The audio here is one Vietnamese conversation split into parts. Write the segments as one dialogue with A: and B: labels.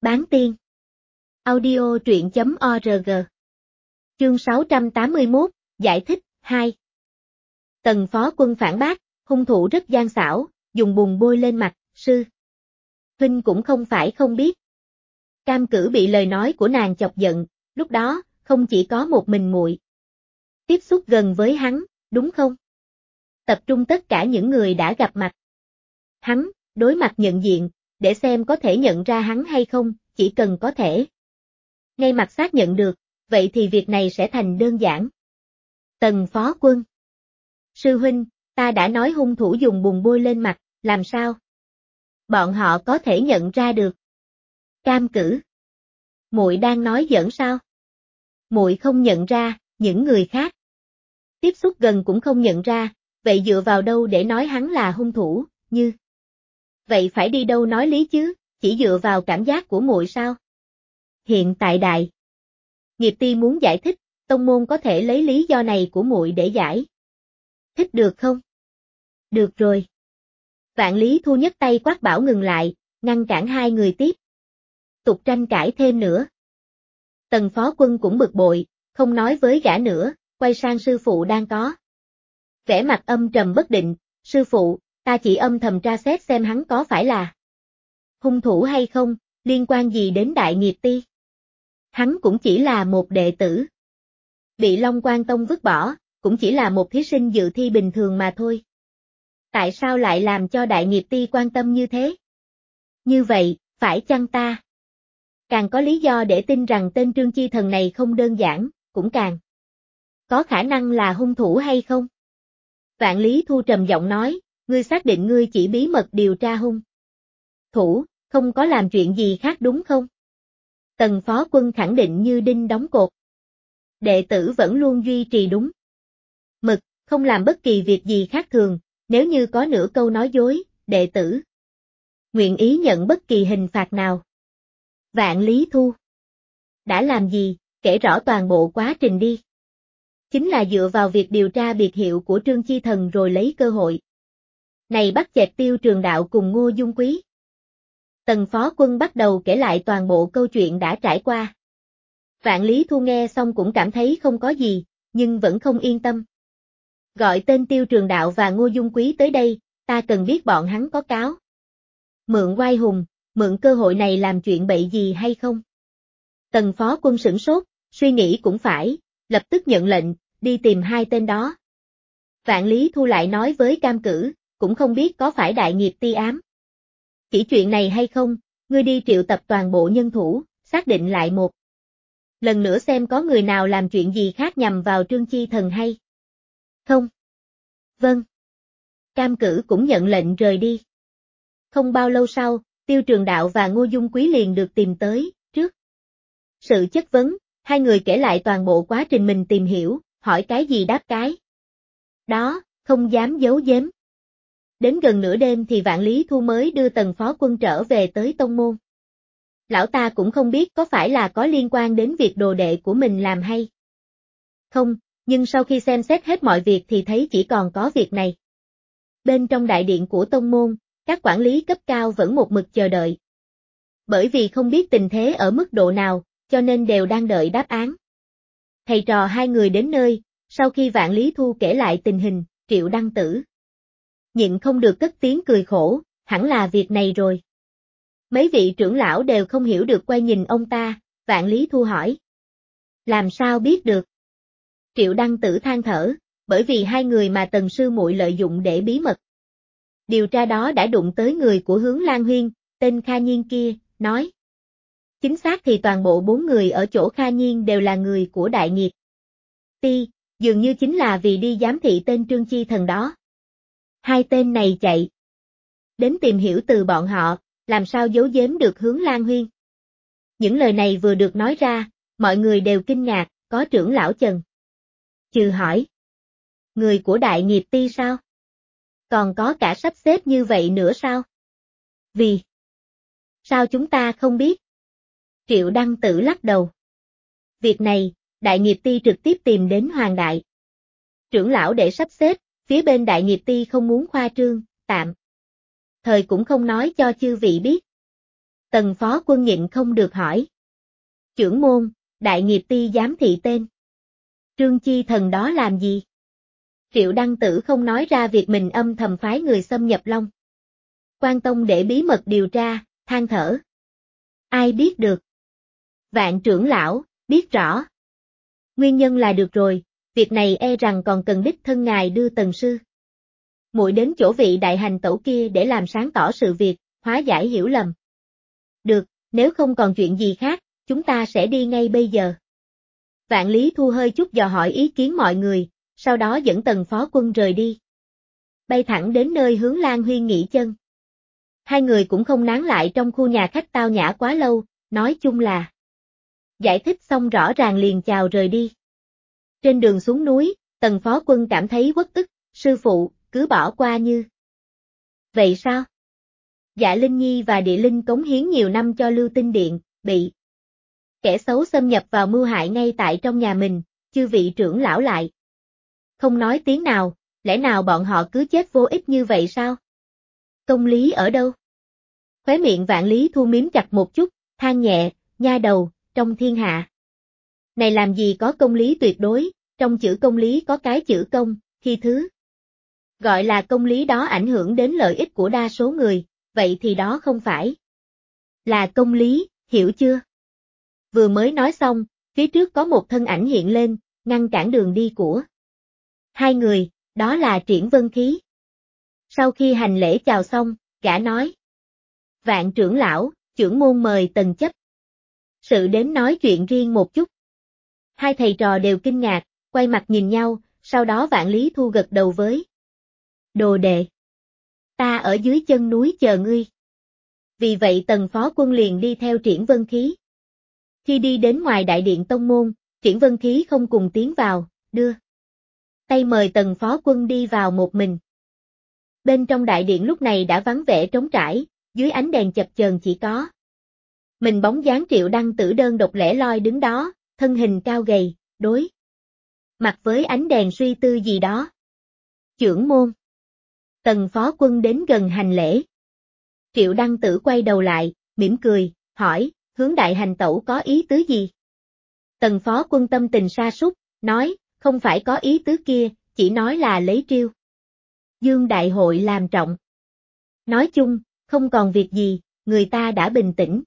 A: Bán tiên. Audio truyện.org. Chương 681, giải thích, 2. Tần phó quân phản bác, hung thủ rất gian xảo, dùng bùn bôi lên mặt, sư huynh cũng không phải không biết. Cam Cử bị lời nói của nàng chọc giận, lúc đó, không chỉ có một mình muội tiếp xúc gần với hắn, đúng không? Tập trung tất cả những người đã gặp mặt. Hắn, đối mặt nhận diện, để xem có thể nhận ra hắn hay không, chỉ cần có thể ngay mặt xác nhận được, vậy thì việc này sẽ thành đơn giản. Tần phó quân. Sư huynh, ta đã nói hung thủ dùng bùn bôi lên mặt, làm sao bọn họ có thể nhận ra được? Cam Cử. Muội đang nói giỡn sao? Muội không nhận ra, những người khác tiếp xúc gần cũng không nhận ra, vậy dựa vào đâu để nói hắn là hung thủ, như vậy phải đi đâu nói lý chứ, chỉ dựa vào cảm giác của muội sao? Hiện tại Đại Nghiệp Ti muốn giải thích, tông môn có thể lấy lý do này của muội để giải thích được không? Được rồi. Vạn Lý Thu nhấc tay quát bảo ngừng lại, ngăn cản hai người tiếp tục tranh cãi thêm nữa. Tần phó quân cũng bực bội, không nói với gã nữa, quay sang sư phụ đang có vẻ mặt âm trầm bất định, sư phụ, ta chỉ âm thầm tra xét xem hắn có phải là hung thủ hay không, liên quan gì đến Đại Nghiệp Ti? Hắn cũng chỉ là một đệ tử bị Long Quan Tông vứt bỏ, cũng chỉ là một thí sinh dự thi bình thường mà thôi. Tại sao lại làm cho Đại Nghiệp Ti quan tâm như thế? Như vậy, phải chăng ta càng có lý do để tin rằng tên Trương Chi Thần này không đơn giản, cũng càng có khả năng là hung thủ hay không? Vạn Lý Thu trầm giọng nói, ngươi xác định ngươi chỉ bí mật điều tra hung thủ, không có làm chuyện gì khác đúng không? Tần phó quân khẳng định như đinh đóng cột. Đệ tử vẫn luôn duy trì đúng mực, không làm bất kỳ việc gì khác thường, nếu như có nửa câu nói dối, đệ tử nguyện ý nhận bất kỳ hình phạt nào. Vạn Lý Thu đã làm gì, kể rõ toàn bộ quá trình đi. Chính là dựa vào việc điều tra biệt hiệu của Trương Chi Thần rồi lấy cơ hội này bắt chẹt Tiêu Trường Đạo cùng Ngô Dung Quý. Tần phó quân bắt đầu kể lại toàn bộ câu chuyện đã trải qua. Vạn Lý Thu nghe xong cũng cảm thấy không có gì, nhưng vẫn không yên tâm. Gọi tên Tiêu Trường Đạo và Ngô Dung Quý tới đây, ta cần biết bọn hắn có cáo mượn oai hùng, mượn cơ hội này làm chuyện bậy gì hay không? Tần phó quân sửng sốt, suy nghĩ cũng phải, lập tức nhận lệnh, đi tìm hai tên đó. Vạn Lý Thu lại nói với Cam Cử, cũng không biết có phải Đại Nghiệp Ti ám chỉ chuyện này hay không, ngươi đi triệu tập toàn bộ nhân thủ, xác định lại một lần nữa xem có người nào làm chuyện gì khác nhằm vào Trương Chi Thần hay không. Vâng. Cam Cử cũng nhận lệnh rời đi. Không bao lâu sau, Tiêu Trường Đạo và Ngô Dung Quý liền được tìm tới, trước sự chất vấn, hai người kể lại toàn bộ quá trình mình tìm hiểu, hỏi cái gì đáp cái đó, không dám giấu giếm. Đến gần nửa đêm thì Vạn Lý Thu mới đưa Tần phó quân trở về tới tông môn. Lão ta cũng không biết có phải là có liên quan đến việc đồ đệ của mình làm hay không, nhưng sau khi xem xét hết mọi việc thì thấy chỉ còn có việc này. Bên trong đại điện của tông môn, các quản lý cấp cao vẫn một mực chờ đợi. Bởi vì không biết tình thế ở mức độ nào, cho nên đều đang đợi đáp án. Thầy trò hai người đến nơi, sau khi Vạn Lý Thu kể lại tình hình, Triệu Đăng Tử nhịn không được cất tiếng cười khổ, hẳn là việc này rồi. Mấy vị trưởng lão đều không hiểu được quay nhìn ông ta, Vạn Lý Thu hỏi. Làm sao biết được? Triệu Đăng Tử than thở, bởi vì hai người mà Tần sư muội lợi dụng để bí mật điều tra đó đã đụng tới người của Hướng Lan Huyên, tên Kha Nhiên kia, nói. Chính xác thì toàn bộ 4 người ở chỗ Kha Nhiên đều là người của Đại Nghiệp Ti, dường như chính là vì đi giám thị tên Trương Chi Thần đó. Hai tên này chạy đến tìm hiểu từ bọn họ, làm sao giấu giếm được Hướng Lan Huyên. Những lời này vừa được nói ra, mọi người đều kinh ngạc, có trưởng lão Trần Trừ hỏi. Người của Đại Nghiệp Ti sao? Còn có cả sắp xếp như vậy nữa sao? Vì sao chúng ta không biết? Triệu Đăng Tử lắc đầu. Việc này, Đại Nghiệp Ti trực tiếp tìm đến Hoàng Đại trưởng lão để sắp xếp, phía bên Đại Nghiệp Ti không muốn khoa trương, tạm thời cũng không nói cho chư vị biết. Tần Phó Quân nhịn không được hỏi. Chưởng môn, đại nghiệp ti giám thị tên. Trương Chi Thần đó làm gì? Triệu Đăng Tử không nói ra việc mình âm thầm phái người xâm nhập Long Quan Tông để bí mật điều tra, than thở. Ai biết được? Vạn trưởng lão, biết rõ. Nguyên nhân là được rồi, việc này e rằng còn cần đích thân ngài đưa Tần sư muội đến chỗ vị đại hành tẩu kia để làm sáng tỏ sự việc, hóa giải hiểu lầm. Được, nếu không còn chuyện gì khác, chúng ta sẽ đi ngay bây giờ. Vạn Lý Thu hơi chút dò hỏi ý kiến mọi người, sau đó dẫn Tần Phó Quân rời đi. Bay thẳng đến nơi Hướng Lan Huyên nghỉ chân. Hai người cũng không nán lại trong khu nhà khách tao nhã quá lâu, nói chung là giải thích xong rõ ràng liền chào rời đi. Trên đường xuống núi, Tần Phó Quân cảm thấy uất ức, sư phụ, cứ bỏ qua như. Vậy sao? Dạ Linh Nhi và Địa Linh cống hiến nhiều năm cho Lưu Tinh Điện, bị kẻ xấu xâm nhập vào mưu hại ngay tại trong nhà mình, chư vị trưởng lão lại. Không nói tiếng nào, lẽ nào bọn họ cứ chết vô ích như vậy sao? Công lý ở đâu? Khóe miệng Vạn Lý Thu miếm chặt một chút, than nhẹ, nha đầu, trong thiên hạ. Này làm gì có công lý tuyệt đối, trong chữ công lý có cái chữ công, khi thứ gọi là công lý đó ảnh hưởng đến lợi ích của đa số người, vậy thì đó không phải là công lý, hiểu chưa? Vừa mới nói xong, phía trước có một thân ảnh hiện lên, ngăn cản đường đi của hai người, đó là Triển Vân Khí. Sau khi hành lễ chào xong, gã nói. Vạn trưởng lão, chưởng môn mời Tần chấp sự đến nói chuyện riêng một chút. Hai thầy trò đều kinh ngạc, quay mặt nhìn nhau, sau đó Vạn Lý Thu gật đầu với. Đồ đệ. Ta ở dưới chân núi chờ ngươi. Vì vậy Tần Phó Quân liền đi theo Triển Vân Khí. Khi đi đến ngoài đại điện tông môn, Triển Vân Khí không cùng tiến vào, đưa tay mời Tần Phó Quân đi vào một mình. Bên trong đại điện lúc này đã vắng vẻ trống trải, dưới ánh đèn chập chờn chỉ có mình bóng dáng Triệu Đăng Tử đơn độc lẻ loi đứng đó, thân hình cao gầy, đối mặt với ánh đèn suy tư gì đó. Chưởng môn. Tần Phó Quân đến gần hành lễ. Triệu Đăng Tử quay đầu lại, mỉm cười, hỏi, Hướng đại hành tẩu có ý tứ gì? Tần Phó Quân tâm tình sa sút, nói, không phải có ý tứ kia, chỉ nói là lấy Triêu Dương đại hội làm trọng. Nói chung, không còn việc gì, người ta đã bình tĩnh.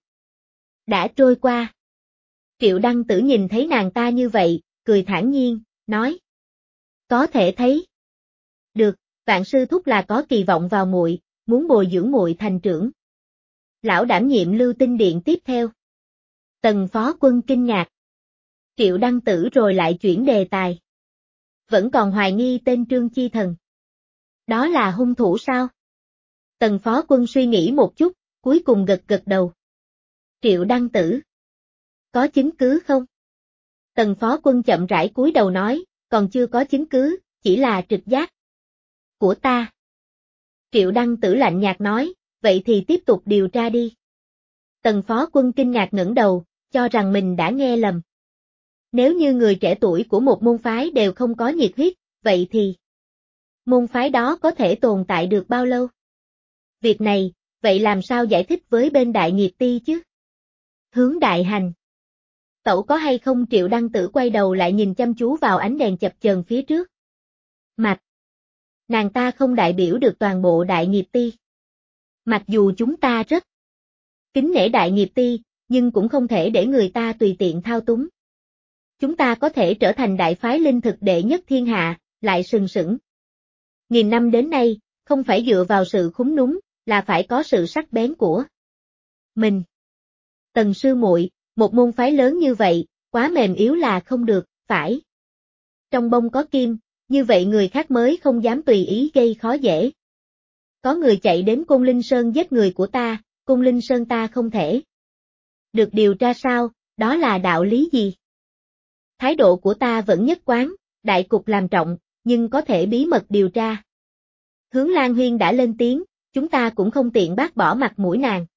A: Đã trôi qua. Triệu Đăng Tử nhìn thấy nàng ta như vậy, cười thản nhiên, nói. Có thể thấy. Được, Vạn sư thúc là có kỳ vọng vào muội, muốn bồi dưỡng muội thành trưởng lão đảm nhiệm Lưu Tinh Điện tiếp theo. Tần Phó Quân kinh ngạc. Triệu Đăng Tử rồi lại chuyển đề tài. Vẫn còn hoài nghi tên Trương Chi Thần. Đó là hung thủ sao? Tần Phó Quân suy nghĩ một chút, cuối cùng gật gật đầu. Triệu Đăng Tử. Có chứng cứ không? Tần Phó Quân chậm rãi cúi đầu nói, còn chưa có chứng cứ, chỉ là trực giác của ta. Triệu Đăng Tử lạnh nhạt nói, vậy thì tiếp tục điều tra đi. Tần Phó Quân kinh ngạc ngẩng đầu, cho rằng mình đã nghe lầm. Nếu như người trẻ tuổi của một môn phái đều không có nhiệt huyết, vậy thì môn phái đó có thể tồn tại được bao lâu? Việc này, vậy làm sao giải thích với bên Đại Nghiệp Ti chứ? Hướng đại hành. Tẩu có hay không? Triệu Đăng Tử quay đầu lại nhìn chăm chú vào ánh đèn chập chờn phía trước. Mặt. Nàng ta không đại biểu được toàn bộ Đại Nghiệp Ti. Mặc dù chúng ta rất kính nể Đại Nghiệp Ti, nhưng cũng không thể để người ta tùy tiện thao túng. Chúng ta có thể trở thành đại phái linh thực đệ nhất thiên hạ, lại sừng sững. Nghìn năm đến nay, không phải dựa vào sự khúm núm, là phải có sự sắc bén của mình. Tần sư muội, một môn phái lớn như vậy, quá mềm yếu là không được, phải. Trong bông có kim, như vậy người khác mới không dám tùy ý gây khó dễ. Có người chạy đến Côn Linh Sơn giết người của ta, Côn Linh Sơn ta không thể được điều tra sao, đó là đạo lý gì? Thái độ của ta vẫn nhất quán, đại cục làm trọng, nhưng có thể bí mật điều tra. Hướng Lan Huyên đã lên tiếng, chúng ta cũng không tiện bác bỏ mặt mũi nàng.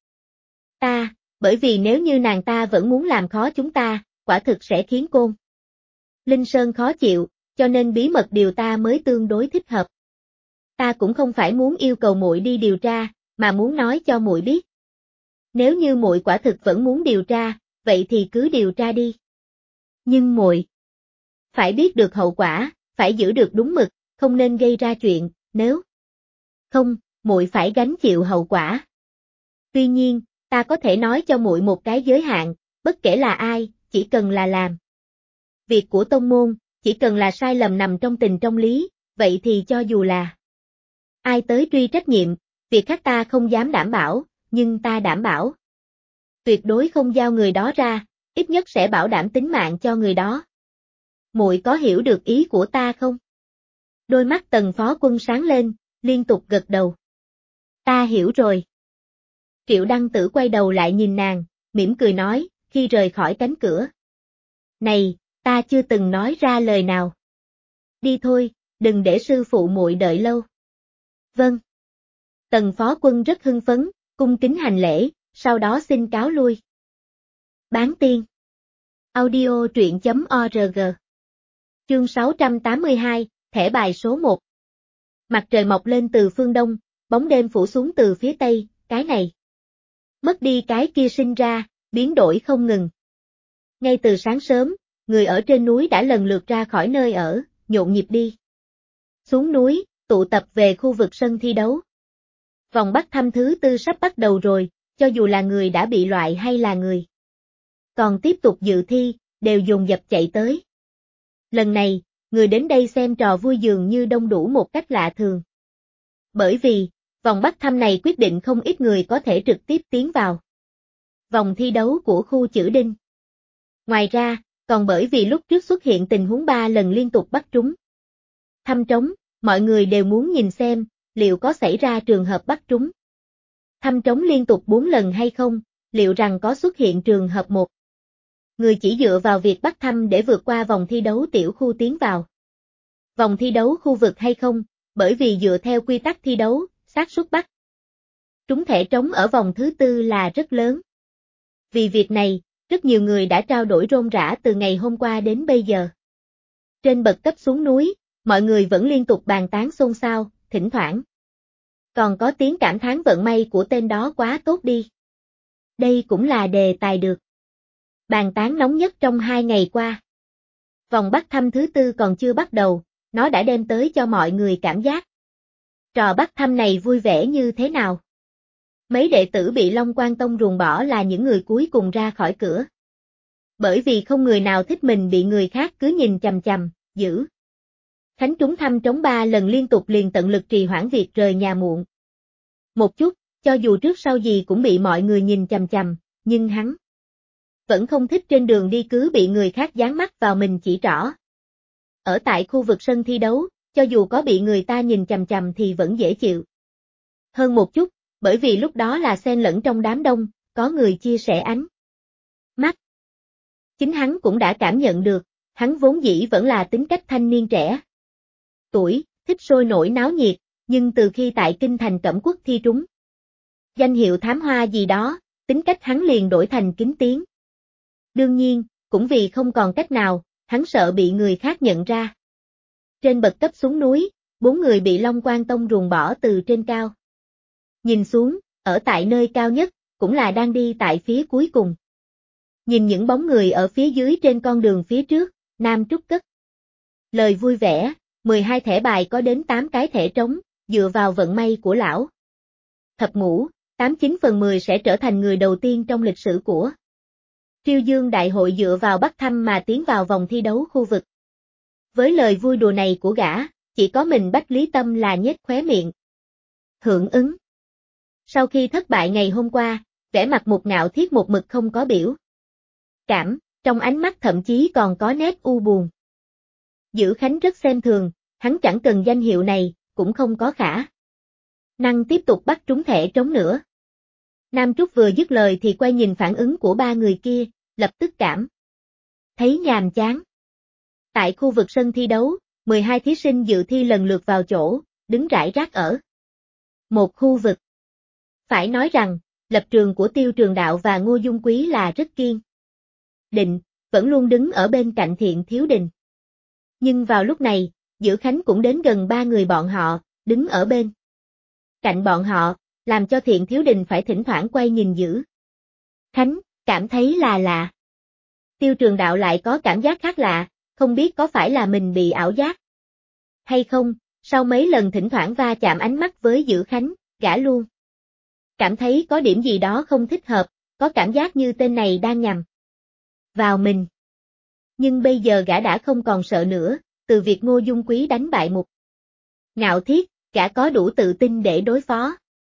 A: Bởi vì nếu như nàng ta vẫn muốn làm khó chúng ta, quả thực sẽ khiến Côn Linh Sơn khó chịu, cho nên bí mật điều ta mới tương đối thích hợp. Ta cũng không phải muốn yêu cầu muội đi điều tra, mà muốn nói cho muội biết. Nếu như muội quả thực vẫn muốn điều tra, vậy thì cứ điều tra đi. Nhưng muội phải biết được hậu quả, phải giữ được đúng mực, không nên gây ra chuyện, nếu không, muội phải gánh chịu hậu quả. Tuy nhiên, ta có thể nói cho muội một cái giới hạn, bất kể là ai, chỉ cần là làm việc của tông môn, chỉ cần là sai lầm nằm trong tình trong lý, vậy thì cho dù là ai tới truy trách nhiệm, việc khác ta không dám đảm bảo, nhưng ta đảm bảo. Tuyệt đối không giao người đó ra, ít nhất sẽ bảo đảm tính mạng cho người đó. Muội có hiểu được ý của ta không? Đôi mắt Tần Phó Quân sáng lên, liên tục gật đầu. Ta hiểu rồi. Triệu Đăng Tử quay đầu lại nhìn nàng, mỉm cười nói, khi rời khỏi cánh cửa. Này, ta chưa từng nói ra lời nào. Đi thôi, đừng để sư phụ muội đợi lâu. Vâng. Tần Phó Quân rất hưng phấn, cung kính hành lễ, sau đó xin cáo lui. Bán tiên. Audio truyện.org. Chương 682, thẻ bài số 1. Mặt trời mọc lên từ phương đông, bóng đêm phủ xuống từ phía tây, cái này mất đi cái kia sinh ra, biến đổi không ngừng. Ngay từ sáng sớm, người ở trên núi đã lần lượt ra khỏi nơi ở, nhộn nhịp đi xuống núi, tụ tập về khu vực sân thi đấu. Vòng bắt thăm thứ 4 sắp bắt đầu rồi, cho dù là người đã bị loại hay là người còn tiếp tục dự thi, đều dồn dập chạy tới. Lần này, người đến đây xem trò vui dường như đông đủ một cách lạ thường. Bởi vì, vòng bắt thăm này quyết định không ít người có thể trực tiếp tiến vào vòng thi đấu của khu Chữ Đinh. Ngoài ra, còn bởi vì lúc trước xuất hiện tình huống 3 lần liên tục bắt trúng thăm trống, mọi người đều muốn nhìn xem, liệu có xảy ra trường hợp bắt trúng thăm trống liên tục 4 lần hay không, liệu rằng có xuất hiện trường hợp một người chỉ dựa vào việc bắt thăm để vượt qua vòng thi đấu tiểu khu tiến vào vòng thi đấu khu vực hay không, bởi vì dựa theo quy tắc thi đấu, xác suất bắt trúng thẻ trống ở vòng thứ 4 là rất lớn. Vì việc này, rất nhiều người đã trao đổi rôm rả từ ngày hôm qua đến bây giờ. Trên bậc cấp xuống núi, mọi người vẫn liên tục bàn tán xôn xao, thỉnh thoảng còn có tiếng cảm thán vận may của tên đó quá tốt đi. Đây cũng là đề tài được bàn tán nóng nhất trong 2 ngày qua. Vòng bắt thăm thứ 4 còn chưa bắt đầu, nó đã đem tới cho mọi người cảm giác trò bắt thăm này vui vẻ như thế nào. Mấy đệ tử bị Long Quan Tông ruồng bỏ là những người cuối cùng ra khỏi cửa. Bởi vì không người nào thích mình bị người khác cứ nhìn chằm chằm, giữ. Khánh trúng thăm trống 3 lần liên tục liền tận lực trì hoãn việc rời nhà muộn một chút, cho dù trước sau gì cũng bị mọi người nhìn chằm chằm, nhưng hắn vẫn không thích trên đường đi cứ bị người khác dán mắt vào mình chỉ trỏ. Ở tại khu vực sân thi đấu, cho dù có bị người ta nhìn chằm chằm thì vẫn dễ chịu hơn một chút, bởi vì lúc đó là xen lẫn trong đám đông, có người chia sẻ ánh mắt. Chính hắn cũng đã cảm nhận được, hắn vốn dĩ vẫn là tính cách thanh niên trẻ tuổi, thích sôi nổi náo nhiệt, nhưng từ khi tại Kinh Thành Cẩm Quốc thi trúng danh hiệu thám hoa gì đó, tính cách hắn liền đổi thành kín tiếng. Đương nhiên, cũng vì không còn cách nào, hắn sợ bị người khác nhận ra. Trên bậc cấp xuống núi, 4 người bị Long Quan Tông ruồng bỏ từ trên cao. Nhìn xuống, ở tại nơi cao nhất, cũng là đang đi tại phía cuối cùng. Nhìn những bóng người ở phía dưới trên con đường phía trước, Nam Trúc cất lời vui vẻ, 12 thẻ bài có đến 8 cái thẻ trống, dựa vào vận may của lão Thập Ngũ, 89/10 sẽ trở thành người đầu tiên trong lịch sử của Triêu Dương Đại hội dựa vào bắt thăm mà tiến vào vòng thi đấu khu vực. Với lời vui đùa này của gã, chỉ có mình Bách Lý Tâm là nhếch khóe miệng hưởng ứng. Sau khi thất bại ngày hôm qua, vẻ mặt Mục Ngạo Thiết một mực không có biểu cảm, trong ánh mắt thậm chí còn có nét u buồn. Dữ Khánh rất xem thường, hắn chẳng cần danh hiệu này, cũng không có khả năng tiếp tục bắt trúng thẻ trống nữa. Nam Trúc vừa dứt lời thì quay nhìn phản ứng của 3 người kia, lập tức cảm thấy nhàm chán. Tại khu vực sân thi đấu, 12 thí sinh dự thi lần lượt vào chỗ, đứng rải rác ở một khu vực. Phải nói rằng, lập trường của Tiêu Trường Đạo và Ngô Dung Quý là rất kiên định, vẫn luôn đứng ở bên cạnh Thiện Thiếu Đình. Nhưng vào lúc này, Dữ Khánh cũng đến gần 3 người bọn họ, đứng ở bên cạnh bọn họ, làm cho Thiện Thiếu Đình phải thỉnh thoảng quay nhìn Dữ Khánh, cảm thấy là lạ. Tiêu Trường Đạo lại có cảm giác khác lạ, không biết có phải là mình bị ảo giác hay không, sau mấy lần thỉnh thoảng va chạm ánh mắt với Dữ Khánh, gã luôn cảm thấy có điểm gì đó không thích hợp, có cảm giác như tên này đang nhằm vào mình. Nhưng bây giờ gã đã không còn sợ nữa, từ việc Ngô Dung Quý đánh bại Mục Ngạo Thiết, gã có đủ tự tin để đối phó.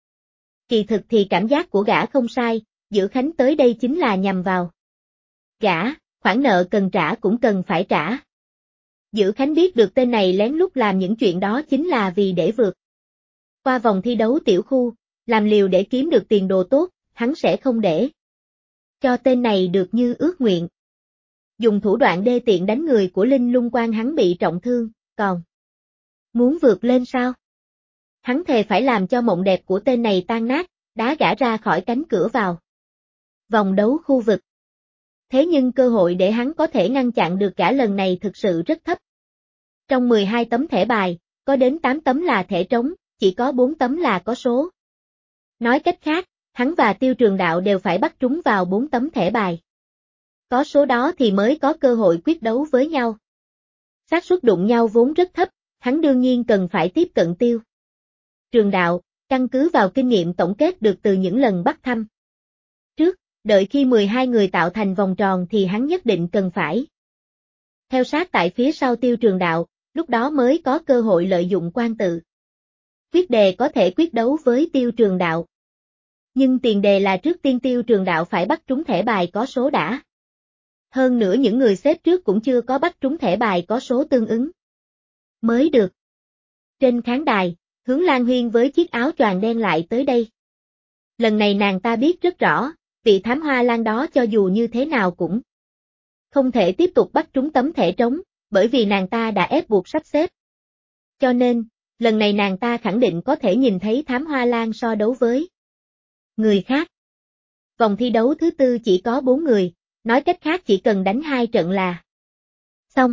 A: Kỳ thực thì cảm giác của gã không sai, Dữ Khánh tới đây chính là nhằm vào gã, khoản nợ cần trả cũng cần phải trả. Dữ Khánh biết được tên này lén lút làm những chuyện đó chính là vì để vượt qua vòng thi đấu tiểu khu, làm liều để kiếm được tiền đồ tốt, hắn sẽ không để cho tên này được như ước nguyện. Dùng thủ đoạn đê tiện đánh người của Linh Lung Quan hắn bị trọng thương, còn muốn vượt lên sao? Hắn thề phải làm cho mộng đẹp của tên này tan nát, đá gã ra khỏi cánh cửa vào vòng đấu khu vực. Thế nhưng cơ hội để hắn có thể ngăn chặn được gã lần này thực sự rất thấp. Trong 12 tấm thẻ bài, có đến 8 tấm là thẻ trống, chỉ có 4 tấm là có số. Nói cách khác, hắn và Tiêu Trường Đạo đều phải bắt trúng vào 4 tấm thẻ bài. Có số đó thì mới có cơ hội quyết đấu với nhau. Xác suất đụng nhau vốn rất thấp, hắn đương nhiên cần phải tiếp cận Tiêu Trường Đạo, căn cứ vào kinh nghiệm tổng kết được từ những lần bắt thăm trước, đợi khi 12 người tạo thành vòng tròn thì hắn nhất định cần phải theo sát tại phía sau Tiêu Trường Đạo, lúc đó mới có cơ hội lợi dụng quan tự quyết đề có thể quyết đấu với Tiêu Trường Đạo. Nhưng tiền đề là trước tiên Tiêu Trường Đạo phải bắt trúng thẻ bài có số đã. Hơn nữa những người xếp trước cũng chưa có bắt trúng thẻ bài có số tương ứng mới được. Trên khán đài, Hướng Lan Huyên với chiếc áo choàng đen lại tới đây. Lần này nàng ta biết rất rõ, vị thám hoa lan đó cho dù như thế nào cũng không thể tiếp tục bắt trúng tấm thẻ trống, bởi vì nàng ta đã ép buộc sắp xếp. Cho nên, lần này nàng ta khẳng định có thể nhìn thấy thám hoa lan so đấu với người khác. Vòng thi đấu thứ tư chỉ có 4 người, nói cách khác chỉ cần đánh 2 trận là xong.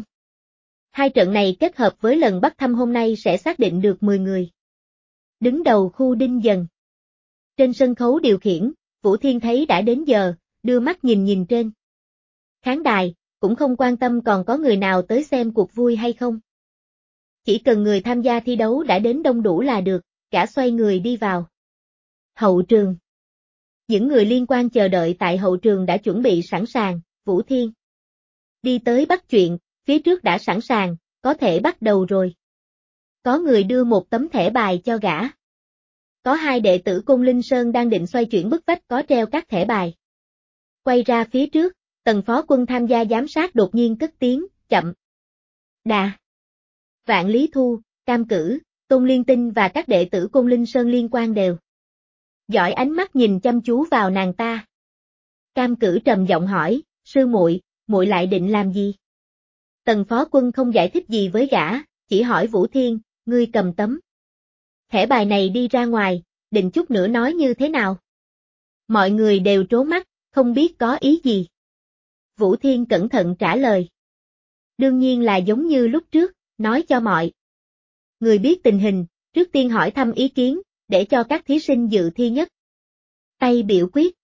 A: 2 trận này kết hợp với lần bắt thăm hôm nay sẽ xác định được 10 người. Đứng đầu khu Đinh Dần. Trên sân khấu điều khiển, Vũ Thiên thấy đã đến giờ, đưa mắt nhìn trên khán đài, cũng không quan tâm còn có người nào tới xem cuộc vui hay không. Chỉ cần người tham gia thi đấu đã đến đông đủ là được, cả xoay người đi vào hậu trường. Những người liên quan chờ đợi tại hậu trường đã chuẩn bị sẵn sàng, Vũ Thiên đi tới bắt chuyện, phía trước đã sẵn sàng, có thể bắt đầu rồi. Có người đưa một tấm thẻ bài cho gã. Có 2 đệ tử Côn Linh Sơn đang định xoay chuyển bức vách có treo các thẻ bài. Quay ra phía trước, Tần Phó Quân tham gia giám sát đột nhiên cất tiếng, chậm đà. Vạn Lý Thu, Cam Cử, Tôn Liên Tinh và các đệ tử Côn Linh Sơn liên quan đều dõi ánh mắt nhìn chăm chú vào nàng ta. Cam Cử trầm giọng hỏi, sư muội, muội lại định làm gì? Tần Phó Quân không giải thích gì với gã, chỉ hỏi Vũ Thiên, ngươi cầm tấm thẻ bài này đi ra ngoài, định chút nữa nói như thế nào? Mọi người đều trố mắt, không biết có ý gì. Vũ Thiên cẩn thận trả lời. Đương nhiên là giống như lúc trước, nói cho mọi người biết tình hình, trước tiên hỏi thăm ý kiến, để cho các thí sinh dự thi nhất tay biểu quyết.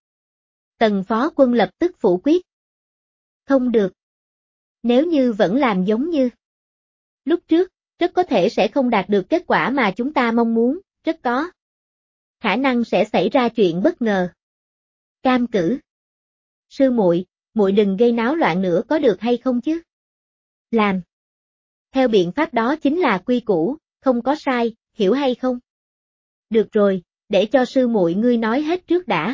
A: Tần Phó Quân lập tức phủ quyết. Không được. Nếu như vẫn làm giống như lúc trước, rất có thể sẽ không đạt được kết quả mà chúng ta mong muốn, rất có khả năng sẽ xảy ra chuyện bất ngờ. Cam Cử. Sư muội, muội đừng gây náo loạn nữa có được hay không chứ? Làm. Theo biện pháp đó chính là quy củ, không có sai, hiểu hay không? Được rồi, để cho sư muội ngươi nói hết trước đã.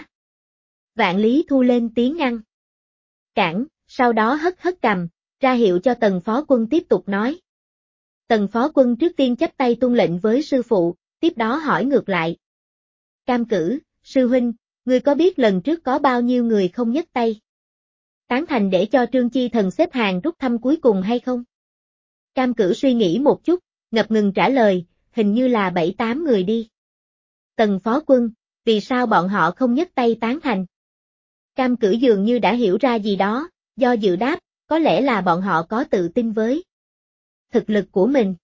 A: Vạn Lý Thu lên tiếng ngăn cản, sau đó hất hất cằm, ra hiệu cho Tần Phó Quân tiếp tục nói. Tần Phó Quân trước tiên chắp tay tuân lệnh với sư phụ, tiếp đó hỏi ngược lại. Cam Cử, sư huynh, ngươi có biết lần trước có bao nhiêu người không nhấc tay tán thành để cho Trương Chi Thần xếp hàng rút thăm cuối cùng hay không? Cam Cử suy nghĩ một chút, ngập ngừng trả lời, hình như là 7-8 người đi. Tần Phó Quân, vì sao bọn họ không nhấc tay tán thành? Cam Cử dường như đã hiểu ra gì đó, do dự đáp, có lẽ là bọn họ có tự tin với thực lực của mình.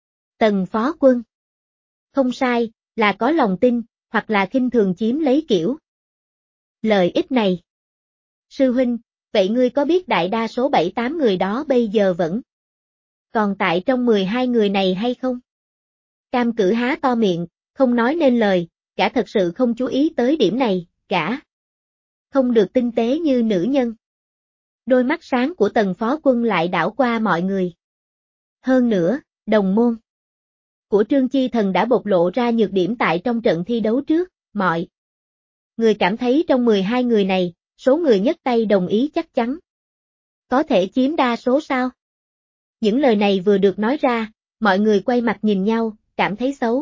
A: Tần Phó Quân. Không sai, là có lòng tin, hoặc là khinh thường chiếm lấy kiểu lợi ích này. Sư huynh, vậy ngươi có biết đại đa số 7-8 người đó bây giờ vẫn còn tại trong 12 người này hay không? Cam Cử há to miệng, không nói nên lời, gã thật sự không chú ý tới điểm này, gã không được tinh tế như nữ nhân. Đôi mắt sáng của Tần Phó Quân lại đảo qua mọi người. Hơn nữa, đồng môn của Trương Chi Thần đã bộc lộ ra nhược điểm tại trong trận thi đấu trước, mọi người cảm thấy trong 12 người này, số người nhất tay đồng ý chắc chắn có thể chiếm đa số sao? Những lời này vừa được nói ra, mọi người quay mặt nhìn nhau, cảm thấy xấu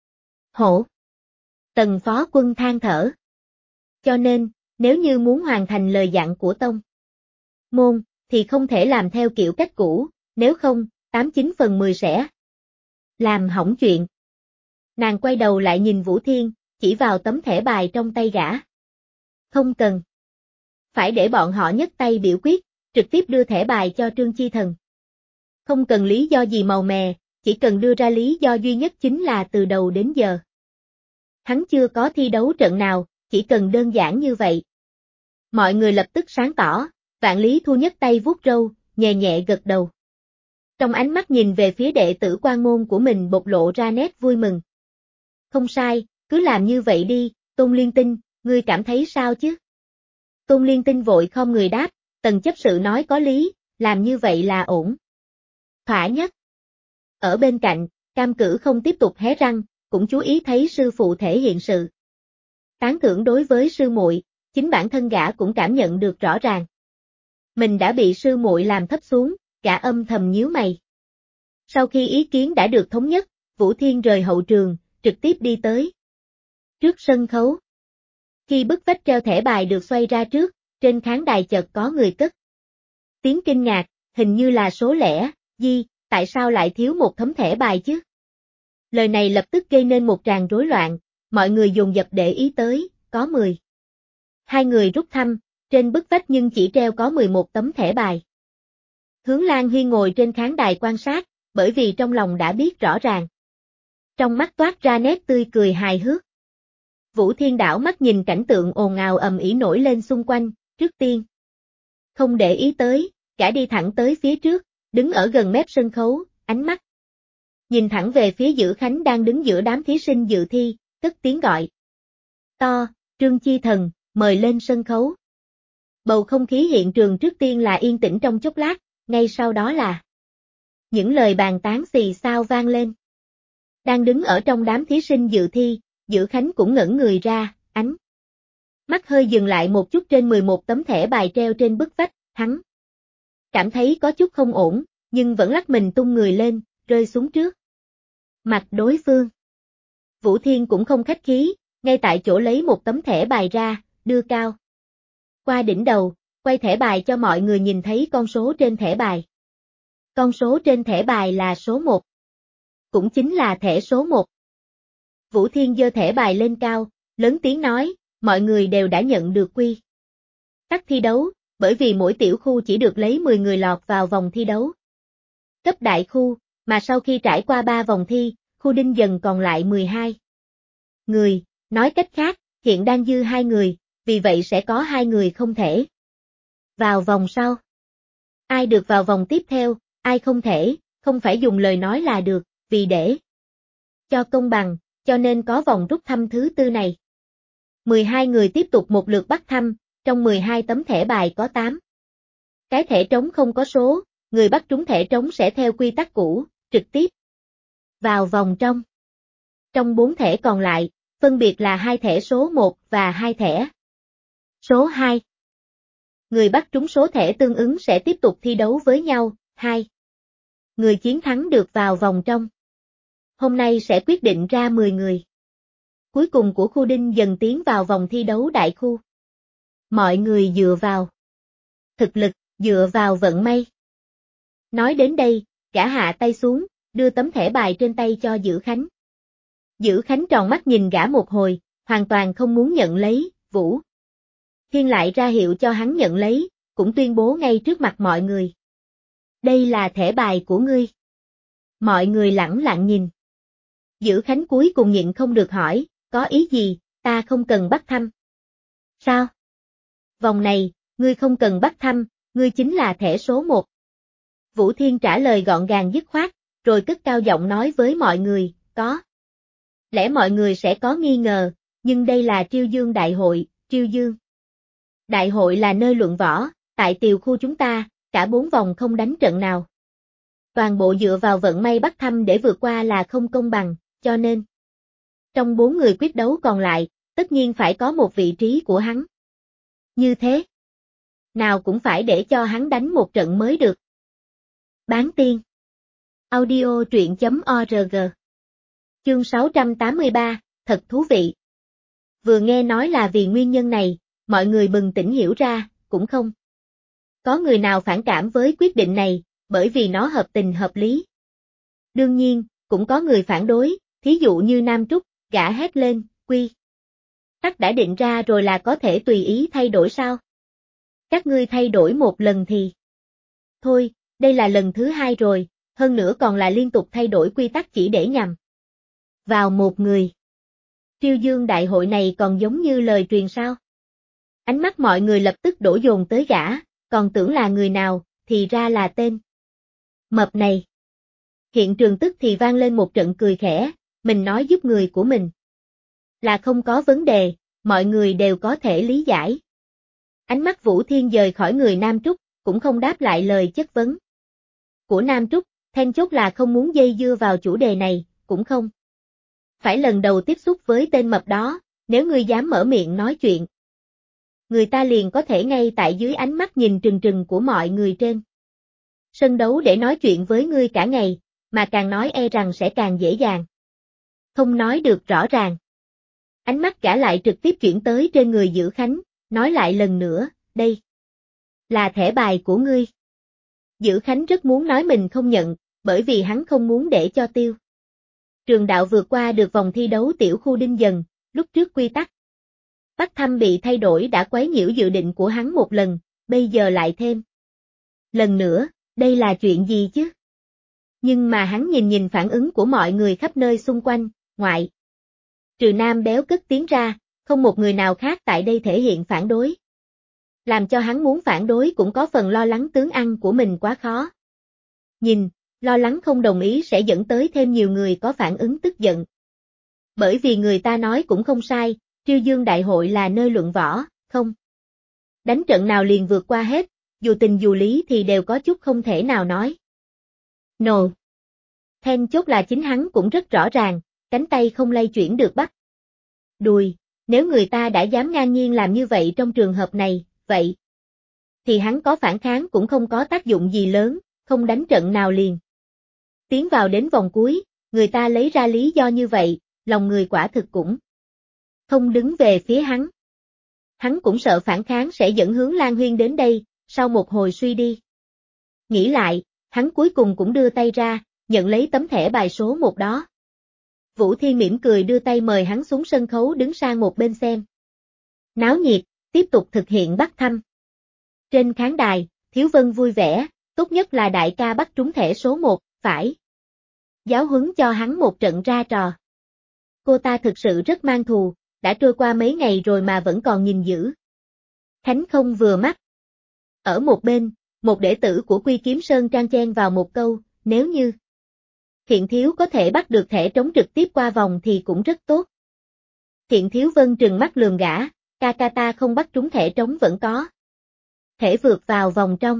A: hổ. Tần Phó Quân than thở. Cho nên, nếu như muốn hoàn thành lời dặn của tông môn, thì không thể làm theo kiểu cách cũ, nếu không, 89 phần 10 sẽ làm hỏng chuyện. Nàng quay đầu lại nhìn Vũ Thiên, chỉ vào tấm thẻ bài trong tay gã. Không cần. Phải để bọn họ nhất tay biểu quyết, trực tiếp đưa thẻ bài cho Trương Chi Thần. Không cần lý do gì màu mè, chỉ cần đưa ra lý do duy nhất chính là từ đầu đến giờ hắn chưa có thi đấu trận nào, chỉ cần đơn giản như vậy. Mọi người lập tức sáng tỏ, Vạn Lý Thu nhất tay vuốt râu, nhẹ nhẹ gật đầu. Trong ánh mắt nhìn về phía đệ tử quan môn của mình bộc lộ ra nét vui mừng. Không sai, cứ làm như vậy đi, Tôn Liên Tinh, ngươi cảm thấy sao chứ? Tôn Liên Tinh vội khom người đáp, Tần chấp sự nói có lý, làm như vậy là ổn thỏa nhất. Ở bên cạnh, Cam Cử không tiếp tục hé răng, cũng chú ý thấy sư phụ thể hiện sự tán thưởng đối với sư muội, chính bản thân gã cũng cảm nhận được rõ ràng. Mình đã bị sư muội làm thấp xuống, gã âm thầm nhíu mày. Sau khi ý kiến đã được thống nhất, Vũ Thiên rời hậu trường, trực tiếp đi tới trước sân khấu. Khi bức vách treo thẻ bài được xoay ra trước, trên khán đài chợt có người cất tiếng kinh ngạc, hình như là số lẻ, tại sao lại thiếu một tấm thẻ bài chứ? Lời này lập tức gây nên một tràng rối loạn, mọi người dồn dập để ý tới, có 2 người rút thăm, trên bức vách nhưng chỉ treo có 11 tấm thẻ bài. Hướng Lan Huy ngồi trên khán đài quan sát, bởi vì trong lòng đã biết rõ ràng. Trong mắt toát ra nét tươi cười hài hước. Vũ Thiên đảo mắt nhìn cảnh tượng ồn ào ầm ĩ nổi lên xung quanh, trước tiên không để ý tới, gã đi thẳng tới phía trước, đứng ở gần mép sân khấu, ánh mắt nhìn thẳng về phía Dữ Khánh đang đứng giữa đám thí sinh dự thi, cất tiếng gọi to, Trương Chi Thần, mời lên sân khấu. Bầu không khí hiện trường trước tiên là yên tĩnh trong chốc lát, ngay sau đó là những lời bàn tán xì xao vang lên. Đang đứng ở trong đám thí sinh dự thi, Dữ Khánh cũng ngẩn người ra, ánh mắt hơi dừng lại một chút trên 11 tấm thẻ bài treo trên bức vách, hắn cảm thấy có chút không ổn, nhưng vẫn lắc mình tung người lên, rơi xuống trước mặt đối phương. Vũ Thiên cũng không khách khí, ngay tại chỗ lấy một tấm thẻ bài ra, đưa cao qua đỉnh đầu, quay thẻ bài cho mọi người nhìn thấy con số trên thẻ bài. Con số trên thẻ bài là số 1. Cũng chính là thẻ số 1. Vũ Thiên giơ thẻ bài lên cao, lớn tiếng nói, mọi người đều đã nhận được quy tắc thi đấu, bởi vì mỗi tiểu khu chỉ được lấy 10 người lọt vào vòng thi đấu cấp đại khu, mà sau khi trải qua 3 vòng thi, khu Đinh Dần còn lại 12 người, nói cách khác, hiện đang dư 2 người, vì vậy sẽ có 2 người không thể vào vòng sau. Ai được vào vòng tiếp theo, ai không thể, không phải dùng lời nói là được, vì để cho công bằng, cho nên có vòng rút thăm thứ tư này. 12 người tiếp tục một lượt bắt thăm, trong 12 tấm thẻ bài có 8 cái thẻ trống không có số, người bắt trúng thẻ trống sẽ theo quy tắc cũ, trực tiếp vào vòng trong. Trong 4 thẻ còn lại, phân biệt là 2 thẻ số 1 và 2 thẻ số 2. Người bắt trúng số thẻ tương ứng sẽ tiếp tục thi đấu với nhau, 2 người chiến thắng được vào vòng trong. Hôm nay sẽ quyết định ra 10 người cuối cùng của khu Đinh Dần tiến vào vòng thi đấu đại khu. Mọi người dựa vào thực lực, dựa vào vận may. Nói đến đây, gã hạ tay xuống, đưa tấm thẻ bài trên tay cho Dữ Khánh. Dữ Khánh tròn mắt nhìn gã một hồi, hoàn toàn không muốn nhận lấy, Vũ Thiên lại ra hiệu cho hắn nhận lấy, cũng tuyên bố ngay trước mặt mọi người. Đây là thẻ bài của ngươi. Mọi người lẳng lặng nhìn. Dữ Khánh cuối cùng nhịn không được hỏi, có ý gì, ta không cần bắt thăm. Sao? Vòng này, ngươi không cần bắt thăm, ngươi chính là thẻ số 1. Vũ Thiên trả lời gọn gàng dứt khoát, rồi cất cao giọng nói với mọi người, có lẽ mọi người sẽ có nghi ngờ, nhưng đây là Triêu Dương Đại hội, Triêu Dương Đại hội là nơi luận võ, tại tiều khu chúng ta, cả 4 vòng không đánh trận nào. Toàn bộ dựa vào vận may bắt thăm để vượt qua là không công bằng, cho nên trong 4 người quyết đấu còn lại, tất nhiên phải có một vị trí của hắn. Như thế, nào cũng phải để cho hắn đánh một trận mới được. Bán tiên. Audio truyện.org. Chương 683, thật thú vị. Vừa nghe nói là vì nguyên nhân này, mọi người bừng tỉnh hiểu ra, cũng không có người nào phản cảm với quyết định này, bởi vì nó hợp tình hợp lý. Đương nhiên, cũng có người phản đối, thí dụ như Nam Trúc, gã hét lên, quy tắc đã định ra rồi là có thể tùy ý thay đổi sao? Các ngươi thay đổi một lần thì thôi, đây là lần thứ 2 rồi, hơn nữa còn là liên tục thay đổi quy tắc chỉ để nhằm vào một người. Triêu Dương Đại hội này còn giống như lời truyền sao? Ánh mắt mọi người lập tức đổ dồn tới gã, còn tưởng là người nào, thì ra là tên mập này. Hiện trường tức thì vang lên một trận cười khẽ, mình nói giúp người của mình là không có vấn đề, mọi người đều có thể lý giải. Ánh mắt Vũ Thiên dời khỏi người Nam Trúc, cũng không đáp lại lời chất vấn của Nam Trúc, then chốt là không muốn dây dưa vào chủ đề này, cũng không phải lần đầu tiếp xúc với tên mập đó, nếu ngươi dám mở miệng nói chuyện, người ta liền có thể ngay tại dưới ánh mắt nhìn trừng trừng của mọi người trên sân đấu để nói chuyện với ngươi cả ngày, mà càng nói e rằng sẽ càng dễ dàng không nói được rõ ràng. Ánh mắt gã lại trực tiếp chuyển tới trên người Dữ Khánh, nói lại lần nữa, đây là thẻ bài của ngươi. Dữ Khánh rất muốn nói mình không nhận, bởi vì hắn không muốn để cho Tiêu Trường Đạo vượt qua được vòng thi đấu tiểu khu Đinh Dần, lúc trước quy tắc bắt thăm bị thay đổi đã quấy nhiễu dự định của hắn một lần, bây giờ lại thêm lần nữa, đây là chuyện gì chứ? Nhưng mà hắn nhìn phản ứng của mọi người khắp nơi xung quanh, ngoại trừ Nam Béo cất tiếng ra, không một người nào khác tại đây thể hiện phản đối. Làm cho hắn muốn phản đối cũng có phần lo lắng tướng ăn của mình quá khó. Nhìn, lo lắng không đồng ý sẽ dẫn tới thêm nhiều người có phản ứng tức giận. Bởi vì người ta nói cũng không sai, Triêu Dương Đại hội là nơi luận võ, không đánh trận nào liền vượt qua hết, dù tình dù lý thì đều có chút không thể nào nói. No. Then chốt là chính hắn cũng rất rõ ràng, cánh tay không lay chuyển được bắt đùi, nếu người ta đã dám ngang nhiên làm như vậy trong trường hợp này, vậy thì hắn có phản kháng cũng không có tác dụng gì lớn, không đánh trận nào liền tiến vào đến vòng cuối, người ta lấy ra lý do như vậy, lòng người quả thực cũng không đứng về phía hắn. Hắn cũng sợ phản kháng sẽ dẫn hướng Lan Huyên đến đây, sau một hồi suy đi nghĩ lại, hắn cuối cùng cũng đưa tay ra, nhận lấy tấm thẻ bài số 1 đó. Vũ Thiên mỉm cười đưa tay mời hắn xuống sân khấu đứng sang một bên xem náo nhiệt, tiếp tục thực hiện bắt thăm. Trên khán đài, Thiếu Vân vui vẻ, tốt nhất là đại ca bắt trúng thẻ số 1, phải giáo huấn cho hắn một trận ra trò. Cô ta thực sự rất mang thù, đã trôi qua mấy ngày rồi mà vẫn còn nhìn Dữ Khánh không vừa mắt. Ở một bên, một đệ tử của Quy Kiếm Sơn Trang chen vào một câu, nếu như Thiện Thiếu có thể bắt được thẻ trống trực tiếp qua vòng thì cũng rất tốt. Thiện Thiếu Vân trừng mắt lườm gã, ca ta không bắt trúng thẻ trống vẫn có thể vượt vào vòng trong.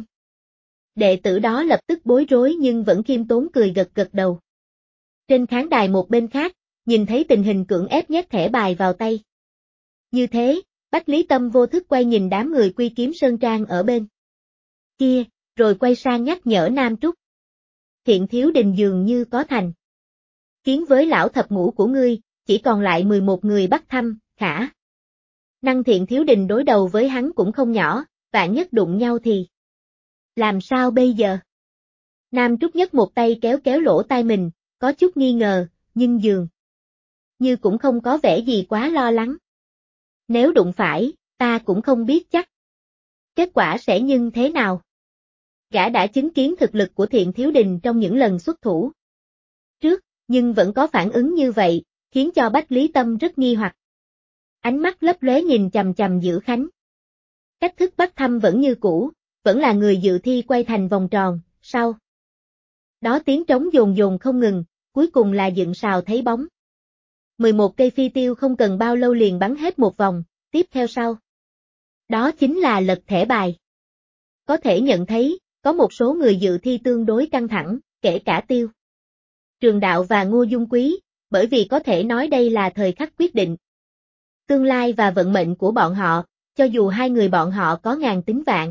A: Đệ tử đó lập tức bối rối nhưng vẫn khiêm tốn cười gật gật đầu. Trên khán đài một bên khác, nhìn thấy tình hình cưỡng ép nhét thẻ bài vào tay. Như thế, Bách Lý Tâm vô thức quay nhìn đám người Quy Kiếm Sơn Trang ở bên kia, rồi quay sang nhắc nhở Nam Trúc. Thiện Thiếu Đình dường như có thành kiến với lão thập ngũ của ngươi, chỉ còn lại 11 người bắt thăm, khả năng Thiện Thiếu Đình đối đầu với hắn cũng không nhỏ, vạn nhất đụng nhau thì làm sao bây giờ? Nam Trúc nhất một tay kéo kéo lỗ tai mình, có chút nghi ngờ, nhưng dường như cũng không có vẻ gì quá lo lắng. Nếu đụng phải, ta cũng không biết chắc kết quả sẽ như thế nào. Gã đã chứng kiến thực lực của Thiện Thiếu Đình trong những lần xuất thủ trước, nhưng vẫn có phản ứng như vậy, khiến cho Bách Lý Tâm rất nghi hoặc. Ánh mắt lấp lóe nhìn chằm chằm Dữ Khánh. Cách thức bắt thăm vẫn như cũ, vẫn là người dự thi quay thành vòng tròn, sau đó tiếng trống dồn dồn không ngừng, cuối cùng là dựng sào thấy bóng. 11 cây phi tiêu không cần bao lâu liền bắn hết một vòng, tiếp theo sau. Đó chính là lật thẻ bài. Có thể nhận thấy, có một số người dự thi tương đối căng thẳng, kể cả Tiêu Trường Đạo và Ngô Dung Quý, bởi vì có thể nói đây là thời khắc quyết định tương lai và vận mệnh của bọn họ, cho dù hai người bọn họ có ngàn tính vạn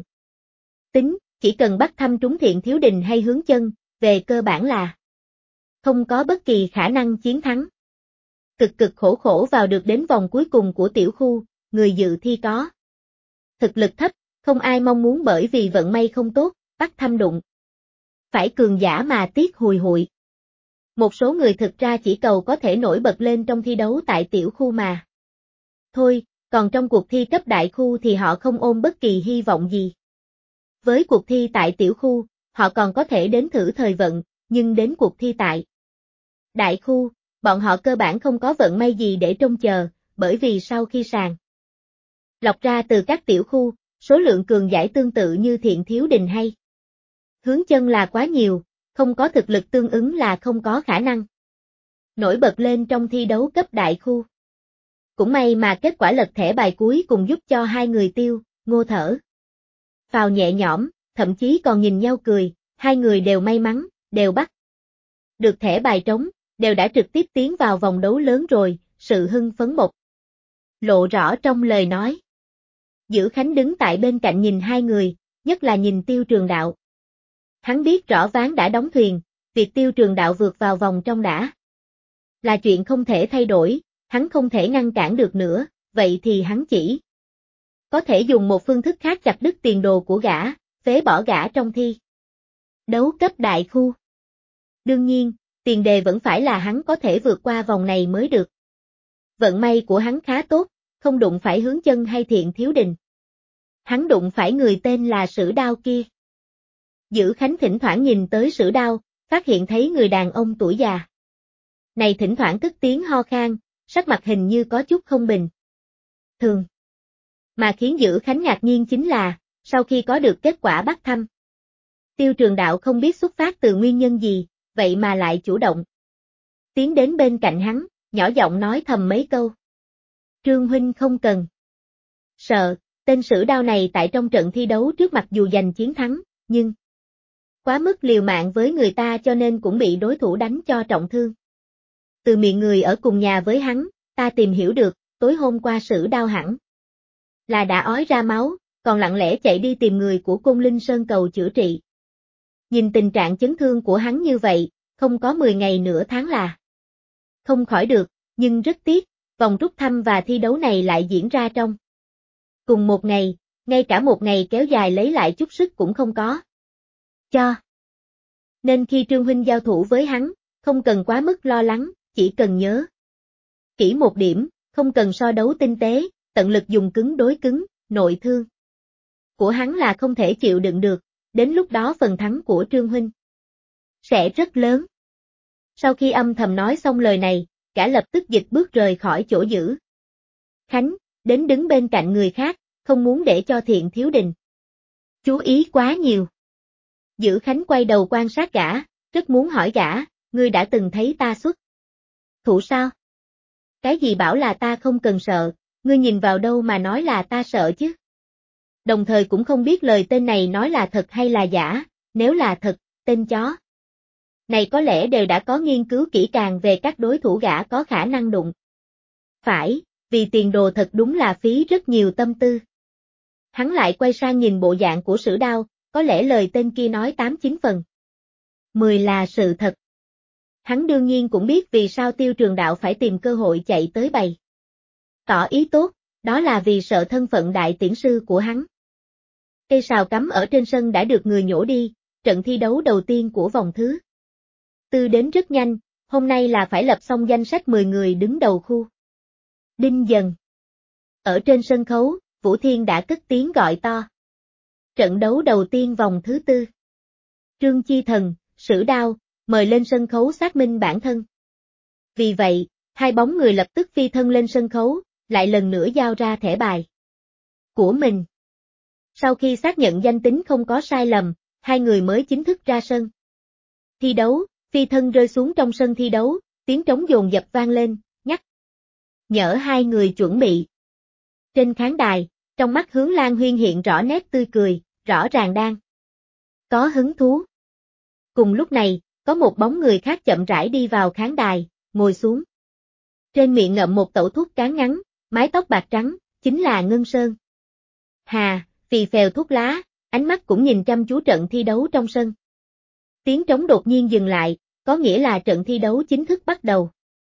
A: tính, chỉ cần bắt thăm trúng Thiện Thiếu Đình hay Hướng Chân, về cơ bản là không có bất kỳ khả năng chiến thắng. Cực cực khổ khổ vào được đến vòng cuối cùng của tiểu khu, người dự thi có thực lực thấp, không ai mong muốn bởi vì vận may không tốt, bắt thăm đụng phải cường giả mà tiếc hùi hụi. Một số người thực ra chỉ cầu có thể nổi bật lên trong thi đấu tại tiểu khu mà thôi, còn trong cuộc thi cấp đại khu thì họ không ôm bất kỳ hy vọng gì. Với cuộc thi tại tiểu khu, họ còn có thể đến thử thời vận, nhưng đến cuộc thi tại đại khu, bọn họ cơ bản không có vận may gì để trông chờ, bởi vì sau khi sàng lọc ra từ các tiểu khu, số lượng cường giải tương tự như Thiện Thiếu Đình hay Hướng Chân là quá nhiều, không có thực lực tương ứng là không có khả năng nổi bật lên trong thi đấu cấp đại khu. Cũng may mà kết quả lật thẻ bài cuối cùng giúp cho hai người Tiêu, Ngô thở vào nhẹ nhõm, thậm chí còn nhìn nhau cười, hai người đều may mắn, đều bắt được thẻ bài trống, đều đã trực tiếp tiến vào vòng đấu lớn rồi, sự hưng phấn bộc lộ rõ trong lời nói. Dữ Khánh đứng tại bên cạnh nhìn hai người, nhất là nhìn Tiêu Trường Đạo. Hắn biết rõ ván đã đóng thuyền, việc Tiêu Trường Đạo vượt vào vòng trong đã là chuyện không thể thay đổi, hắn không thể ngăn cản được nữa, vậy thì hắn chỉ có thể dùng một phương thức khác chặt đứt tiền đồ của gã, phế bỏ gã trong thi đấu cấp đại khu. Đương nhiên, tiền đề vẫn phải là hắn có thể vượt qua vòng này mới được. Vận may của hắn khá tốt, không đụng phải Hướng Chân hay Thiện Thiếu Đình. Hắn đụng phải người tên là Sử Đao kia. Dữ Khánh thỉnh thoảng nhìn tới Sử Đao, phát hiện thấy người đàn ông tuổi già này thỉnh thoảng cất tiếng ho khan, sắc mặt hình như có chút không bình thường. Mà khiến Dữ Khánh ngạc nhiên chính là, sau khi có được kết quả bắt thăm, Tiêu Trường Đạo không biết xuất phát từ nguyên nhân gì, vậy mà lại chủ động tiến đến bên cạnh hắn, nhỏ giọng nói thầm mấy câu. Trương huynh không cần sợ, tên Sử Đao này tại trong trận thi đấu trước mặc dù giành chiến thắng, nhưng quá mức liều mạng với người ta cho nên cũng bị đối thủ đánh cho trọng thương. Từ miệng người ở cùng nhà với hắn, ta tìm hiểu được, tối hôm qua Sử Đao hẳn là đã ói ra máu, còn lặng lẽ chạy đi tìm người của Côn Linh Sơn cầu chữa trị. Nhìn tình trạng chấn thương của hắn như vậy, không có 10 ngày nửa tháng là không khỏi được, nhưng rất tiếc, vòng rút thăm và thi đấu này lại diễn ra trong cùng một ngày, ngay cả một ngày kéo dài lấy lại chút sức cũng không có cho. Nên khi Trương huynh giao thủ với hắn, không cần quá mức lo lắng, chỉ cần nhớ kỹ một điểm, không cần so đấu tinh tế, tận lực dùng cứng đối cứng, nội thương của hắn là không thể chịu đựng được, đến lúc đó phần thắng của Trương huynh sẽ rất lớn. Sau khi âm thầm nói xong lời này, gã lập tức dịch bước rời khỏi chỗ Dữ Khánh, đến đứng bên cạnh người khác, không muốn để cho Thiện Thiếu Đình chú ý quá nhiều. Dữ Khánh quay đầu quan sát gã, rất muốn hỏi gã, ngươi đã từng thấy ta xuất thủ sao? Cái gì bảo là ta không cần sợ, ngươi nhìn vào đâu mà nói là ta sợ chứ? Đồng thời cũng không biết lời tên này nói là thật hay là giả, nếu là thật, tên chó này có lẽ đều đã có nghiên cứu kỹ càng về các đối thủ gã có khả năng đụng phải, vì tiền đồ thật đúng là phí rất nhiều tâm tư. Hắn lại quay sang nhìn bộ dạng của Sử Đao, có lẽ lời tên kia nói 8-9 phần 10 là sự thật. Hắn đương nhiên cũng biết vì sao Tiêu Trường Đạo phải tìm cơ hội chạy tới bày tỏ ý tốt, đó là vì sợ thân phận đại tiễn sư của hắn. Cây sào cắm ở trên sân đã được người nhổ đi, trận thi đấu đầu tiên của vòng thứ tư đến rất nhanh, hôm nay là phải lập xong danh sách 10 người đứng đầu khu. Đinh dần. Ở trên sân khấu, Vũ Thiên đã cất tiếng gọi to. Trận đấu đầu tiên vòng thứ tư. Trương Chi Thần, Sử Đao, mời lên sân khấu xác minh bản thân. Vì vậy, hai bóng người lập tức phi thân lên sân khấu, lại lần nữa giao ra thẻ bài của mình. Sau khi xác nhận danh tính không có sai lầm, hai người mới chính thức ra sân thi đấu, phi thân rơi xuống trong sân thi đấu, tiếng trống dồn dập vang lên, nhắc nhở hai người chuẩn bị. Trên khán đài, trong mắt Hướng Lan Huyên hiện rõ nét tươi cười, rõ ràng đang có hứng thú. Cùng lúc này, có một bóng người khác chậm rãi đi vào khán đài, ngồi xuống. Trên miệng ngậm một tẩu thuốc cán ngắn, mái tóc bạc trắng, chính là Ngân Sơn. Hà, phì phèo thuốc lá, ánh mắt cũng nhìn chăm chú trận thi đấu trong sân. Tiếng trống đột nhiên dừng lại, có nghĩa là trận thi đấu chính thức bắt đầu.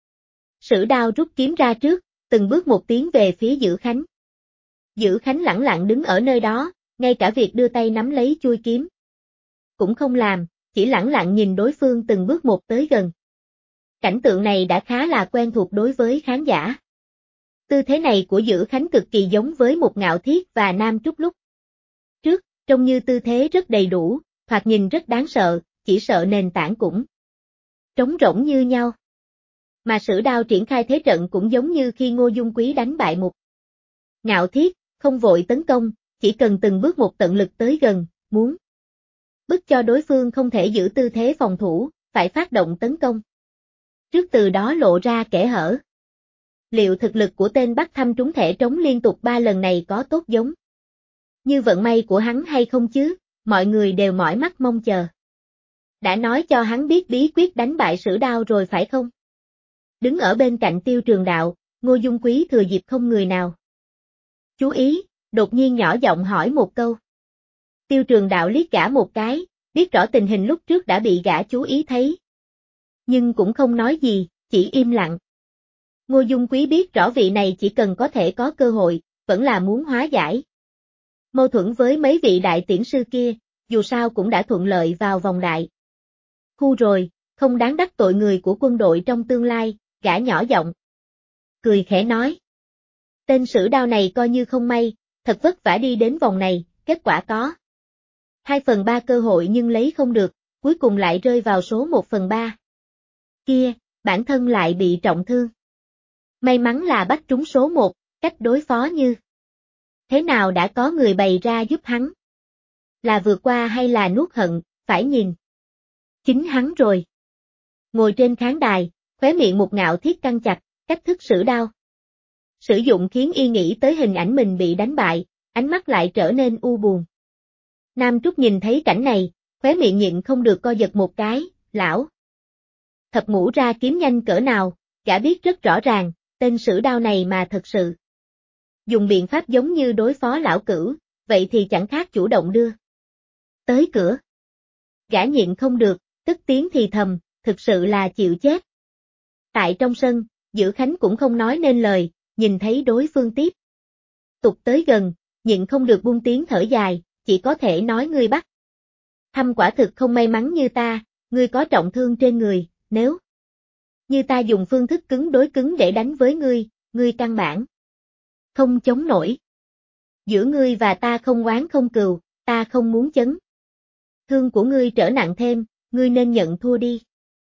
A: Sử Đao rút kiếm ra trước, từng bước một tiến về phía Dữ Khánh. Dữ Khánh lẳng lặng đứng ở nơi đó, ngay cả việc đưa tay nắm lấy chuôi kiếm cũng không làm, chỉ lẳng lặng nhìn đối phương từng bước một tới gần. Cảnh tượng này đã khá là quen thuộc đối với khán giả. Tư thế này của Dữ Khánh cực kỳ giống với một Ngạo Thiết và Nam Trúc lúc trước, trông như tư thế rất đầy đủ, thoạt nhìn rất đáng sợ, chỉ sợ nền tảng cũng trống rỗng như nhau. Mà Sử Đao triển khai thế trận cũng giống như khi Ngô Dung Quý đánh bại một Ngạo Thiết, không vội tấn công, chỉ cần từng bước một tận lực tới gần, muốn bức cho đối phương không thể giữ tư thế phòng thủ, phải phát động tấn công. Trước từ đó lộ ra kẽ hở. Liệu thực lực của tên bắt thăm trúng thẻ trống liên tục 3 lần này có tốt giống như vận may của hắn hay không chứ? Mọi người đều mỏi mắt mong chờ. Đã nói cho hắn biết bí quyết đánh bại Sử Đao rồi phải không? Đứng ở bên cạnh Tiêu Trường Đạo, Ngô Dung Quý thừa dịp không người nào chú ý, đột nhiên nhỏ giọng hỏi một câu. Tiêu Trường Đạo liếc gã một cái, biết rõ tình hình lúc trước đã bị gã chú ý thấy. Nhưng cũng không nói gì, chỉ im lặng. Ngô Dung Quý biết rõ vị này chỉ cần có thể có cơ hội, vẫn là muốn hóa giải mâu thuẫn với mấy vị đại tiễn sư kia, dù sao cũng đã thuận lợi vào vòng đại khu rồi, không đáng đắc tội người của quân đội trong tương lai, gã nhỏ giọng cười khẽ nói. Tên Sử Đao này coi như không may, thật vất vả đi đến vòng này, kết quả có 2/3 cơ hội nhưng lấy không được, cuối cùng lại rơi vào số 1/3. Kia, bản thân lại bị trọng thương. May mắn là bắt trúng số 1, cách đối phó như thế nào đã có người bày ra giúp hắn. Là vượt qua hay là nuốt hận, phải nhìn chính hắn rồi. Ngồi trên khán đài, khóe miệng một Ngạo Thiết căng chặt, cách thức Sử Đao sử dụng khiến y nghĩ tới hình ảnh mình bị đánh bại, ánh mắt lại trở nên u buồn. Nam Trúc nhìn thấy cảnh này, khóe miệng nhịn không được co giật một cái, lão Thập Ngũ ra kiếm nhanh cỡ nào, gã biết rất rõ ràng, tên Sử Đao này mà thật sự dùng biện pháp giống như đối phó lão Cửu, vậy thì chẳng khác chủ động đưa tới cửa. Gã nhịn không được, tức tiếng thì thầm, thực sự là chịu chết. Tại trong sân, Dữ Khánh cũng không nói nên lời, nhìn thấy đối phương tiếp tục tới gần, nhịn không được buông tiếng thở dài, chỉ có thể nói ngươi bắt thăm quả thực không may mắn như ta, ngươi có trọng thương trên người, nếu như ta dùng phương thức cứng đối cứng để đánh với ngươi căn bản không chống nổi. Giữa ngươi và ta không oán không cừu, ta không muốn chấn thương của ngươi trở nặng thêm, ngươi nên nhận thua đi.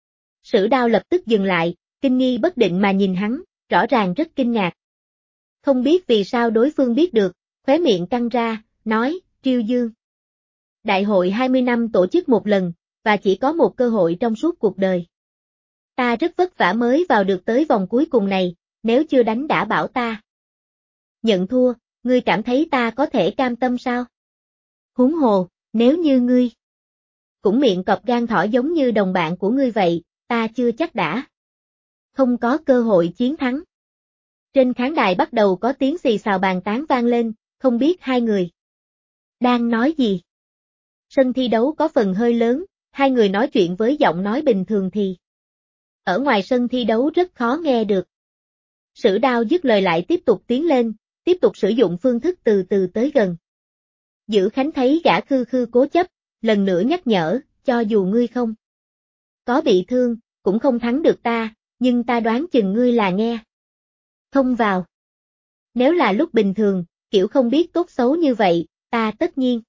A: Sử Đao lập tức dừng lại, kinh nghi bất định mà nhìn hắn, rõ ràng rất kinh ngạc. Không biết vì sao đối phương biết được, khóe miệng căng ra, nói, Triêu Dương. Đại hội 20 năm tổ chức một lần, và chỉ có một cơ hội trong suốt cuộc đời. Ta rất vất vả mới vào được tới vòng cuối cùng này, nếu chưa đánh đã bảo ta nhận thua, ngươi cảm thấy ta có thể cam tâm sao? Huống hồ, nếu như ngươi cũng miệng cọp gan thỏ giống như đồng bạn của ngươi vậy, ta chưa chắc đã không có cơ hội chiến thắng. Trên khán đài bắt đầu có tiếng xì xào bàn tán vang lên, không biết hai người đang nói gì. Sân thi đấu có phần hơi lớn, hai người nói chuyện với giọng nói bình thường thì ở ngoài sân thi đấu rất khó nghe được. Sử Đao dứt lời lại tiếp tục tiến lên, tiếp tục sử dụng phương thức từ từ tới gần. Dữ Khánh thấy gã khư khư cố chấp, lần nữa nhắc nhở, cho dù ngươi không có bị thương, cũng không thắng được ta, nhưng ta đoán chừng ngươi là nghe không vào. Nếu là lúc bình thường, kiểu không biết tốt xấu như vậy, ta tất nhiên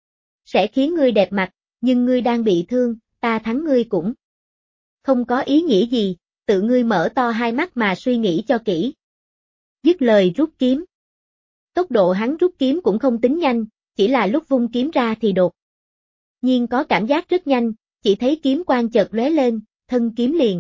A: sẽ khiến ngươi đẹp mặt, nhưng ngươi đang bị thương, ta thắng ngươi cũng không có ý nghĩa gì, tự ngươi mở to hai mắt mà suy nghĩ cho kỹ. Dứt lời rút kiếm. Tốc độ hắn rút kiếm cũng không tính nhanh, chỉ là lúc vung kiếm ra thì đột nhiên có cảm giác rất nhanh, chỉ thấy kiếm quang chợt lóe lên, thân kiếm liền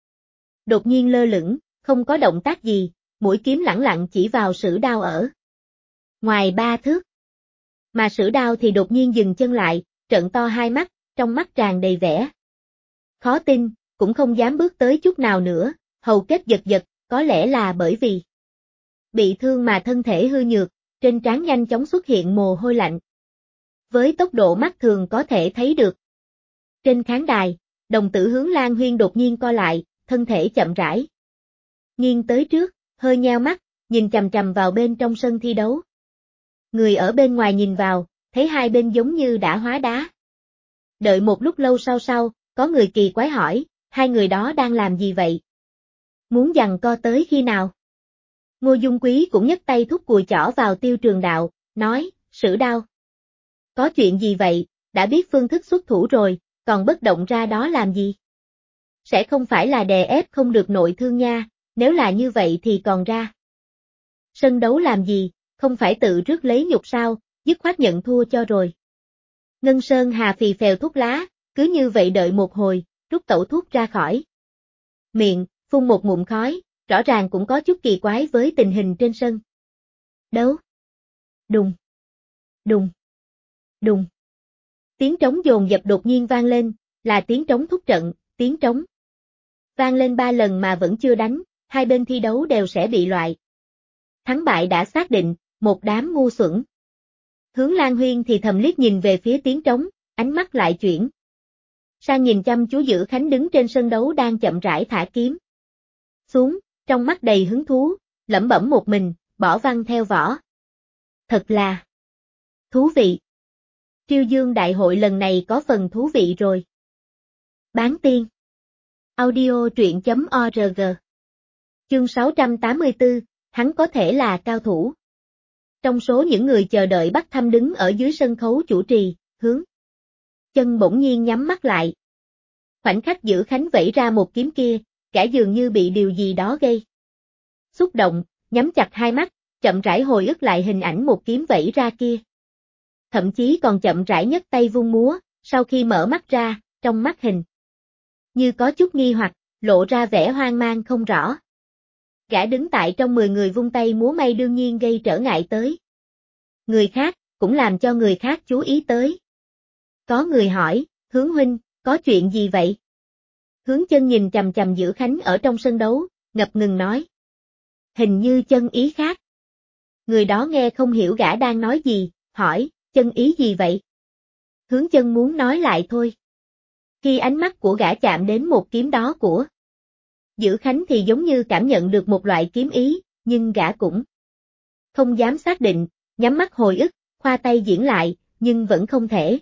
A: đột nhiên lơ lửng, không có động tác gì, mũi kiếm lẳng lặng chỉ vào Sử Đao ở ngoài 3 thước. Mà Sử Đao thì đột nhiên dừng chân lại, trợn to hai mắt, trong mắt tràn đầy vẻ khó tin, cũng không dám bước tới chút nào nữa, hầu kết giật giật, có lẽ là bởi vì bị thương mà thân thể hư nhược, trên trán nhanh chóng xuất hiện mồ hôi lạnh. Với tốc độ mắt thường có thể thấy được. Trên khán đài, đồng tử Hướng Lan Huyên đột nhiên co lại, thân thể chậm rãi nghiêng tới trước, hơi nheo mắt, nhìn chằm chằm vào bên trong sân thi đấu. Người ở bên ngoài nhìn vào, thấy hai bên giống như đã hóa đá. Đợi một lúc lâu sau, có người kỳ quái hỏi, hai người đó đang làm gì vậy? Muốn giằng co tới khi nào? Ngô Dung Quý cũng nhấc tay thúc cùi chỏ vào Tiêu Trường Đạo, nói, Sử Đao. Có chuyện gì vậy, đã biết phương thức xuất thủ rồi, còn bất động ra đó làm gì? Sẽ không phải là đè ép không được nội thương nha, nếu là như vậy thì còn ra. Sân đấu làm gì, không phải tự rước lấy nhục sao, dứt khoát nhận thua cho rồi. Ngân Sơn Hà phì phèo thuốc lá, cứ như vậy đợi một hồi, rút tẩu thuốc ra khỏi miệng, phun một ngụm khói, rõ ràng cũng có chút kỳ quái với tình hình trên sân đấu. Đùng, đùng, đùng. Tiếng trống dồn dập đột nhiên vang lên, là tiếng trống thúc trận, tiếng trống vang lên 3 lần mà vẫn chưa đánh, hai bên thi đấu đều sẽ bị loại. Thắng bại đã xác định, một đám ngu xuẩn. Hướng Lan Huyên thì thầm liếc nhìn về phía tiếng trống, ánh mắt lại chuyển sang nhìn chăm chú Dữ Khánh đứng trên sân đấu đang chậm rãi thả kiếm xuống, trong mắt đầy hứng thú, lẩm bẩm một mình, bỏ văn theo võ. Thật là thú vị. Triêu Dương Đại hội lần này có phần thú vị rồi. Bán tiên. Audio truyện.org. Chương 684, hắn có thể là cao thủ. Trong số những người chờ đợi bắt thăm đứng ở dưới sân khấu chủ trì, Hướng Chân bỗng nhiên nhắm mắt lại. Khoảnh khắc Dữ Khánh vẫy ra một kiếm kia, cả dường như bị điều gì đó gây xúc động, nhắm chặt hai mắt, chậm rãi hồi ức lại hình ảnh một kiếm vẫy ra kia. Thậm chí còn chậm rãi nhấc tay vung múa, sau khi mở mắt ra, trong mắt hình như có chút nghi hoặc, lộ ra vẻ hoang mang không rõ. Gã đứng tại trong 10 người vung tay múa may đương nhiên gây trở ngại tới người khác, cũng làm cho người khác chú ý tới. Có người hỏi, Hướng huynh, có chuyện gì vậy? Hướng Chân nhìn chằm chằm Dữ Khánh ở trong sân đấu, ngập ngừng nói. Hình như chân ý khác. Người đó nghe không hiểu gã đang nói gì, hỏi, chân ý gì vậy? Hướng Chân muốn nói lại thôi. Khi ánh mắt của gã chạm đến một kiếm đó của Dữ Khánh thì giống như cảm nhận được một loại kiếm ý, nhưng gã cũng không dám xác định, nhắm mắt hồi ức, khoa tay diễn lại, nhưng vẫn không thể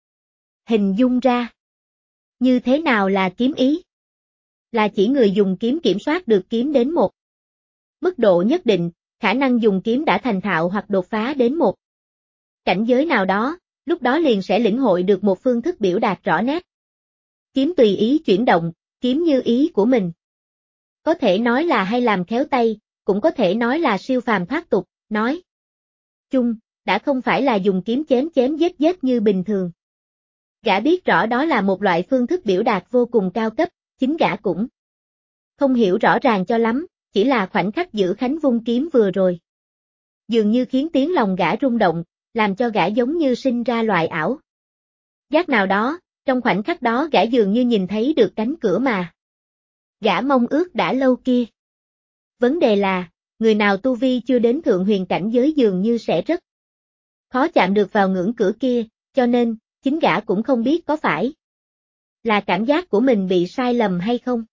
A: hình dung ra. Như thế nào là kiếm ý? Là chỉ người dùng kiếm kiểm soát được kiếm đến một mức độ nhất định, khả năng dùng kiếm đã thành thạo hoặc đột phá đến một cảnh giới nào đó, lúc đó liền sẽ lĩnh hội được một phương thức biểu đạt rõ nét. Kiếm tùy ý chuyển động, kiếm như ý của mình. Có thể nói là hay làm khéo tay, cũng có thể nói là siêu phàm thoát tục, nói chung, đã không phải là dùng kiếm chém chém giết giết như bình thường. Gã biết rõ đó là một loại phương thức biểu đạt vô cùng cao cấp, chính gã cũng không hiểu rõ ràng cho lắm, chỉ là khoảnh khắc Dữ Khánh vung kiếm vừa rồi. Dường như khiến tiếng lòng gã rung động, làm cho gã giống như sinh ra loại ảo giác nào đó, trong khoảnh khắc đó gã dường như nhìn thấy được cánh cửa mà gã mong ước đã lâu kia. Vấn đề là, người nào tu vi chưa đến thượng huyền cảnh giới dường như sẽ rất khó chạm được vào ngưỡng cửa kia, cho nên, chính gã cũng không biết có phải là cảm giác của mình bị sai lầm hay không.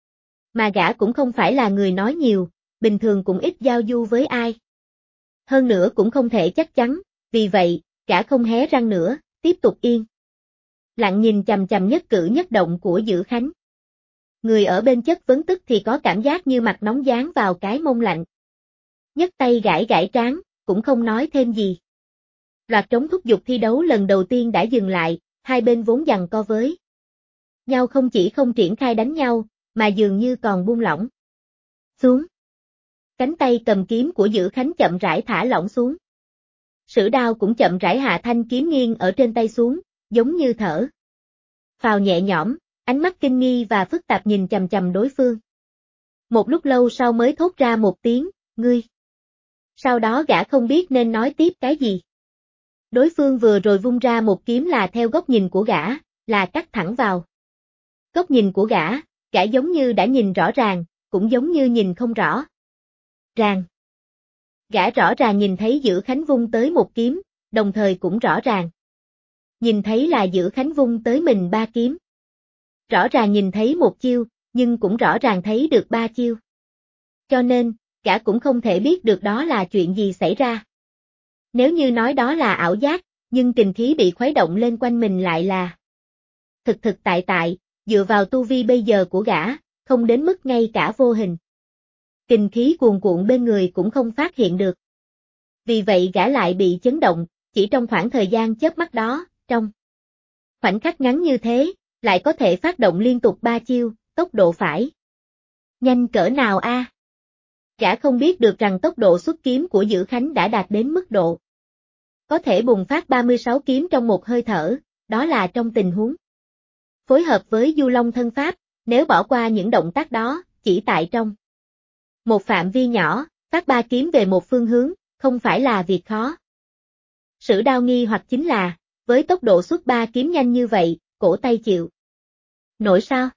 A: Mà gã cũng không phải là người nói nhiều, bình thường cũng ít giao du với ai. Hơn nữa cũng không thể chắc chắn, vì vậy, gã không hé răng nữa, tiếp tục yên lặng nhìn chằm chằm nhất cử nhất động của Dữ Khánh. Người ở bên chất vấn tức thì có cảm giác như mặt nóng dán vào cái mông lạnh. Nhấc tay gãi gãi trán, cũng không nói thêm gì. Loạt trống thúc giục thi đấu lần đầu tiên đã dừng lại, hai bên vốn giằng co với nhau không chỉ không triển khai đánh nhau, mà dường như còn buông lỏng xuống. Cánh tay cầm kiếm của Dữ Khánh chậm rãi thả lỏng xuống. Sử đao cũng chậm rãi hạ thanh kiếm nghiêng ở trên tay xuống, giống như thở phào nhẹ nhõm, ánh mắt kinh nghi và phức tạp nhìn chằm chằm đối phương. Một lúc lâu sau mới thốt ra một tiếng, ngươi. Sau đó gã không biết nên nói tiếp cái gì. Đối phương vừa rồi vung ra một kiếm là theo góc nhìn của gã, là cắt thẳng vào. Góc nhìn của gã giống như đã nhìn rõ ràng, cũng giống như nhìn không rõ ràng. Gã rõ ràng nhìn thấy Dữ Khánh vung tới một kiếm, đồng thời cũng rõ ràng nhìn thấy là Dữ Khánh vung tới mình 3 kiếm. Rõ ràng nhìn thấy một chiêu, nhưng cũng rõ ràng thấy được 3 chiêu. Cho nên, gã cũng không thể biết được đó là chuyện gì xảy ra. Nếu như nói đó là ảo giác, nhưng kình khí bị khuấy động lên quanh mình lại là thực thực tại tại, dựa vào tu vi bây giờ của gã, không đến mức ngay cả vô hình. Kình khí cuồn cuộn bên người cũng không phát hiện được. Vì vậy gã lại bị chấn động, chỉ trong khoảng thời gian chớp mắt đó, trong khoảnh khắc ngắn như thế, lại có thể phát động liên tục 3 chiêu, tốc độ phải nhanh cỡ nào a? Gã không biết được rằng tốc độ xuất kiếm của Dữ Khánh đã đạt đến mức độ có thể bùng phát 36 kiếm trong một hơi thở, đó là trong tình huống phối hợp với Du Long thân pháp, nếu bỏ qua những động tác đó, chỉ tại trong một phạm vi nhỏ, phát 3 kiếm về một phương hướng, không phải là việc khó. Sử đao nghi hoặc chính là, với tốc độ xuất 3 kiếm nhanh như vậy, cổ tay chịu nổi sao?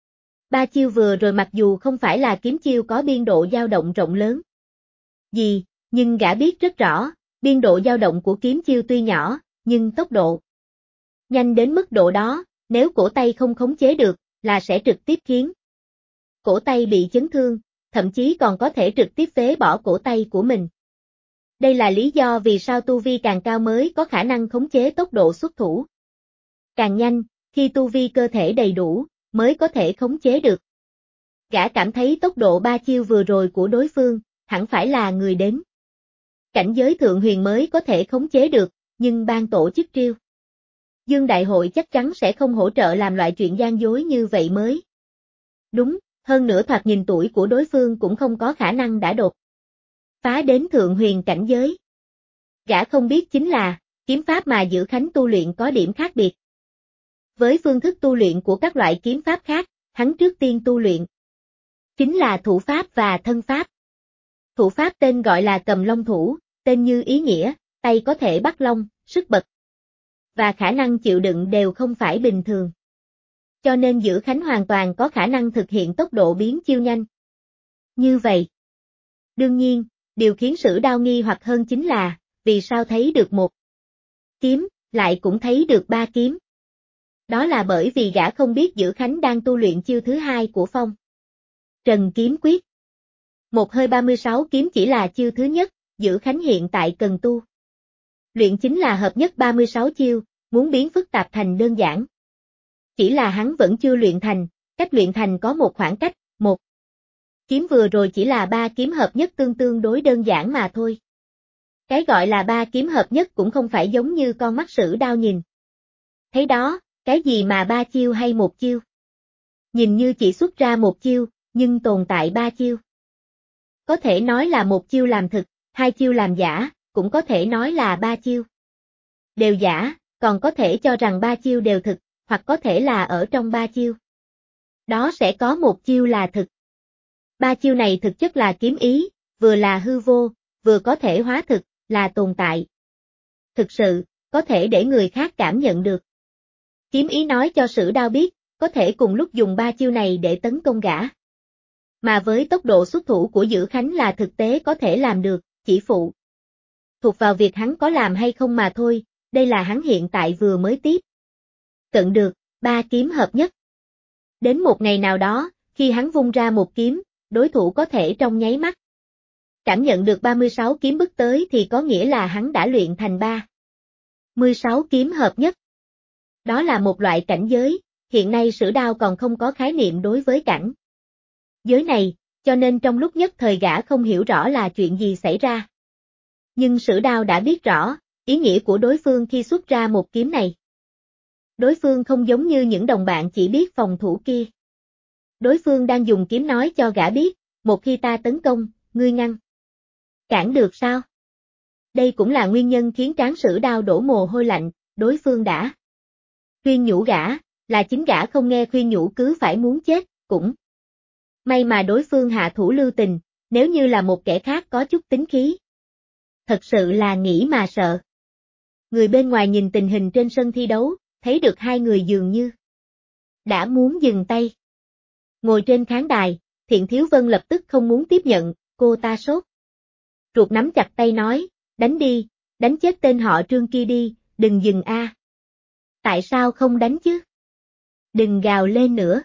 A: 3 chiêu vừa rồi mặc dù không phải là kiếm chiêu có biên độ dao động rộng lớn gì, nhưng gã biết rất rõ, biên độ dao động của kiếm chiêu tuy nhỏ, nhưng tốc độ nhanh đến mức độ đó, nếu cổ tay không khống chế được, là sẽ trực tiếp khiến cổ tay bị chấn thương, thậm chí còn có thể trực tiếp phế bỏ cổ tay của mình. Đây là lý do vì sao tu vi càng cao mới có khả năng khống chế tốc độ xuất thủ càng nhanh, khi tu vi cơ thể đầy đủ, mới có thể khống chế được. Gã cảm thấy tốc độ 3 chiêu vừa rồi của đối phương, hẳn phải là người đến cảnh giới thượng huyền mới có thể khống chế được, nhưng ban tổ chức Triêu Dương Đại hội chắc chắn sẽ không hỗ trợ làm loại chuyện gian dối như vậy mới. Đúng, hơn nữa thoạt nhìn tuổi của đối phương cũng không có khả năng đã đột phá đến thượng huyền cảnh giới. Gã không biết chính là, kiếm pháp mà Dữ Khánh tu luyện có điểm khác biệt. Với phương thức tu luyện của các loại kiếm pháp khác, hắn trước tiên tu luyện chính là thủ pháp và thân pháp. Thủ pháp tên gọi là cầm long thủ, tên như ý nghĩa, tay có thể bắt long, sức bật và khả năng chịu đựng đều không phải bình thường. Cho nên Dữ Khánh hoàn toàn có khả năng thực hiện tốc độ biến chiêu nhanh như vậy. Đương nhiên, điều khiến Sử đao nghi hoặc hơn chính là, vì sao thấy được một kiếm, lại cũng thấy được 3 kiếm. Đó là bởi vì gã không biết Dữ Khánh đang tu luyện chiêu thứ 2 của Phong Trần Kiếm Quyết. Một hơi 36 kiếm chỉ là chiêu thứ nhất, Dữ Khánh hiện tại cần tu luyện chính là hợp nhất 36 chiêu, muốn biến phức tạp thành đơn giản. Chỉ là hắn vẫn chưa luyện thành, cách luyện thành có một khoảng cách, một kiếm vừa rồi chỉ là 3 kiếm hợp nhất tương đối đơn giản mà thôi. Cái gọi là 3 kiếm hợp nhất cũng không phải giống như con mắt Sử đao nhìn. Thấy đó, cái gì mà 3 chiêu hay 1 chiêu? Nhìn như chỉ xuất ra 1 chiêu, nhưng tồn tại 3 chiêu. Có thể nói là 1 chiêu làm thực, 2 chiêu làm giả, cũng có thể nói là 3 chiêu đều giả, còn có thể cho rằng 3 chiêu đều thực, hoặc có thể là ở trong 3 chiêu đó sẽ có 1 chiêu là thực. 3 chiêu này thực chất là kiếm ý, vừa là hư vô, vừa có thể hóa thực, là tồn tại thực sự, có thể để người khác cảm nhận được. Kiếm ý nói cho Sử đao biết, có thể cùng lúc dùng 3 chiêu này để tấn công gã. Mà với tốc độ xuất thủ của Dữ Khánh là thực tế có thể làm được, chỉ phụ thuộc vào việc hắn có làm hay không mà thôi, đây là hắn hiện tại vừa mới tiếp cận được, 3 kiếm hợp nhất. Đến một ngày nào đó, khi hắn vung ra một kiếm, đối thủ có thể trong nháy mắt cảm nhận được 36 kiếm bức tới thì có nghĩa là hắn đã luyện thành 36 kiếm hợp nhất. Đó là một loại cảnh giới, hiện nay Sử đao còn không có khái niệm đối với cảnh giới này, cho nên trong lúc nhất thời gã không hiểu rõ là chuyện gì xảy ra. Nhưng Sử đao đã biết rõ, ý nghĩa của đối phương khi xuất ra một kiếm này. Đối phương không giống như những đồng bạn chỉ biết phòng thủ kia. Đối phương đang dùng kiếm nói cho gã biết, một khi ta tấn công, ngươi ngăn cản được sao? Đây cũng là nguyên nhân khiến Tráng Sử Đao đổ mồ hôi lạnh, đối phương đã khuyên nhủ gã, là chính gã không nghe khuyên nhủ cứ phải muốn chết, cũng may mà đối phương hạ thủ lưu tình, nếu như là một kẻ khác có chút tính khí. Thật sự là nghĩ mà sợ. Người bên ngoài nhìn tình hình trên sân thi đấu, thấy được hai người dường như đã muốn dừng tay. Ngồi trên khán đài, Thiện Thiếu Vân lập tức không muốn tiếp nhận, cô ta sốt ruột nắm chặt tay nói, đánh đi, đánh chết tên họ Trương kia đi, đừng dừng a. Tại sao không đánh chứ? Đừng gào lên nữa.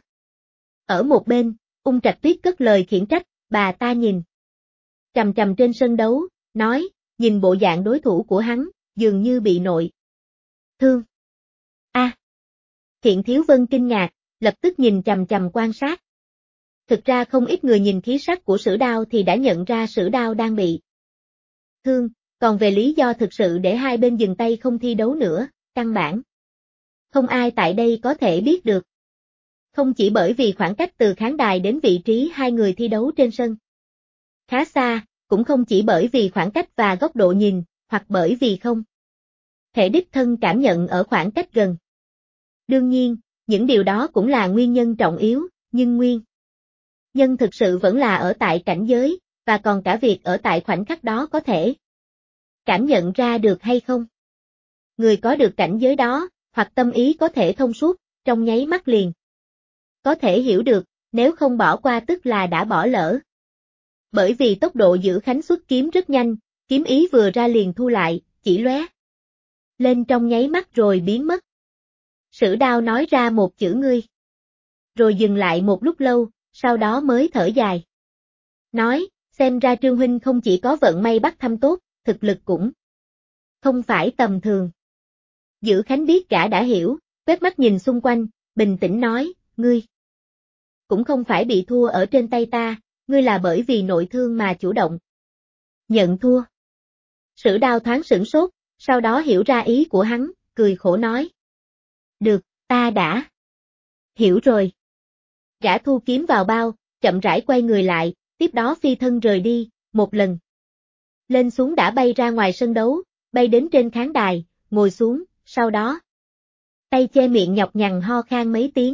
A: Ở một bên, Ung Trạch Tuyết cất lời khiển trách, bà ta nhìn chằm chằm trên sân đấu, nói, nhìn bộ dạng đối thủ của hắn, dường như bị nội thương. A. Thiện Thiếu Vân kinh ngạc, lập tức nhìn chằm chằm quan sát. Thực ra không ít người nhìn khí sắc của Sử Đao thì đã nhận ra Sử Đao đang bị thương, còn về lý do thực sự để hai bên dừng tay không thi đấu nữa, căn bản không ai tại đây có thể biết được. Không chỉ bởi vì khoảng cách từ khán đài đến vị trí hai người thi đấu trên sân khá xa, cũng không chỉ bởi vì khoảng cách và góc độ nhìn, hoặc bởi vì không thể đích thân cảm nhận ở khoảng cách gần. Đương nhiên, những điều đó cũng là nguyên nhân trọng yếu, nhưng nguyên nhân thực sự vẫn là ở tại cảnh giới, và còn cả việc ở tại khoảnh khắc đó có thể cảm nhận ra được hay không. Người có được cảnh giới đó, hoặc tâm ý có thể thông suốt, trong nháy mắt liền có thể hiểu được, nếu không bỏ qua tức là đã bỏ lỡ. Bởi vì tốc độ Giữ Khánh xuất kiếm rất nhanh, kiếm ý vừa ra liền thu lại, chỉ lóe lên trong nháy mắt rồi biến mất. Sử Đao nói ra một chữ ngươi, rồi dừng lại một lúc lâu, sau đó mới thở dài. Nói, xem ra Trương huynh không chỉ có vận may bắt thăm tốt, thực lực cũng không phải tầm thường. Giữ Khánh biết gã đã hiểu, quét mắt nhìn xung quanh, bình tĩnh nói, ngươi cũng không phải bị thua ở trên tay ta, ngươi là bởi vì nội thương mà chủ động nhận thua. Sử Đao thoáng sửng sốt, sau đó hiểu ra ý của hắn, cười khổ nói. Được, ta đã hiểu rồi. Gã thu kiếm vào bao, chậm rãi quay người lại, tiếp đó phi thân rời đi, một lần lên xuống đã bay ra ngoài sân đấu, bay đến trên khán đài, ngồi xuống, sau đó tay che miệng nhọc nhằn ho khan mấy tiếng.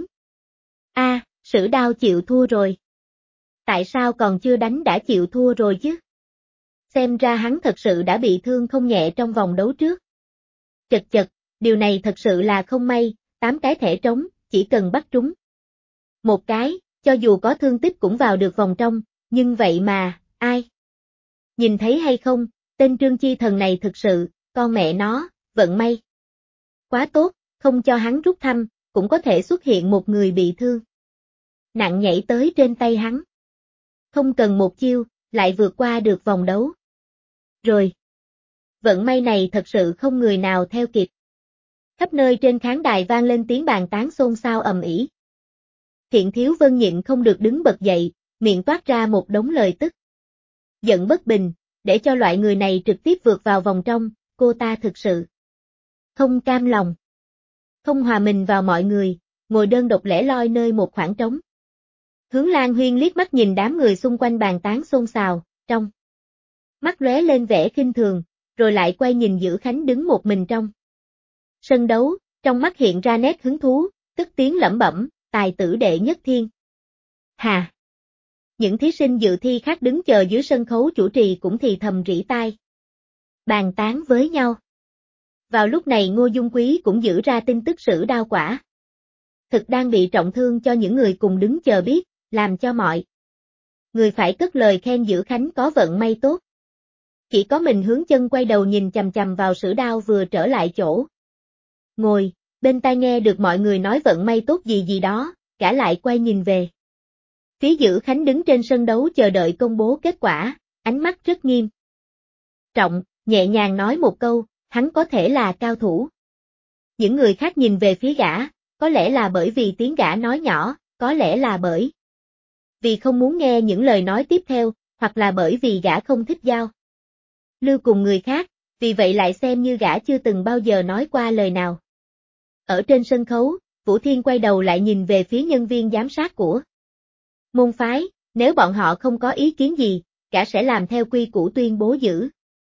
A: A, Sử Đao chịu thua rồi. Tại sao còn chưa đánh đã chịu thua rồi chứ? Xem ra hắn thật sự đã bị thương không nhẹ trong vòng đấu trước. Chật chật, điều này thật sự là không may, 8 cái thẻ trống, chỉ cần bắt trúng một cái, cho dù có thương tích cũng vào được vòng trong, nhưng vậy mà, ai nhìn thấy hay không, tên Trương Chi Thần này thực sự, con mẹ nó, vận may quá tốt, không cho hắn rút thăm, cũng có thể xuất hiện một người bị thương nặng nhảy tới trên tay hắn. Không cần một chiêu, lại vượt qua được vòng đấu. Rồi. Vận may này thật sự không người nào theo kịp. Khắp nơi trên khán đài vang lên tiếng bàn tán xôn xao ầm ĩ. Thiện Thiếu Vân nhịn không được đứng bật dậy, miệng toát ra một đống lời tức giận bất bình, để cho loại người này trực tiếp vượt vào vòng trong, cô ta thực sự không cam lòng. Không hòa mình vào mọi người, ngồi đơn độc lẻ loi nơi một khoảng trống. Hướng Lan Huyên liếc mắt nhìn đám người xung quanh bàn tán xôn xao, trong mắt lóe lên vẻ khinh thường, rồi lại quay nhìn Giữ Khánh đứng một mình trong sân đấu, trong mắt hiện ra nét hứng thú, cất tiếng lẩm bẩm, tài tử đệ nhất thiên. Hà! Những thí sinh dự thi khác đứng chờ dưới sân khấu chủ trì cũng thì thầm rỉ tai, bàn tán với nhau. Vào lúc này Ngô Dung Quý cũng giữ ra tin tức Sử Đao quả thực đang bị trọng thương cho những người cùng đứng chờ biết, làm cho mọi người phải cất lời khen Giữ Khánh có vận may tốt. Chỉ có mình Hướng Chân quay đầu nhìn chằm chằm vào Sử Đao vừa trở lại chỗ ngồi, bên tai nghe được mọi người nói vận may tốt gì gì đó, gã lại quay nhìn về phía Giữ Khánh đứng trên sân đấu chờ đợi công bố kết quả, ánh mắt rất nghiêm trọng, nhẹ nhàng nói một câu, hắn có thể là cao thủ. Những người khác nhìn về phía gã, có lẽ là bởi vì tiếng gã nói nhỏ, có lẽ là bởi vì không muốn nghe những lời nói tiếp theo, hoặc là bởi vì gã không thích giao lưu cùng người khác, vì vậy lại xem như gã chưa từng bao giờ nói qua lời nào. Ở trên sân khấu, Vũ Thiên quay đầu lại nhìn về phía nhân viên giám sát của môn phái, nếu bọn họ không có ý kiến gì, gã sẽ làm theo quy củ tuyên bố giữ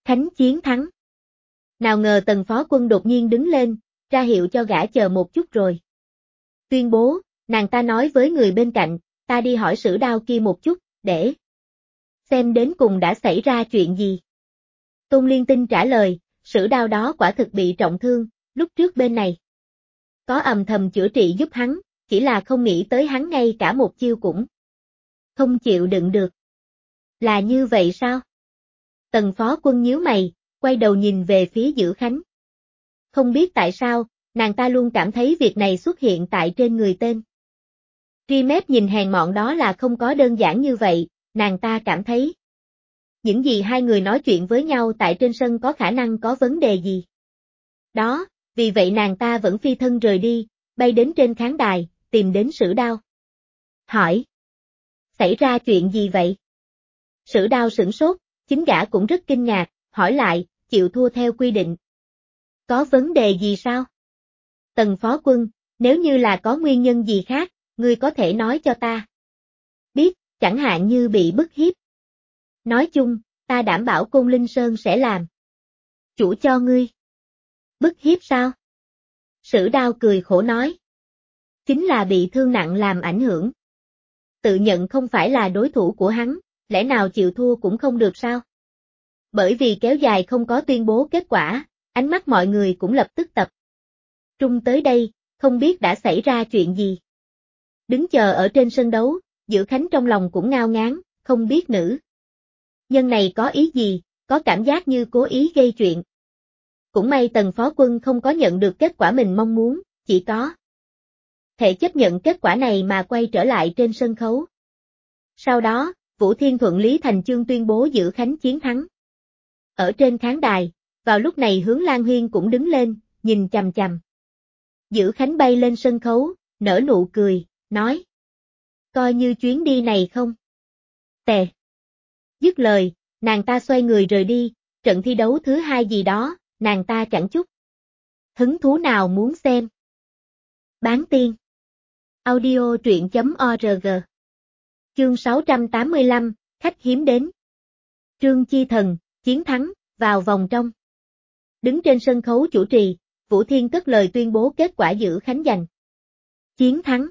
A: Khánh chiến thắng. Nào ngờ Tần phó quân đột nhiên đứng lên, ra hiệu cho gã chờ một chút rồi. Tuyên bố, nàng ta nói với người bên cạnh, ta đi hỏi Sử Đao kia một chút, để xem đến cùng đã xảy ra chuyện gì. Tôn Liên Tinh trả lời, Sử Đao đó quả thực bị trọng thương, lúc trước bên này có âm thầm chữa trị giúp hắn, chỉ là không nghĩ tới hắn ngay cả một chiêu cũng không chịu đựng được. Là như vậy sao? Tần phó quân nhíu mày, quay đầu nhìn về phía Dữ Khánh. Không biết tại sao, nàng ta luôn cảm thấy việc này xuất hiện tại trên người tên Trimep nhìn hèn mọn đó là không có đơn giản như vậy, nàng ta cảm thấy những gì hai người nói chuyện với nhau tại trên sân có khả năng có vấn đề gì. Đó, vì vậy nàng ta vẫn phi thân rời đi, bay đến trên khán đài, tìm đến Sử Đao. Hỏi. Xảy ra chuyện gì vậy? Sử Đao sửng sốt, chính gã cũng rất kinh ngạc, hỏi lại, chịu thua theo quy định. Có vấn đề gì sao? Tần phó quân, nếu như là có nguyên nhân gì khác, ngươi có thể nói cho ta biết, chẳng hạn như bị bức hiếp. Nói chung, ta đảm bảo Côn Linh Sơn sẽ làm chủ cho ngươi. Bức hiếp sao? Sử Đao cười khổ nói. Chính là bị thương nặng làm ảnh hưởng. Tự nhận không phải là đối thủ của hắn, lẽ nào chịu thua cũng không được sao? Bởi vì kéo dài không có tuyên bố kết quả, ánh mắt mọi người cũng lập tức tập trung tới đây, không biết đã xảy ra chuyện gì. Đứng chờ ở trên sân đấu, Dữ Khánh trong lòng cũng ngao ngán, không biết nữ nhân này có ý gì, có cảm giác như cố ý gây chuyện. Cũng may Tần phó quân không có nhận được kết quả mình mong muốn, chỉ có thể chấp nhận kết quả này mà quay trở lại trên sân khấu. Sau đó, Vũ Thiên thuận lý thành chương tuyên bố Dữ Khánh chiến thắng. Ở trên khán đài, vào lúc này Hướng Lan Huyên cũng đứng lên, nhìn chằm chằm. Dữ Khánh bay lên sân khấu, nở nụ cười, nói. Coi như chuyến đi này không? Tè. Dứt lời, nàng ta xoay người rời đi, trận thi đấu thứ hai gì đó, nàng ta chẳng chút hứng thú nào muốn xem. Bán tiên. Audio truyện.org. Chương 685, khách hiếm đến. Trương Chi Thần, chiến thắng, vào vòng trong. Đứng trên sân khấu chủ trì, Vũ Thiên cất lời tuyên bố kết quả Dữ Khánh giành chiến thắng.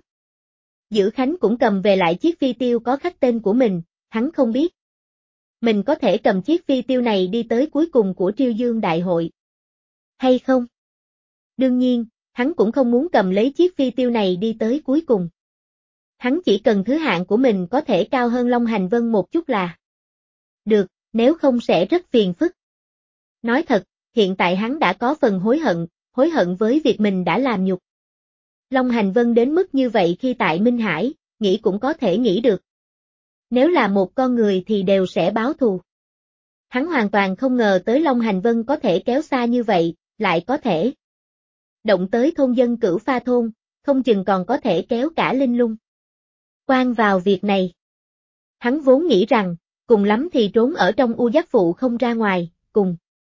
A: Dữ Khánh cũng cầm về lại chiếc phi tiêu có khắc tên của mình, hắn không biết mình có thể cầm chiếc phi tiêu này đi tới cuối cùng của Triêu Dương Đại hội hay không? Đương nhiên, hắn cũng không muốn cầm lấy chiếc phi tiêu này đi tới cuối cùng. Hắn chỉ cần thứ hạng của mình có thể cao hơn Long Hành Vân một chút là được, nếu không sẽ rất phiền phức. Nói thật, hiện tại hắn đã có phần hối hận với việc mình đã làm nhục Long Hành Vân đến mức như vậy khi tại Minh Hải, nghĩ cũng có thể nghĩ được. Nếu là một con người thì đều sẽ báo thù. Hắn hoàn toàn không ngờ tới Long Hành Vân có thể kéo xa như vậy, lại có thể động tới thôn dân Cửu Pha thôn, không chừng còn có thể kéo cả Linh Lung quan vào việc này. Hắn vốn nghĩ rằng, cùng lắm thì trốn ở trong U Giác Phụ không ra ngoài, cùng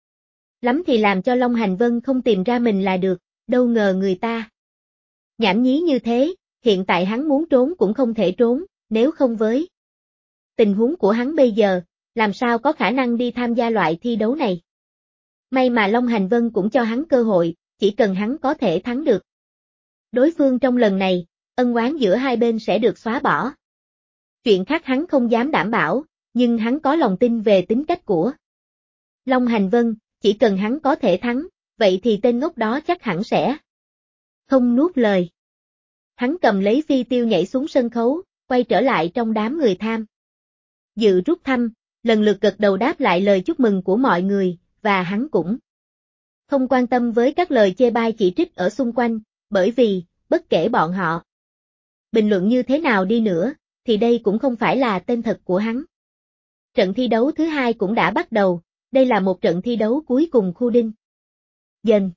A: lắm thì làm cho Long Hành Vân không tìm ra mình là được, đâu ngờ người ta nhảm nhí như thế, hiện tại hắn muốn trốn cũng không thể trốn, nếu không với tình huống của hắn bây giờ, làm sao có khả năng đi tham gia loại thi đấu này. May mà Long Hành Vân cũng cho hắn cơ hội, chỉ cần hắn có thể thắng được đối phương trong lần này, ân oán giữa hai bên sẽ được xóa bỏ. Chuyện khác hắn không dám đảm bảo, nhưng hắn có lòng tin về tính cách của Long Hành Vân, chỉ cần hắn có thể thắng, vậy thì tên ngốc đó chắc hẳn sẽ không nuốt lời. Hắn cầm lấy phi tiêu nhảy xuống sân khấu, quay trở lại trong đám người tham dự rút thăm, lần lượt gật đầu đáp lại lời chúc mừng của mọi người, và hắn cũng không quan tâm với các lời chê bai chỉ trích ở xung quanh, bởi vì, bất kể bọn họ bình luận như thế nào đi nữa, thì đây cũng không phải là tên thật của hắn. Trận thi đấu thứ hai cũng đã bắt đầu, đây là một trận thi đấu cuối cùng khu đinh dần.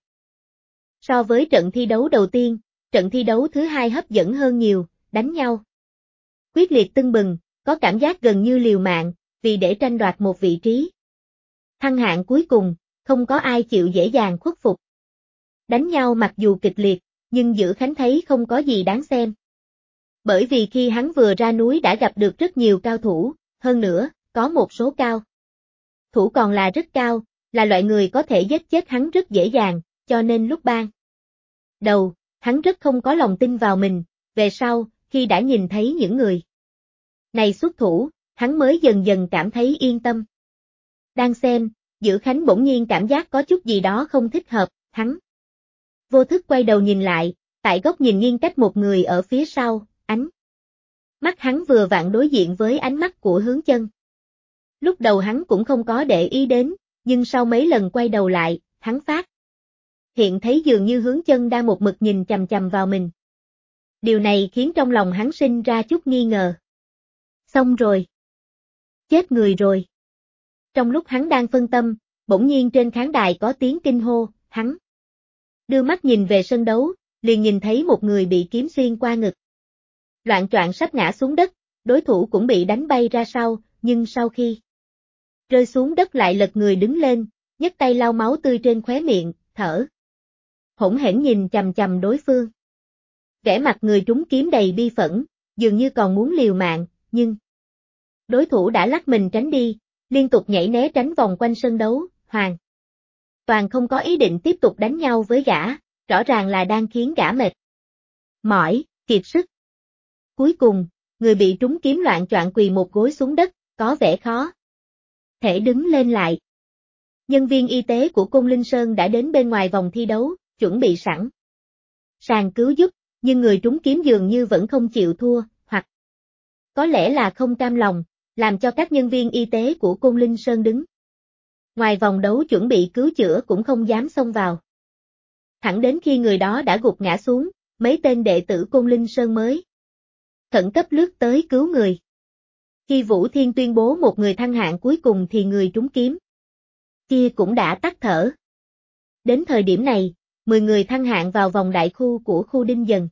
A: So với trận thi đấu đầu tiên, trận thi đấu thứ hai hấp dẫn hơn nhiều, đánh nhau quyết liệt tưng bừng, có cảm giác gần như liều mạng, vì để tranh đoạt một vị trí thăng hạng cuối cùng, không có ai chịu dễ dàng khuất phục. Đánh nhau mặc dù kịch liệt, nhưng Dữ Khánh thấy không có gì đáng xem. Bởi vì khi hắn vừa ra núi đã gặp được rất nhiều cao thủ, hơn nữa, có một số cao thủ còn là rất cao, là loại người có thể giết chết hắn rất dễ dàng, cho nên lúc ban đầu, hắn rất không có lòng tin vào mình, về sau, khi đã nhìn thấy những người này xuất thủ, hắn mới dần dần cảm thấy yên tâm. Đang xem, Dữ Khánh bỗng nhiên cảm giác có chút gì đó không thích hợp, hắn vô thức quay đầu nhìn lại, tại góc nhìn nghiêng cách một người ở phía sau, ánh mắt hắn vừa vặn đối diện với ánh mắt của Hướng Chân. Lúc đầu hắn cũng không có để ý đến, nhưng sau mấy lần quay đầu lại, hắn phát hiện thấy dường như Hướng Chân đang một mực nhìn chằm chằm vào mình. Điều này khiến trong lòng hắn sinh ra chút nghi ngờ. Xong rồi. Chết người rồi. Trong lúc hắn đang phân tâm, bỗng nhiên trên khán đài có tiếng kinh hô, hắn đưa mắt nhìn về sân đấu, liền nhìn thấy một người bị kiếm xuyên qua ngực. Loạng choạng sắp ngã xuống đất, đối thủ cũng bị đánh bay ra sau, nhưng sau khi rơi xuống đất lại lật người đứng lên, nhấc tay lau máu tươi trên khóe miệng, thở hổn hển nhìn chằm chằm đối phương. Vẻ mặt người trúng kiếm đầy bi phẫn, dường như còn muốn liều mạng, nhưng đối thủ đã lắc mình tránh đi, liên tục nhảy né tránh vòng quanh sân đấu, hoàn toàn không có ý định tiếp tục đánh nhau với gã, rõ ràng là đang khiến gã mệt mỏi, kiệt sức. Cuối cùng, người bị trúng kiếm loạng choạng quỳ một gối xuống đất, có vẻ khó thể đứng lên lại. Nhân viên y tế của Côn Linh Sơn đã đến bên ngoài vòng thi đấu, chuẩn bị sẵn sàng cứu giúp, nhưng người trúng kiếm dường như vẫn không chịu thua, hoặc có lẽ là không cam lòng, làm cho các nhân viên y tế của Côn Linh Sơn đứng ngoài vòng đấu chuẩn bị cứu chữa cũng không dám xông vào. Thẳng đến khi người đó đã gục ngã xuống, mấy tên đệ tử Côn Linh Sơn mới khẩn cấp lướt tới cứu người. Khi Vũ Thiên tuyên bố một người thăng hạng cuối cùng thì người trúng kiếm kia cũng đã tắt thở. Đến thời điểm này, 10 người thăng hạng vào vòng đại khu của khu Đinh Dần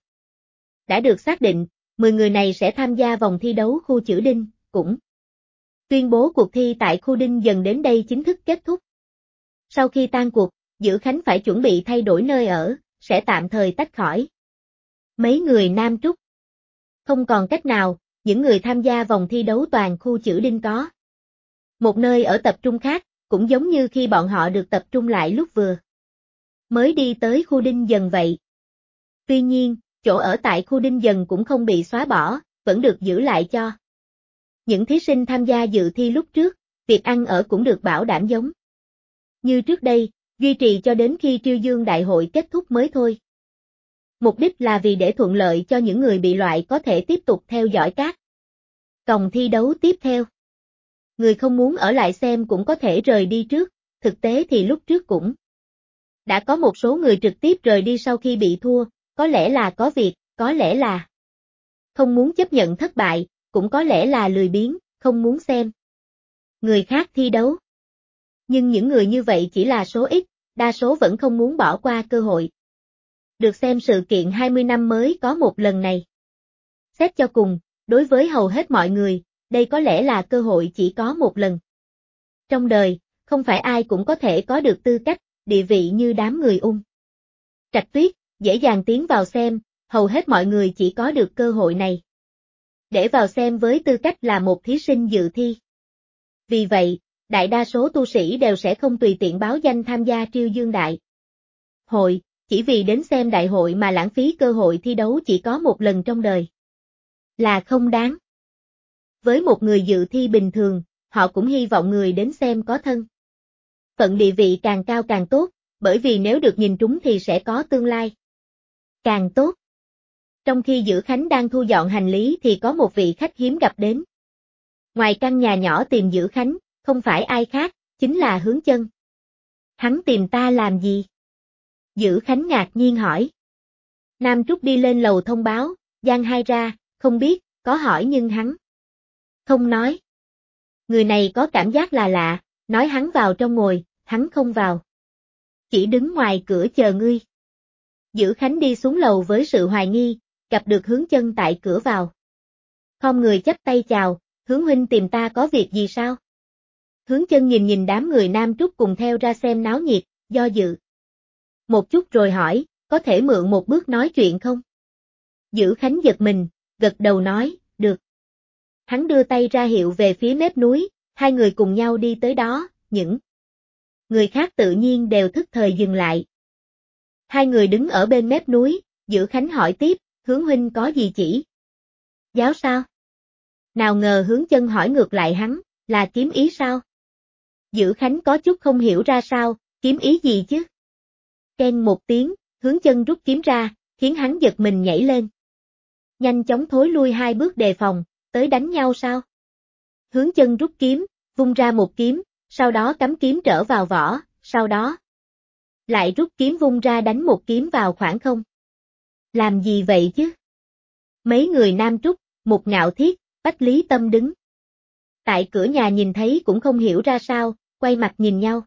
A: đã được xác định, 10 người này sẽ tham gia vòng thi đấu khu Chữ Đinh, cũng tuyên bố cuộc thi tại khu Đinh Dần đến đây chính thức kết thúc. Sau khi tan cuộc, Dữ Khánh phải chuẩn bị thay đổi nơi ở, sẽ tạm thời tách khỏi mấy người Nam Trúc. Không còn cách nào, những người tham gia vòng thi đấu toàn khu Chữ Đinh có một nơi ở tập trung khác, cũng giống như khi bọn họ được tập trung lại lúc vừa mới đi tới khu Đinh Dần vậy. Tuy nhiên, chỗ ở tại khu Đinh Dần cũng không bị xóa bỏ, vẫn được giữ lại cho những thí sinh tham gia dự thi lúc trước, việc ăn ở cũng được bảo đảm giống như trước đây, duy trì cho đến khi Triêu Dương Đại hội kết thúc mới thôi. Mục đích là vì để thuận lợi cho những người bị loại có thể tiếp tục theo dõi các vòng thi đấu tiếp theo. Người không muốn ở lại xem cũng có thể rời đi trước, thực tế thì lúc trước cũng đã có một số người trực tiếp rời đi sau khi bị thua, có lẽ là có việc, có lẽ là không muốn chấp nhận thất bại, cũng có lẽ là lười biếng, không muốn xem người khác thi đấu. Nhưng những người như vậy chỉ là số ít, đa số vẫn không muốn bỏ qua cơ hội được xem sự kiện 20 năm mới có một lần này. Xét cho cùng, đối với hầu hết mọi người, đây có lẽ là cơ hội chỉ có một lần trong đời, không phải ai cũng có thể có được tư cách, địa vị như đám người Trạch Tuyết, dễ dàng tiến vào xem, hầu hết mọi người chỉ có được cơ hội này để vào xem với tư cách là một thí sinh dự thi. Vì vậy, đại đa số tu sĩ đều sẽ không tùy tiện báo danh tham gia Triêu Dương Đại hội, chỉ vì đến xem đại hội mà lãng phí cơ hội thi đấu chỉ có một lần trong đời là không đáng. Với một người dự thi bình thường, họ cũng hy vọng người đến xem có thân phận địa vị càng cao càng tốt, bởi vì nếu được nhìn trúng thì sẽ có tương lai càng tốt. Trong khi Dữ Khánh đang thu dọn hành lý thì có một vị khách hiếm gặp đến. Ngoài căn nhà nhỏ tìm Dữ Khánh, không phải ai khác, chính là Hướng Chân. Hắn tìm ta làm gì? Dữ Khánh ngạc nhiên hỏi. Nam Trúc đi lên lầu thông báo, Giang Hai ra, không biết, có hỏi nhưng hắn không nói. Người này có cảm giác là lạ, nói hắn vào trong ngồi, hắn không vào. Chỉ đứng ngoài cửa chờ ngươi. Dữ Khánh đi xuống lầu với sự hoài nghi, gặp được Hướng Chân tại cửa vào. Khom người chắp tay chào, Hướng huynh tìm ta có việc gì sao? Hướng Chân nhìn nhìn đám người Nam Trúc cùng theo ra xem náo nhiệt, do dự một chút rồi hỏi, có thể mượn một bước nói chuyện không? Dữ Khánh giật mình, gật đầu nói, được. Hắn đưa tay ra hiệu về phía mép núi, hai người cùng nhau đi tới đó, những người khác tự nhiên đều thức thời dừng lại. Hai người đứng ở bên mép núi, Dữ Khánh hỏi tiếp, Hướng huynh có gì chỉ? Giáo sao? Nào ngờ Hướng Chân hỏi ngược lại hắn, là kiếm ý sao? Dữ Khánh có chút không hiểu ra sao, kiếm ý gì chứ? Keng một tiếng, Hướng Chân rút kiếm ra, khiến hắn giật mình nhảy lên. Nhanh chóng thối lui hai bước đề phòng, tới đánh nhau sao? Hướng Chân rút kiếm, vung ra một kiếm, sau đó cắm kiếm trở vào vỏ, sau đó lại rút kiếm vung ra đánh một kiếm vào khoảng không. Làm gì vậy chứ? Mấy người Nam Trúc, Mục Ngạo Thiết, Bách Lý Tâm đứng tại cửa nhà nhìn thấy cũng không hiểu ra sao, quay mặt nhìn nhau.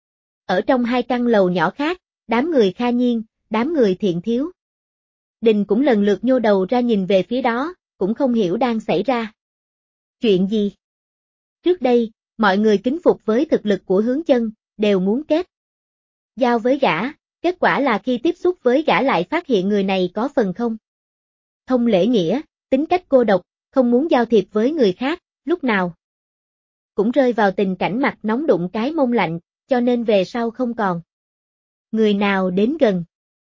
A: Ở trong hai căn lầu nhỏ khác, đám người Kha Nhiên, đám người Thiện Thiếu Đình cũng lần lượt nhô đầu ra nhìn về phía đó, cũng không hiểu đang xảy ra chuyện gì. Trước đây, mọi người kính phục với thực lực của Hướng Chân, đều muốn kết giao với gã, kết quả là khi tiếp xúc với gã lại phát hiện người này có phần không thông lễ nghĩa, tính cách cô độc, không muốn giao thiệp với người khác, lúc nào cũng rơi vào tình cảnh mặt nóng đụng cái mông lạnh, cho nên về sau không còn người nào đến gần.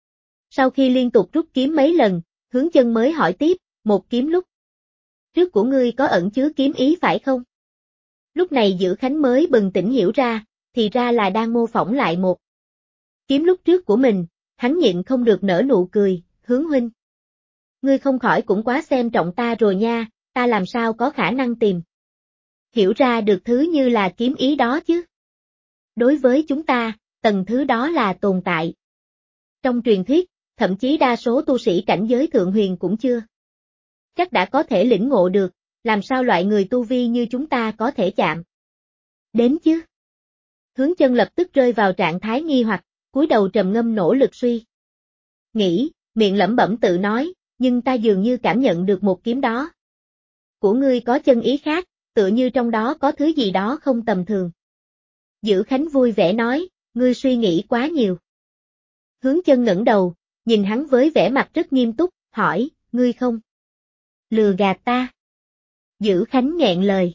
A: Sau khi liên tục rút kiếm mấy lần, Hướng Chân mới hỏi tiếp, một kiếm lúc trước của ngươi có ẩn chứa kiếm ý phải không? Lúc này Dữ Khánh mới bừng tỉnh hiểu ra, thì ra là đang mô phỏng lại một kiếm lúc trước của mình, hắn nhịn không được nở nụ cười, Hướng huynh. Ngươi không khỏi cũng quá xem trọng ta rồi nha, ta làm sao có khả năng tìm hiểu ra được thứ như là kiếm ý đó chứ. Đối với chúng ta, tầng thứ đó là tồn tại trong truyền thuyết, thậm chí đa số tu sĩ cảnh giới thượng huyền cũng chưa chắc đã có thể lĩnh ngộ được, làm sao loại người tu vi như chúng ta có thể chạm đến chứ? Hướng Chân lập tức rơi vào trạng thái nghi hoặc, cúi đầu trầm ngâm nỗ lực suy nghĩ, miệng lẩm bẩm tự nói, nhưng ta dường như cảm nhận được một kiếm đó của ngươi có chân ý khác, tựa như trong đó có thứ gì đó không tầm thường. Dữ Khánh vui vẻ nói, ngươi suy nghĩ quá nhiều. Hướng Chân ngẩng đầu, nhìn hắn với vẻ mặt rất nghiêm túc, hỏi, ngươi không lừa gạt ta? Dữ Khánh nghẹn lời.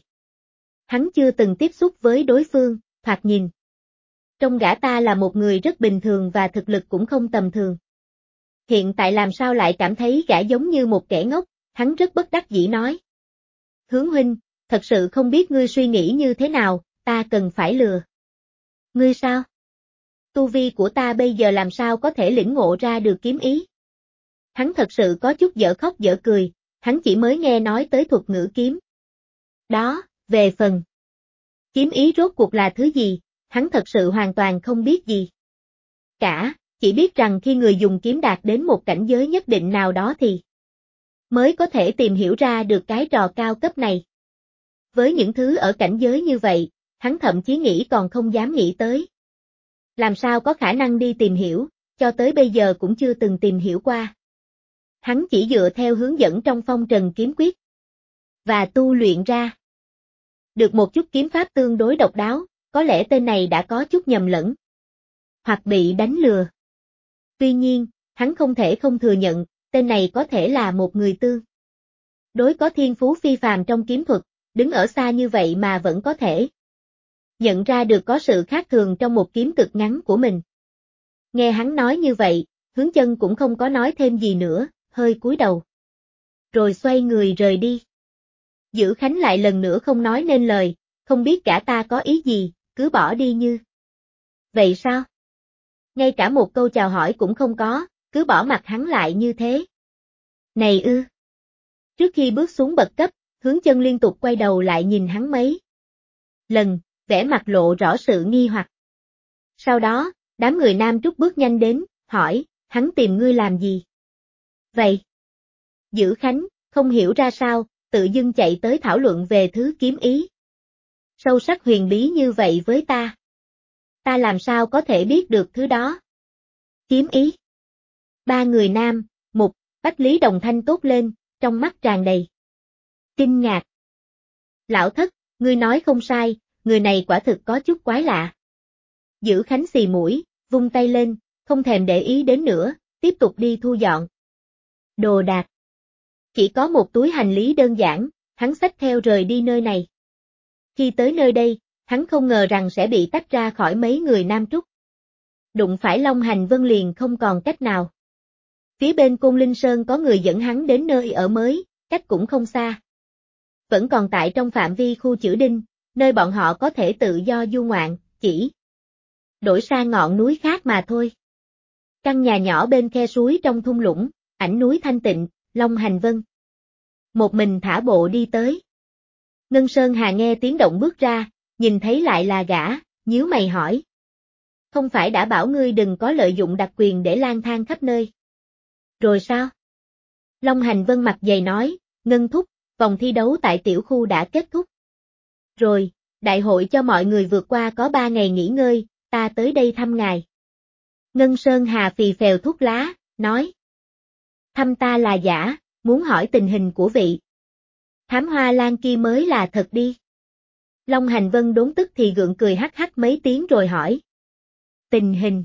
A: Hắn chưa từng tiếp xúc với đối phương, thoạt nhìn trong gã ta là một người rất bình thường và thực lực cũng không tầm thường. Hiện tại làm sao lại cảm thấy gã giống như một kẻ ngốc, hắn rất bất đắc dĩ nói. Hướng huynh, thật sự không biết ngươi suy nghĩ như thế nào, ta cần phải lừa ngươi sao? Tu vi của ta bây giờ làm sao có thể lĩnh ngộ ra được kiếm ý? Hắn thật sự có chút dở khóc dở cười, hắn chỉ mới nghe nói tới thuật ngữ kiếm. Đó, về phần kiếm ý rốt cuộc là thứ gì, hắn thật sự hoàn toàn không biết gì cả, chỉ biết rằng khi người dùng kiếm đạt đến một cảnh giới nhất định nào đó thì mới có thể tìm hiểu ra được cái trò cao cấp này. Với những thứ ở cảnh giới như vậy, hắn thậm chí nghĩ còn không dám nghĩ tới. Làm sao có khả năng đi tìm hiểu, cho tới bây giờ cũng chưa từng tìm hiểu qua. Hắn chỉ dựa theo hướng dẫn trong phong trần kiếm quyết và tu luyện ra được một chút kiếm pháp tương đối độc đáo, có lẽ tên này đã có chút nhầm lẫn hoặc bị đánh lừa. Tuy nhiên, hắn không thể không thừa nhận, tên này có thể là một người tương đối có thiên phú phi phàm trong kiếm thuật, đứng ở xa như vậy mà vẫn có thể nhận ra được có sự khác thường trong một kiếm cực ngắn của mình. Nghe hắn nói như vậy, Hướng Chân cũng không có nói thêm gì nữa, hơi cúi đầu. Rồi xoay người rời đi. Dữ Khánh lại lần nữa không nói nên lời, không biết cả ta có ý gì, cứ bỏ đi như. Vậy sao? Ngay cả một câu chào hỏi cũng không có, cứ bỏ mặt hắn lại như thế. Này ư! Trước khi bước xuống bậc cấp, Hướng Chân liên tục quay đầu lại nhìn hắn mấy lần, vẻ mặt lộ rõ sự nghi hoặc. Sau đó, đám người Nam Trúc bước nhanh đến, hỏi, hắn tìm ngươi làm gì? Vậy? Dữ Khánh, không hiểu ra sao, tự dưng chạy tới thảo luận về thứ kiếm ý. Sâu sắc huyền bí như vậy với ta. Ta làm sao có thể biết được thứ đó? Kiếm ý. Ba người Nam, Mục, Bách Lý đồng thanh tốt lên, trong mắt tràn đầy kinh ngạc. Lão thất, ngươi nói không sai, người này quả thực có chút quái lạ. Dữ Khánh xì mũi, vung tay lên, không thèm để ý đến nữa, tiếp tục đi thu dọn đồ đạc. Chỉ có một túi hành lý đơn giản, hắn xách theo rời đi nơi này. Khi tới nơi đây, hắn không ngờ rằng sẽ bị tách ra khỏi mấy người Nam Trúc. Đụng phải Long Hành Vân liền không còn cách nào. Phía bên Côn Linh Sơn có người dẫn hắn đến nơi ở mới, cách cũng không xa. Vẫn còn tại trong phạm vi khu Chữ Đinh, nơi bọn họ có thể tự do du ngoạn, chỉ đổi sang ngọn núi khác mà thôi. Căn nhà nhỏ bên khe suối trong thung lũng, ảnh núi thanh tịnh, Long Hành Vân một mình thả bộ đi tới. Ngân Sơn Hà nghe tiếng động bước ra, nhìn thấy lại là gã, nhíu mày hỏi. Không phải đã bảo ngươi đừng có lợi dụng đặc quyền để lang thang khắp nơi. Rồi sao? Long Hành Vân mặt dày nói, Ngân thúc, vòng thi đấu tại tiểu khu đã kết thúc. Rồi, đại hội cho mọi người vượt qua có 3 ngày nghỉ ngơi, ta tới đây thăm ngài. Ngân Sơn Hà phì phèo thuốc lá, nói. Thăm ta là giả, muốn hỏi tình hình của vị Thám Hoa Lan kia mới là thật đi. Long Hành Vân đốn tức thì gượng cười hắc hắc mấy tiếng rồi hỏi. Tình hình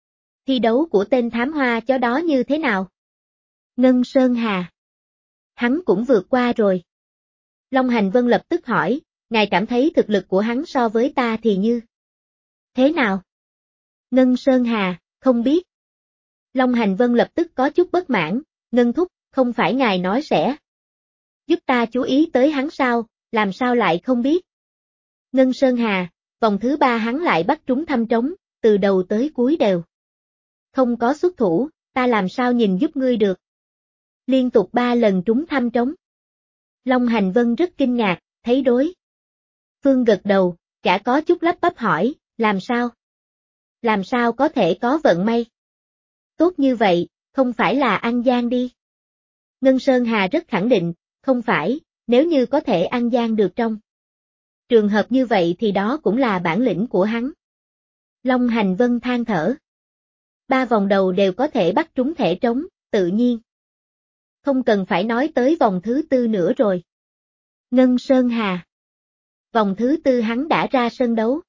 A: thi đấu của tên thám hoa chó đó như thế nào? Ngân Sơn Hà. Hắn cũng vượt qua rồi. Long Hành Vân lập tức hỏi, ngài cảm thấy thực lực của hắn so với ta thì như thế nào? Ngân Sơn Hà, không biết. Long Hành Vân lập tức có chút bất mãn, Ngân thúc, không phải ngài nói sẽ giúp ta chú ý tới hắn sao, làm sao lại không biết? Ngân Sơn Hà, vòng thứ 3 hắn lại bắt trúng thăm trống, từ đầu tới cuối đều không có xuất thủ, ta làm sao nhìn giúp ngươi được? Liên tục 3 lần trúng thăm trống. Long Hành Vân rất kinh ngạc, thấy đối phương gật đầu, chả có chút lắp bắp hỏi, làm sao? Làm sao có thể có vận may? Tốt như vậy, không phải là ăn gian đi. Ngân Sơn Hà rất khẳng định, không phải, nếu như có thể ăn gian được trong trường hợp như vậy thì đó cũng là bản lĩnh của hắn. Long Hành Vân than thở. 3 vòng đầu đều có thể bắt trúng thẻ trống, tự nhiên. Không cần phải nói tới vòng thứ 4 nữa rồi. Ngân Sơn Hà. Vòng thứ 4 hắn đã ra sân đấu.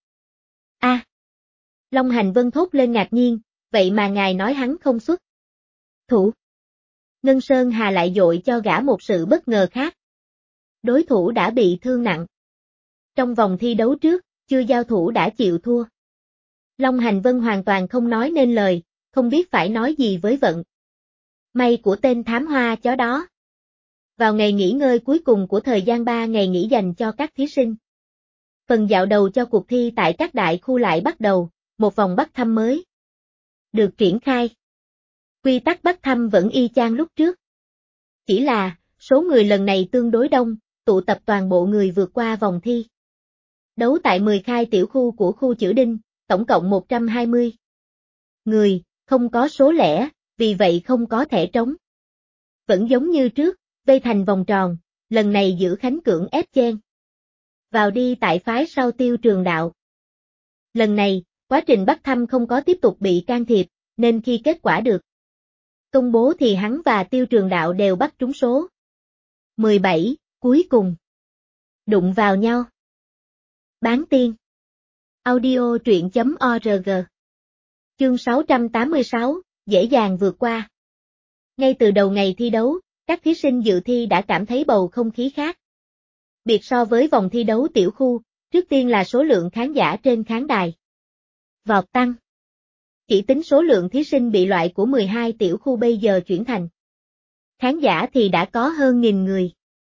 A: Long Hành Vân thốt lên ngạc nhiên, vậy mà ngài nói hắn không xuất thủ. Ngân Sơn Hà lại dội cho gã một sự bất ngờ khác. Đối thủ đã bị thương nặng. Trong vòng thi đấu trước, chưa giao thủ đã chịu thua. Long Hành Vân hoàn toàn không nói nên lời, không biết phải nói gì với vận may của tên thám hoa chó đó. Vào ngày nghỉ ngơi cuối cùng của thời gian 3 ngày nghỉ dành cho các thí sinh. Phần dạo đầu cho cuộc thi tại các đại khu lại bắt đầu, một vòng bắt thăm mới được triển khai. Quy tắc bắt thăm vẫn y chang lúc trước. Chỉ là, số người lần này tương đối đông, tụ tập toàn bộ người vượt qua vòng thi. Đấu tại 10 khai tiểu khu của khu Chữ Đinh, tổng cộng 120 người, không có số lẻ, vì vậy không có thẻ trống. Vẫn giống như trước, vây thành vòng tròn, lần này giữ Khánh cưỡng ép chen vào đi tại phái sau Tiêu Trường Đạo. Lần này, quá trình bắt thăm không có tiếp tục bị can thiệp, nên khi kết quả được công bố thì hắn và Tiêu Trường Đạo đều bắt trúng số 17, cuối cùng đụng vào nhau. Bán tiên. Audio truyện.org. Chương 686, dễ dàng vượt qua. Ngay từ đầu ngày thi đấu, các thí sinh dự thi đã cảm thấy bầu không khí khác biệt so với vòng thi đấu tiểu khu, trước tiên là số lượng khán giả trên khán đài vọt tăng. Chỉ tính số lượng thí sinh bị loại của 12 tiểu khu bây giờ chuyển thành khán giả thì đã có hơn 1.000 người.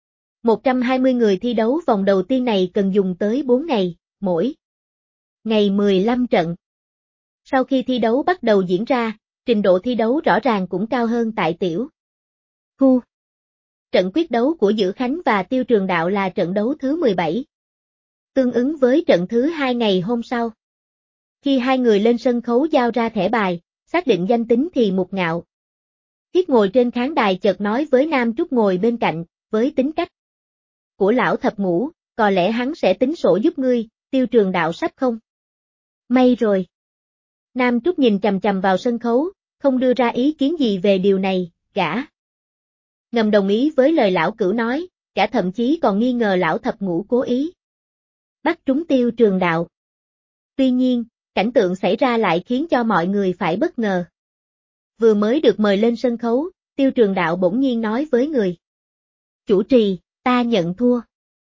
A: 120 người thi đấu vòng đầu tiên này cần dùng tới 4 ngày, mỗi ngày 15 trận. Sau khi thi đấu bắt đầu diễn ra, trình độ thi đấu rõ ràng cũng cao hơn tại tiểu khu. Trận quyết đấu của Dữ Khánh và Tiêu Trường Đạo là trận đấu thứ 17. Tương ứng với trận thứ 2 ngày hôm sau. Khi hai người lên sân khấu giao ra thẻ bài, xác định danh tính thì Mục Ngạo Thiết ngồi trên khán đài chợt nói với Nam Trúc ngồi bên cạnh, với tính cách của lão thập ngũ, có lẽ hắn sẽ tính sổ giúp ngươi, Tiêu Trường Đạo sắp không? May rồi. Nam Trúc nhìn chằm chằm vào sân khấu, không đưa ra ý kiến gì về điều này, gã ngầm đồng ý với lời lão cửu nói, cả thậm chí còn nghi ngờ lão thập ngũ cố ý bắt trúng Tiêu Trường Đạo. Tuy nhiên, cảnh tượng xảy ra lại khiến cho mọi người phải bất ngờ. Vừa mới được mời lên sân khấu, Tiêu Trường Đạo bỗng nhiên nói với người chủ trì, ta nhận thua.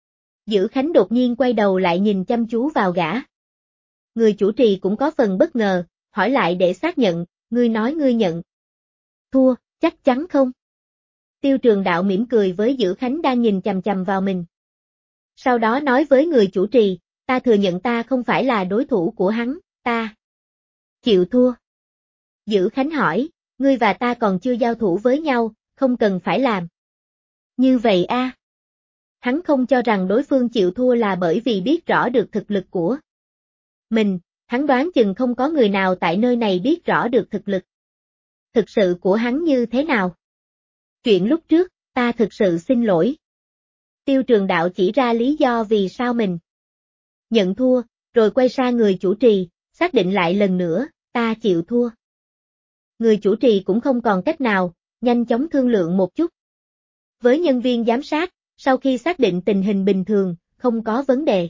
A: Dữ Khánh đột nhiên quay đầu lại nhìn chăm chú vào gã. Người chủ trì cũng có phần bất ngờ, hỏi lại để xác nhận, ngươi nói ngươi nhận thua, chắc chắn không? Tiêu Trường Đạo mỉm cười với Dữ Khánh đang nhìn chằm chằm vào mình. Sau đó nói với người chủ trì, ta thừa nhận ta không phải là đối thủ của hắn, ta chịu thua. Dữ Khánh hỏi, ngươi và ta còn chưa giao thủ với nhau, không cần phải làm như vậy a. Hắn không cho rằng đối phương chịu thua là bởi vì biết rõ được thực lực của mình, hắn đoán chừng không có người nào tại nơi này biết rõ được thực lực thực sự của hắn như thế nào. Chuyện lúc trước, ta thực sự xin lỗi. Tiêu Trường Đạo chỉ ra lý do vì sao mình nhận thua, rồi quay sang người chủ trì, xác định lại lần nữa, ta chịu thua. Người chủ trì cũng không còn cách nào, nhanh chóng thương lượng một chút với nhân viên giám sát, sau khi xác định tình hình bình thường, không có vấn đề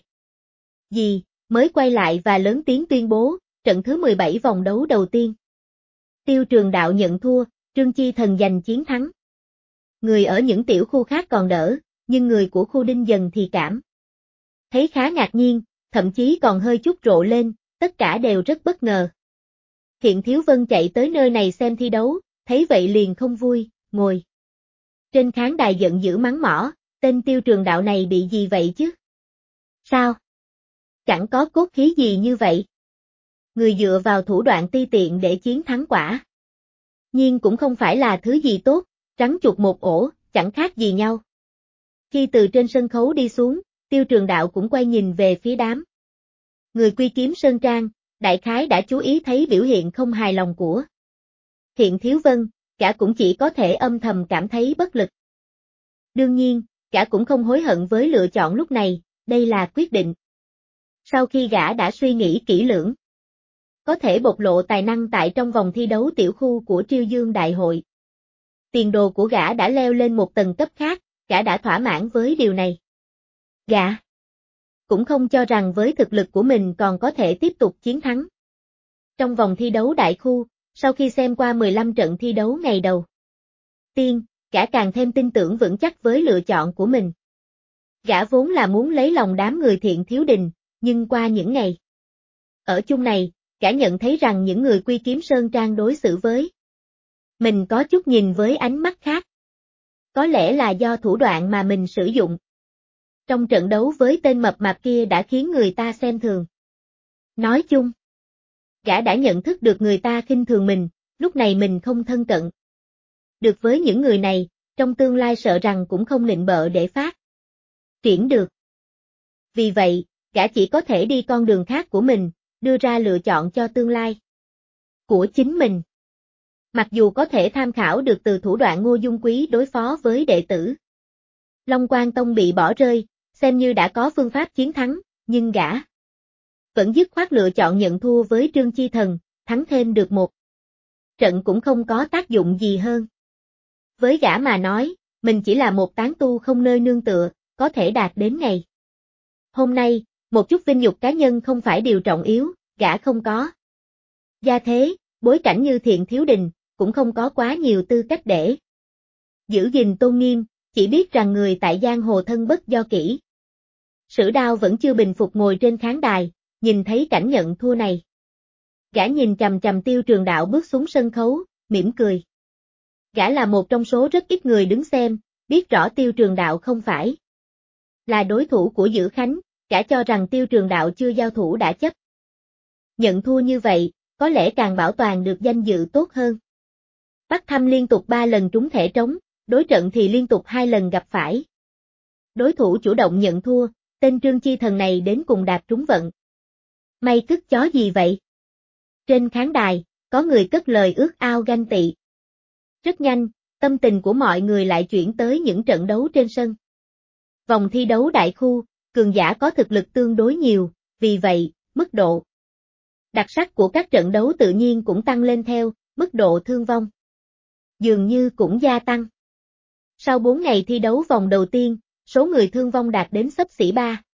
A: gì, mới quay lại và lớn tiếng tuyên bố, trận thứ 17 vòng đấu đầu tiên. Tiêu Trường Đạo nhận thua, Trương Chi Thần giành chiến thắng. Người ở những tiểu khu khác còn đỡ, nhưng người của khu Đinh Dần thì cảm thấy khá ngạc nhiên, thậm chí còn hơi chút rộ lên, tất cả đều rất bất ngờ. Thiện Thiếu Vân chạy tới nơi này xem thi đấu, thấy vậy liền không vui, ngồi trên khán đài giận dữ mắng mỏ, tên Tiêu Trường Đạo này bị gì vậy chứ? Sao? Chẳng có cốt khí gì như vậy. Người dựa vào thủ đoạn ti tiện để chiến thắng quả nhiên cũng không phải là thứ gì tốt, trắng chuột một ổ, chẳng khác gì nhau. Khi từ trên sân khấu đi xuống, Tiêu Trường Đạo cũng quay nhìn về phía đám người Quy Kiếm Sơn Trang, đại khái đã chú ý thấy biểu hiện không hài lòng của Thiện Thiếu Vân, cả cũng chỉ có thể âm thầm cảm thấy bất lực. Đương nhiên, cả cũng không hối hận với lựa chọn lúc này, đây là quyết định. Sau khi gã đã suy nghĩ kỹ lưỡng, có thể bộc lộ tài năng tại trong vòng thi đấu tiểu khu của Triêu Dương Đại hội. Tiền đồ của gã đã leo lên một tầng cấp khác, gã đã thỏa mãn với điều này. Gã cũng không cho rằng với thực lực của mình còn có thể tiếp tục chiến thắng. Trong vòng thi đấu đại khu, sau khi xem qua 15 trận thi đấu ngày đầu tiên, gã càng thêm tin tưởng vững chắc với lựa chọn của mình. Gã vốn là muốn lấy lòng đám người Thiện Thiếu Đình, nhưng qua những ngày ở chung này, gã nhận thấy rằng những người Quy Kiếm Sơn Trang đối xử với mình có chút nhìn với ánh mắt khác. Có lẽ là do thủ đoạn mà mình sử dụng trong trận đấu với tên mập mạp kia đã khiến người ta xem thường. Nói chung, gã đã nhận thức được người ta khinh thường mình, lúc này mình không thân cận được với những người này, trong tương lai sợ rằng cũng không nịnh bợ để phát triển được. Vì vậy, gã chỉ có thể đi con đường khác của mình, đưa ra lựa chọn cho tương lai của chính mình. Mặc dù có thể tham khảo được từ thủ đoạn Ngô Dung Quý đối phó với đệ tử Long Quan Tông bị bỏ rơi, xem như đã có phương pháp chiến thắng, nhưng gã vẫn dứt khoát lựa chọn nhận thua với Trương Chi Thần, thắng thêm được một trận cũng không có tác dụng gì hơn. Với gã mà nói, mình chỉ là một tán tu không nơi nương tựa, có thể đạt đến ngày hôm nay, một chút vinh nhục cá nhân không phải điều trọng yếu, gã không có gia thế, bối cảnh như Thiện Thiếu Đình, cũng không có quá nhiều tư cách để giữ gìn tôn nghiêm, chỉ biết rằng người tại giang hồ thân bất do kỹ. Sử Đao vẫn chưa bình phục ngồi trên khán đài, nhìn thấy cảnh nhận thua này. Gã nhìn chằm chằm Tiêu Trường Đạo bước xuống sân khấu, mỉm cười. Gã là một trong số rất ít người đứng xem, biết rõ Tiêu Trường Đạo không phải là đối thủ của Dữ Khánh, gã cho rằng Tiêu Trường Đạo chưa giao thủ đã chấp nhận thua như vậy, có lẽ càng bảo toàn được danh dự tốt hơn. Bắc Thâm liên tục 3 lần trúng thẻ trống, đối trận thì liên tục 2 lần gặp phải đối thủ chủ động nhận thua, tên Trương Chi Thần này đến cùng đạp trúng vận. May cứt chó gì vậy? Trên khán đài, có người cất lời ước ao ganh tị. Rất nhanh, tâm tình của mọi người lại chuyển tới những trận đấu trên sân. Vòng thi đấu đại khu, cường giả có thực lực tương đối nhiều, vì vậy, mức độ đặc sắc của các trận đấu tự nhiên cũng tăng lên theo, mức độ thương vong dường như cũng gia tăng. Sau 4 ngày thi đấu vòng đầu tiên, số người thương vong đạt đến xấp xỉ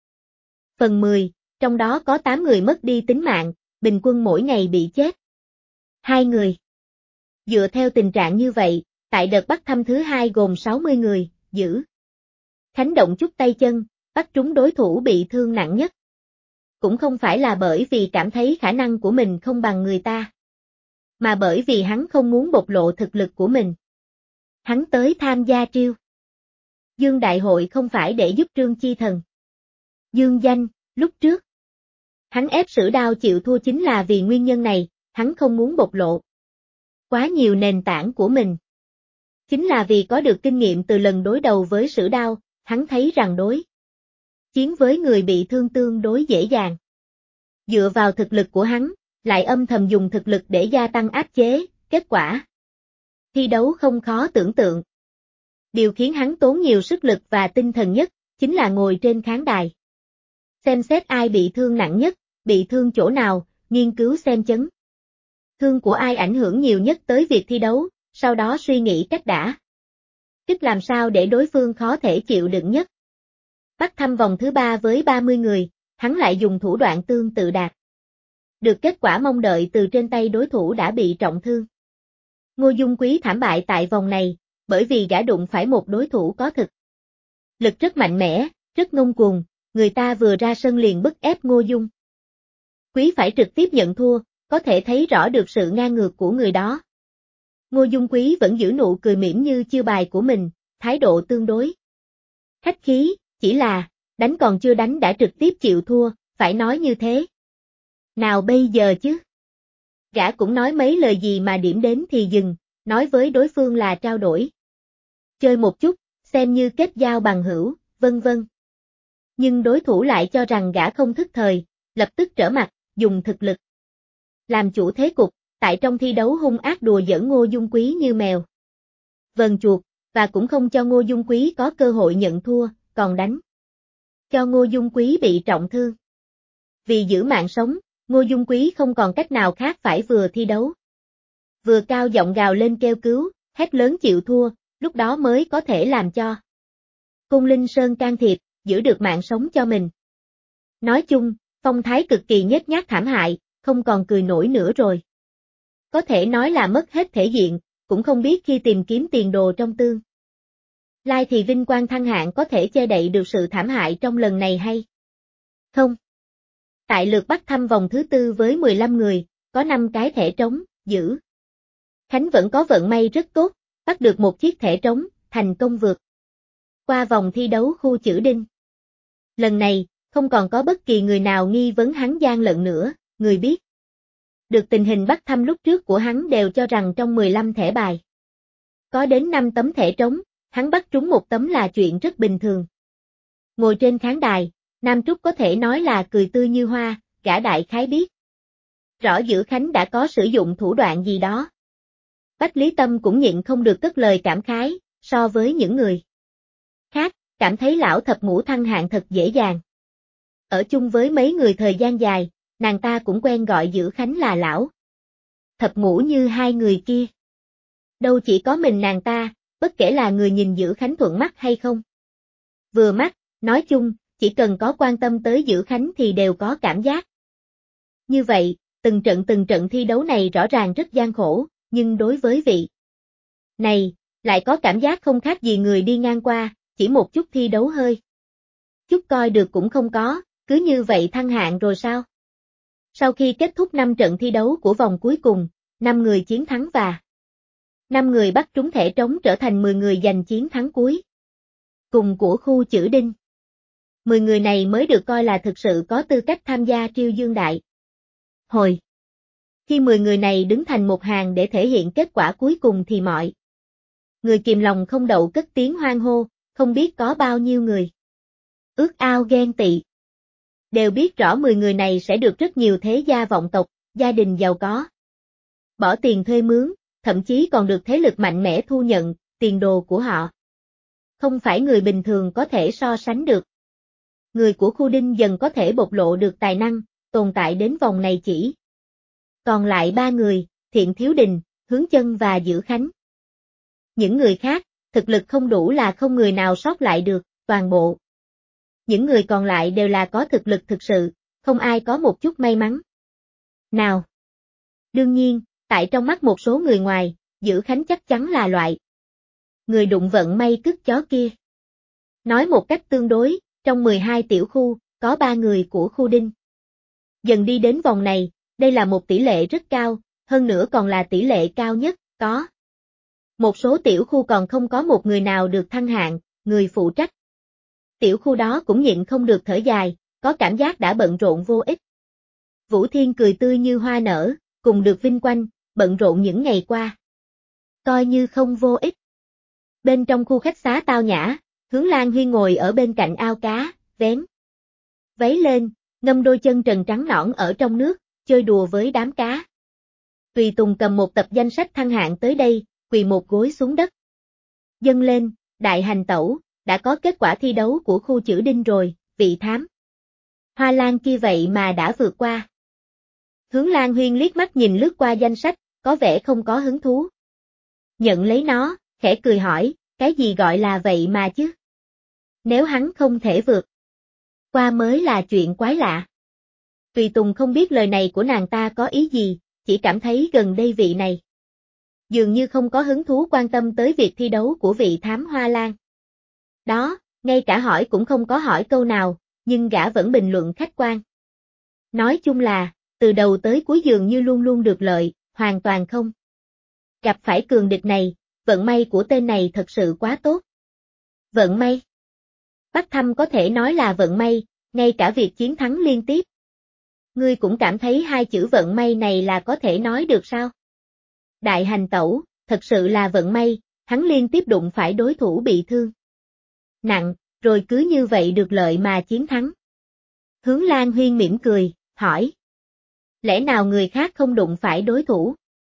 A: 3/10, trong đó có 8 người mất đi tính mạng, bình quân mỗi ngày bị chết 2 người. Dựa theo tình trạng như vậy, tại đợt Bắc Thâm thứ 2 gồm 60 người, Dữ Khánh động chút tay chân, bắt trúng đối thủ bị thương nặng nhất. Cũng không phải là bởi vì cảm thấy khả năng của mình không bằng người ta, mà bởi vì hắn không muốn bộc lộ thực lực của mình. Hắn tới tham gia Triêu Dương Đại hội không phải để giúp Trương Chi Thần dương danh, lúc trước hắn ép Sử Đao chịu thua chính là vì nguyên nhân này, hắn không muốn bộc lộ quá nhiều nền tảng của mình. Chính là vì có được kinh nghiệm từ lần đối đầu với Sử Đao, hắn thấy rằng đối chiến với người bị thương tương đối dễ dàng. Dựa vào thực lực của hắn, lại âm thầm dùng thực lực để gia tăng áp chế, kết quả thi đấu không khó tưởng tượng. Điều khiến hắn tốn nhiều sức lực và tinh thần nhất, chính là ngồi trên khán đài. Xem xét ai bị thương nặng nhất, bị thương chỗ nào, nghiên cứu xem chấn thương của ai ảnh hưởng nhiều nhất tới việc thi đấu, sau đó suy nghĩ cách đả kích làm sao để đối phương khó thể chịu đựng nhất. Bắt thăm vòng thứ 3 với 30 người, hắn lại dùng thủ đoạn tương tự đạt được kết quả mong đợi từ trên tay đối thủ đã bị trọng thương. Ngô Dung Quý thảm bại tại vòng này, bởi vì gã đụng phải một đối thủ có thực lực rất mạnh mẽ, rất ngông cuồng, người ta vừa ra sân liền bức ép Ngô Dung Quý phải trực tiếp nhận thua, có thể thấy rõ được sự ngang ngược của người đó. Ngô Dung Quý vẫn giữ nụ cười mỉm như chiêu bài của mình, thái độ tương đối khách khí, chỉ là, đánh còn chưa đánh đã trực tiếp chịu thua, phải nói như thế nào bây giờ chứ? Gã cũng nói mấy lời gì mà điểm đến thì dừng, nói với đối phương là trao đổi chơi một chút, xem như kết giao bằng hữu, vân vân. Nhưng đối thủ lại cho rằng gã không thức thời, lập tức trở mặt, dùng thực lực làm chủ thế cục, tại trong thi đấu hung ác đùa giỡn Ngô Dung Quý như mèo vờn chuột, và cũng không cho Ngô Dung Quý có cơ hội nhận thua, còn đánh cho Ngô Dung Quý bị trọng thương. Vì giữ mạng sống, Ngô Dung Quý không còn cách nào khác phải vừa thi đấu vừa cao giọng gào lên kêu cứu, hét lớn chịu thua, lúc đó mới có thể làm cho Côn Linh Sơn can thiệp, giữ được mạng sống cho mình. Nói chung, phong thái cực kỳ nhếch nhác thảm hại, không còn cười nổi nữa rồi. Có thể nói là mất hết thể diện, cũng không biết khi tìm kiếm tiền đồ trong tương lai thì vinh quang thăng hạng có thể che đậy được sự thảm hại trong lần này hay không. Tại lượt bắt thăm vòng thứ 4 với 15 người, có 5 cái thẻ trống, giữ Khánh vẫn có vận may rất tốt, bắt được một chiếc thẻ trống, thành công vượt qua vòng thi đấu khu chữ đinh. Lần này, không còn có bất kỳ người nào nghi vấn hắn gian lận nữa, người biết được tình hình bắt thăm lúc trước của hắn đều cho rằng trong 15 thẻ bài có đến 5 tấm thẻ trống, hắn bắt trúng một tấm là chuyện rất bình thường. Ngồi trên khán đài, Nam Trúc có thể nói là cười tươi như hoa, gã đại khái biết rõ Giữ Khánh đã có sử dụng thủ đoạn gì đó. Bách Lý Tâm cũng nhịn không được cất lời cảm khái, so với những người khác, cảm thấy lão thập ngũ thăng hạng thật dễ dàng. Ở chung với mấy người thời gian dài, nàng ta cũng quen gọi Giữ Khánh là lão thập ngũ như hai người kia. Đâu chỉ có mình nàng ta, bất kể là người nhìn Giữ Khánh thuận mắt hay không vừa mắt, nói chung, chỉ cần có quan tâm tới Giữ Khánh thì đều có cảm giác. Như vậy, từng trận thi đấu này rõ ràng rất gian khổ, nhưng đối với vị này, lại có cảm giác không khác gì người đi ngang qua, chỉ một chút thi đấu hơi chút coi được cũng không có, cứ như vậy thăng hạng rồi sao? Sau khi kết thúc 5 trận thi đấu của vòng cuối cùng, 5 người chiến thắng và 5 người bắt trúng thẻ trống trở thành 10 người giành chiến thắng cuối cùng của khu chữ đinh. 10 người này mới được coi là thực sự có tư cách tham gia Triêu Dương Đại hội. Khi 10 người này đứng thành một hàng để thể hiện kết quả cuối cùng thì mọi người kìm lòng không đậu cất tiếng hoan hô, không biết có bao nhiêu người ước ao ghen tị. Đều biết rõ 10 người này sẽ được rất nhiều thế gia vọng tộc, gia đình giàu có bỏ tiền thuê mướn, thậm chí còn được thế lực mạnh mẽ thu nhận, tiền đồ của họ không phải người bình thường có thể so sánh được. Người của khu đinh dần có thể bộc lộ được tài năng, tồn tại đến vòng này chỉ còn lại 3 người, Thiện Thiếu Đình, Hướng Chân và Giữ Khánh. Những người khác, thực lực không đủ là không người nào sót lại được, toàn bộ những người còn lại đều là có thực lực thực sự, không ai có một chút may mắn nào. Đương nhiên, tại trong mắt một số người ngoài, Giữ Khánh chắc chắn là loại người đụng vận may cứt chó kia. Nói một cách tương đối, Trong 12 tiểu khu, có 3 người của khu Đinh. Dần đi đến vòng này, đây là một tỷ lệ rất cao, hơn nữa còn là tỷ lệ cao nhất, có. Một số tiểu khu còn không có một người nào được thăng hạng, người phụ trách. Tiểu khu đó cũng nhịn không được thở dài, có cảm giác đã bận rộn vô ích. Vũ Thiên cười tươi như hoa nở, cùng được vinh quanh, bận rộn những ngày qua. Coi như không vô ích. Bên trong khu khách xá tao nhã, Hướng Lan Huyên ngồi ở bên cạnh ao cá, vén váy lên, ngâm đôi chân trần trắng nõn ở trong nước, chơi đùa với đám cá. Tùy Tùng cầm một tập danh sách thăng hạng tới đây, quỳ một gối xuống đất. Dâng lên, đại hành tẩu, đã có kết quả thi đấu của khu chữ Đinh rồi, vị thám. Hoa Lan kia vậy mà đã vượt qua. Hướng Lan Huyên liếc mắt nhìn lướt qua danh sách, có vẻ không có hứng thú. Nhận lấy nó, khẽ cười hỏi, cái gì gọi là vậy mà chứ? Nếu hắn không thể vượt qua mới là chuyện quái lạ. Tùy Tùng không biết lời này của nàng ta có ý gì, chỉ cảm thấy gần đây vị này dường như không có hứng thú quan tâm tới việc thi đấu của vị thám Hoa Lan. Đó, ngay cả hỏi cũng không có hỏi câu nào, nhưng gã vẫn bình luận khách quan. Nói chung là, từ đầu tới cuối dường như luôn luôn được lợi, hoàn toàn không gặp phải cường địch này, vận may của tên này thật sự quá tốt. Vận may? Bắc Thâm có thể nói là vận may, ngay cả việc chiến thắng liên tiếp. Ngươi cũng cảm thấy hai chữ vận may này là có thể nói được sao? Đại hành tẩu, thật sự là vận may, hắn liên tiếp đụng phải đối thủ bị thương nặng, rồi cứ như vậy được lợi mà chiến thắng. Hướng Lan Huyên mỉm cười, hỏi. Lẽ nào người khác không đụng phải đối thủ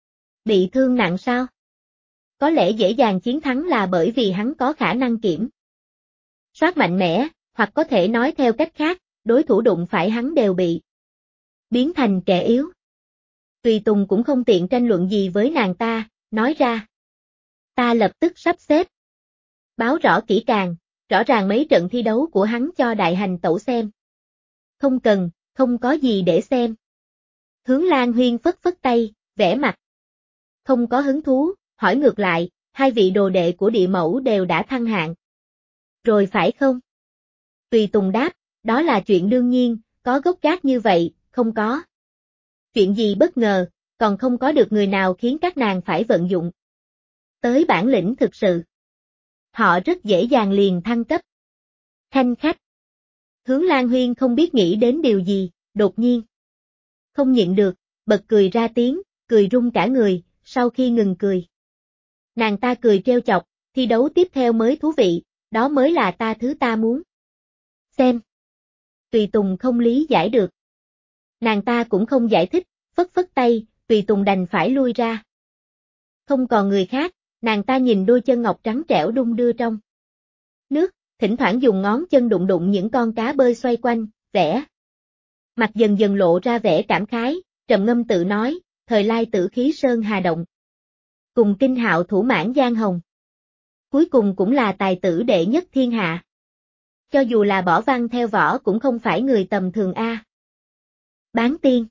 A: bị thương nặng sao? Có lẽ dễ dàng chiến thắng là bởi vì hắn có khả năng kiểm soát mạnh mẽ, hoặc có thể nói theo cách khác, đối thủ đụng phải hắn đều bị biến thành kẻ yếu. Tùy Tùng cũng không tiện tranh luận gì với nàng ta, nói ra. Ta lập tức sắp xếp. Báo rõ kỹ càng, rõ ràng mấy trận thi đấu của hắn cho đại hành tẩu xem. Không cần, không có gì để xem. Hướng Lan Huyên phất phất tay, vẽ mặt. Không có hứng thú, hỏi ngược lại, hai vị đồ đệ của địa mẫu đều đã thăng hạng. Rồi phải không? Tùy Tùng đáp, đó là chuyện đương nhiên, có gốc gác như vậy, không có chuyện gì bất ngờ, còn không có được người nào khiến các nàng phải vận dụng tới bản lĩnh thực sự. Họ rất dễ dàng liền thăng cấp. Khanh khách. Hướng Lan Huyên không biết nghĩ đến điều gì, đột nhiên không nhịn được, bật cười ra tiếng, cười rung cả người, sau khi ngừng cười. Nàng ta cười trêu chọc, thi đấu tiếp theo mới thú vị, đó mới là thứ ta muốn xem. Tùy Tùng không lý giải được. Nàng ta cũng không giải thích, phất phất tay, Tùy Tùng đành phải lui ra. Không còn người khác, nàng ta nhìn đôi chân ngọc trắng trẻo đung đưa trong nước, thỉnh thoảng dùng ngón chân đụng đụng những con cá bơi xoay quanh, vẽ. Mặt dần dần lộ ra vẻ cảm khái, trầm ngâm tự nói, thời lai tử khí sơn hà động. Cùng kinh hạo thủ mãn giang hồng. Cuối cùng cũng là tài tử đệ nhất thiên hạ. Cho dù là bỏ văn theo võ cũng không phải người tầm thường a. Bán tiên.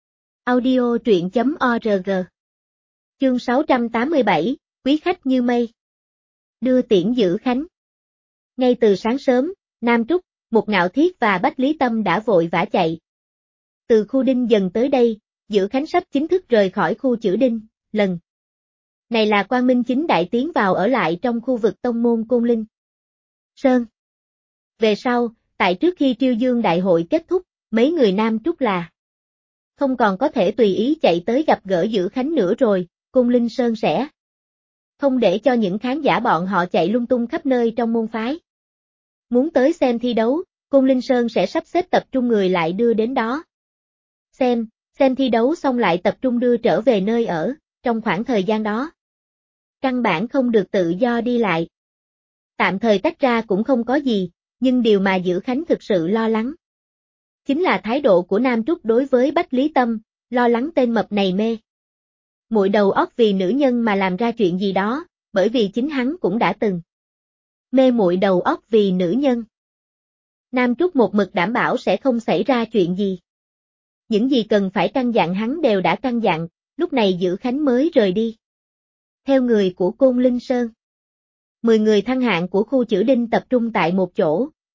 A: Audio truyện.org. Chương 687, quý khách như mây. Đưa tiễn Dữ Khánh. Ngay từ sáng sớm, Nam Trúc, Một Ngạo Thiết và Bách Lý Tâm đã vội vã chạy. Từ khu Đinh dần tới đây, Dữ Khánh sắp chính thức rời khỏi khu chữ Đinh, lần này là Quang Minh Chính Đại tiến vào ở lại trong khu vực tông môn Côn Linh Sơn. Về sau, tại trước khi Triêu Dương Đại hội kết thúc, mấy người Nam Trúc là không còn có thể tùy ý chạy tới gặp gỡ Dữ Khánh nữa rồi, Côn Linh Sơn sẽ không để cho những khán giả bọn họ chạy lung tung khắp nơi trong môn phái. Muốn tới xem thi đấu, Côn Linh Sơn sẽ sắp xếp tập trung người lại đưa đến đó. Xem thi đấu xong lại tập trung đưa trở về nơi ở, trong khoảng thời gian đó. Căn bản không được tự do đi lại. Tạm thời tách ra cũng không có gì, nhưng điều mà Dữ Khánh thực sự lo lắng chính là thái độ của Nam Trúc đối với Bách Lý Tâm, lo lắng tên mập này mê muội đầu óc vì nữ nhân mà làm ra chuyện gì đó, bởi vì chính hắn cũng đã từng mê muội đầu óc vì nữ nhân. Nam Trúc một mực đảm bảo sẽ không xảy ra chuyện gì. Những gì cần phải căn dặn hắn đều đã căn dặn, lúc này Dữ Khánh mới rời đi. Theo người của Côn Linh Sơn, 10 người thăng hạng của khu chữ Đinh tập trung tại một chỗ,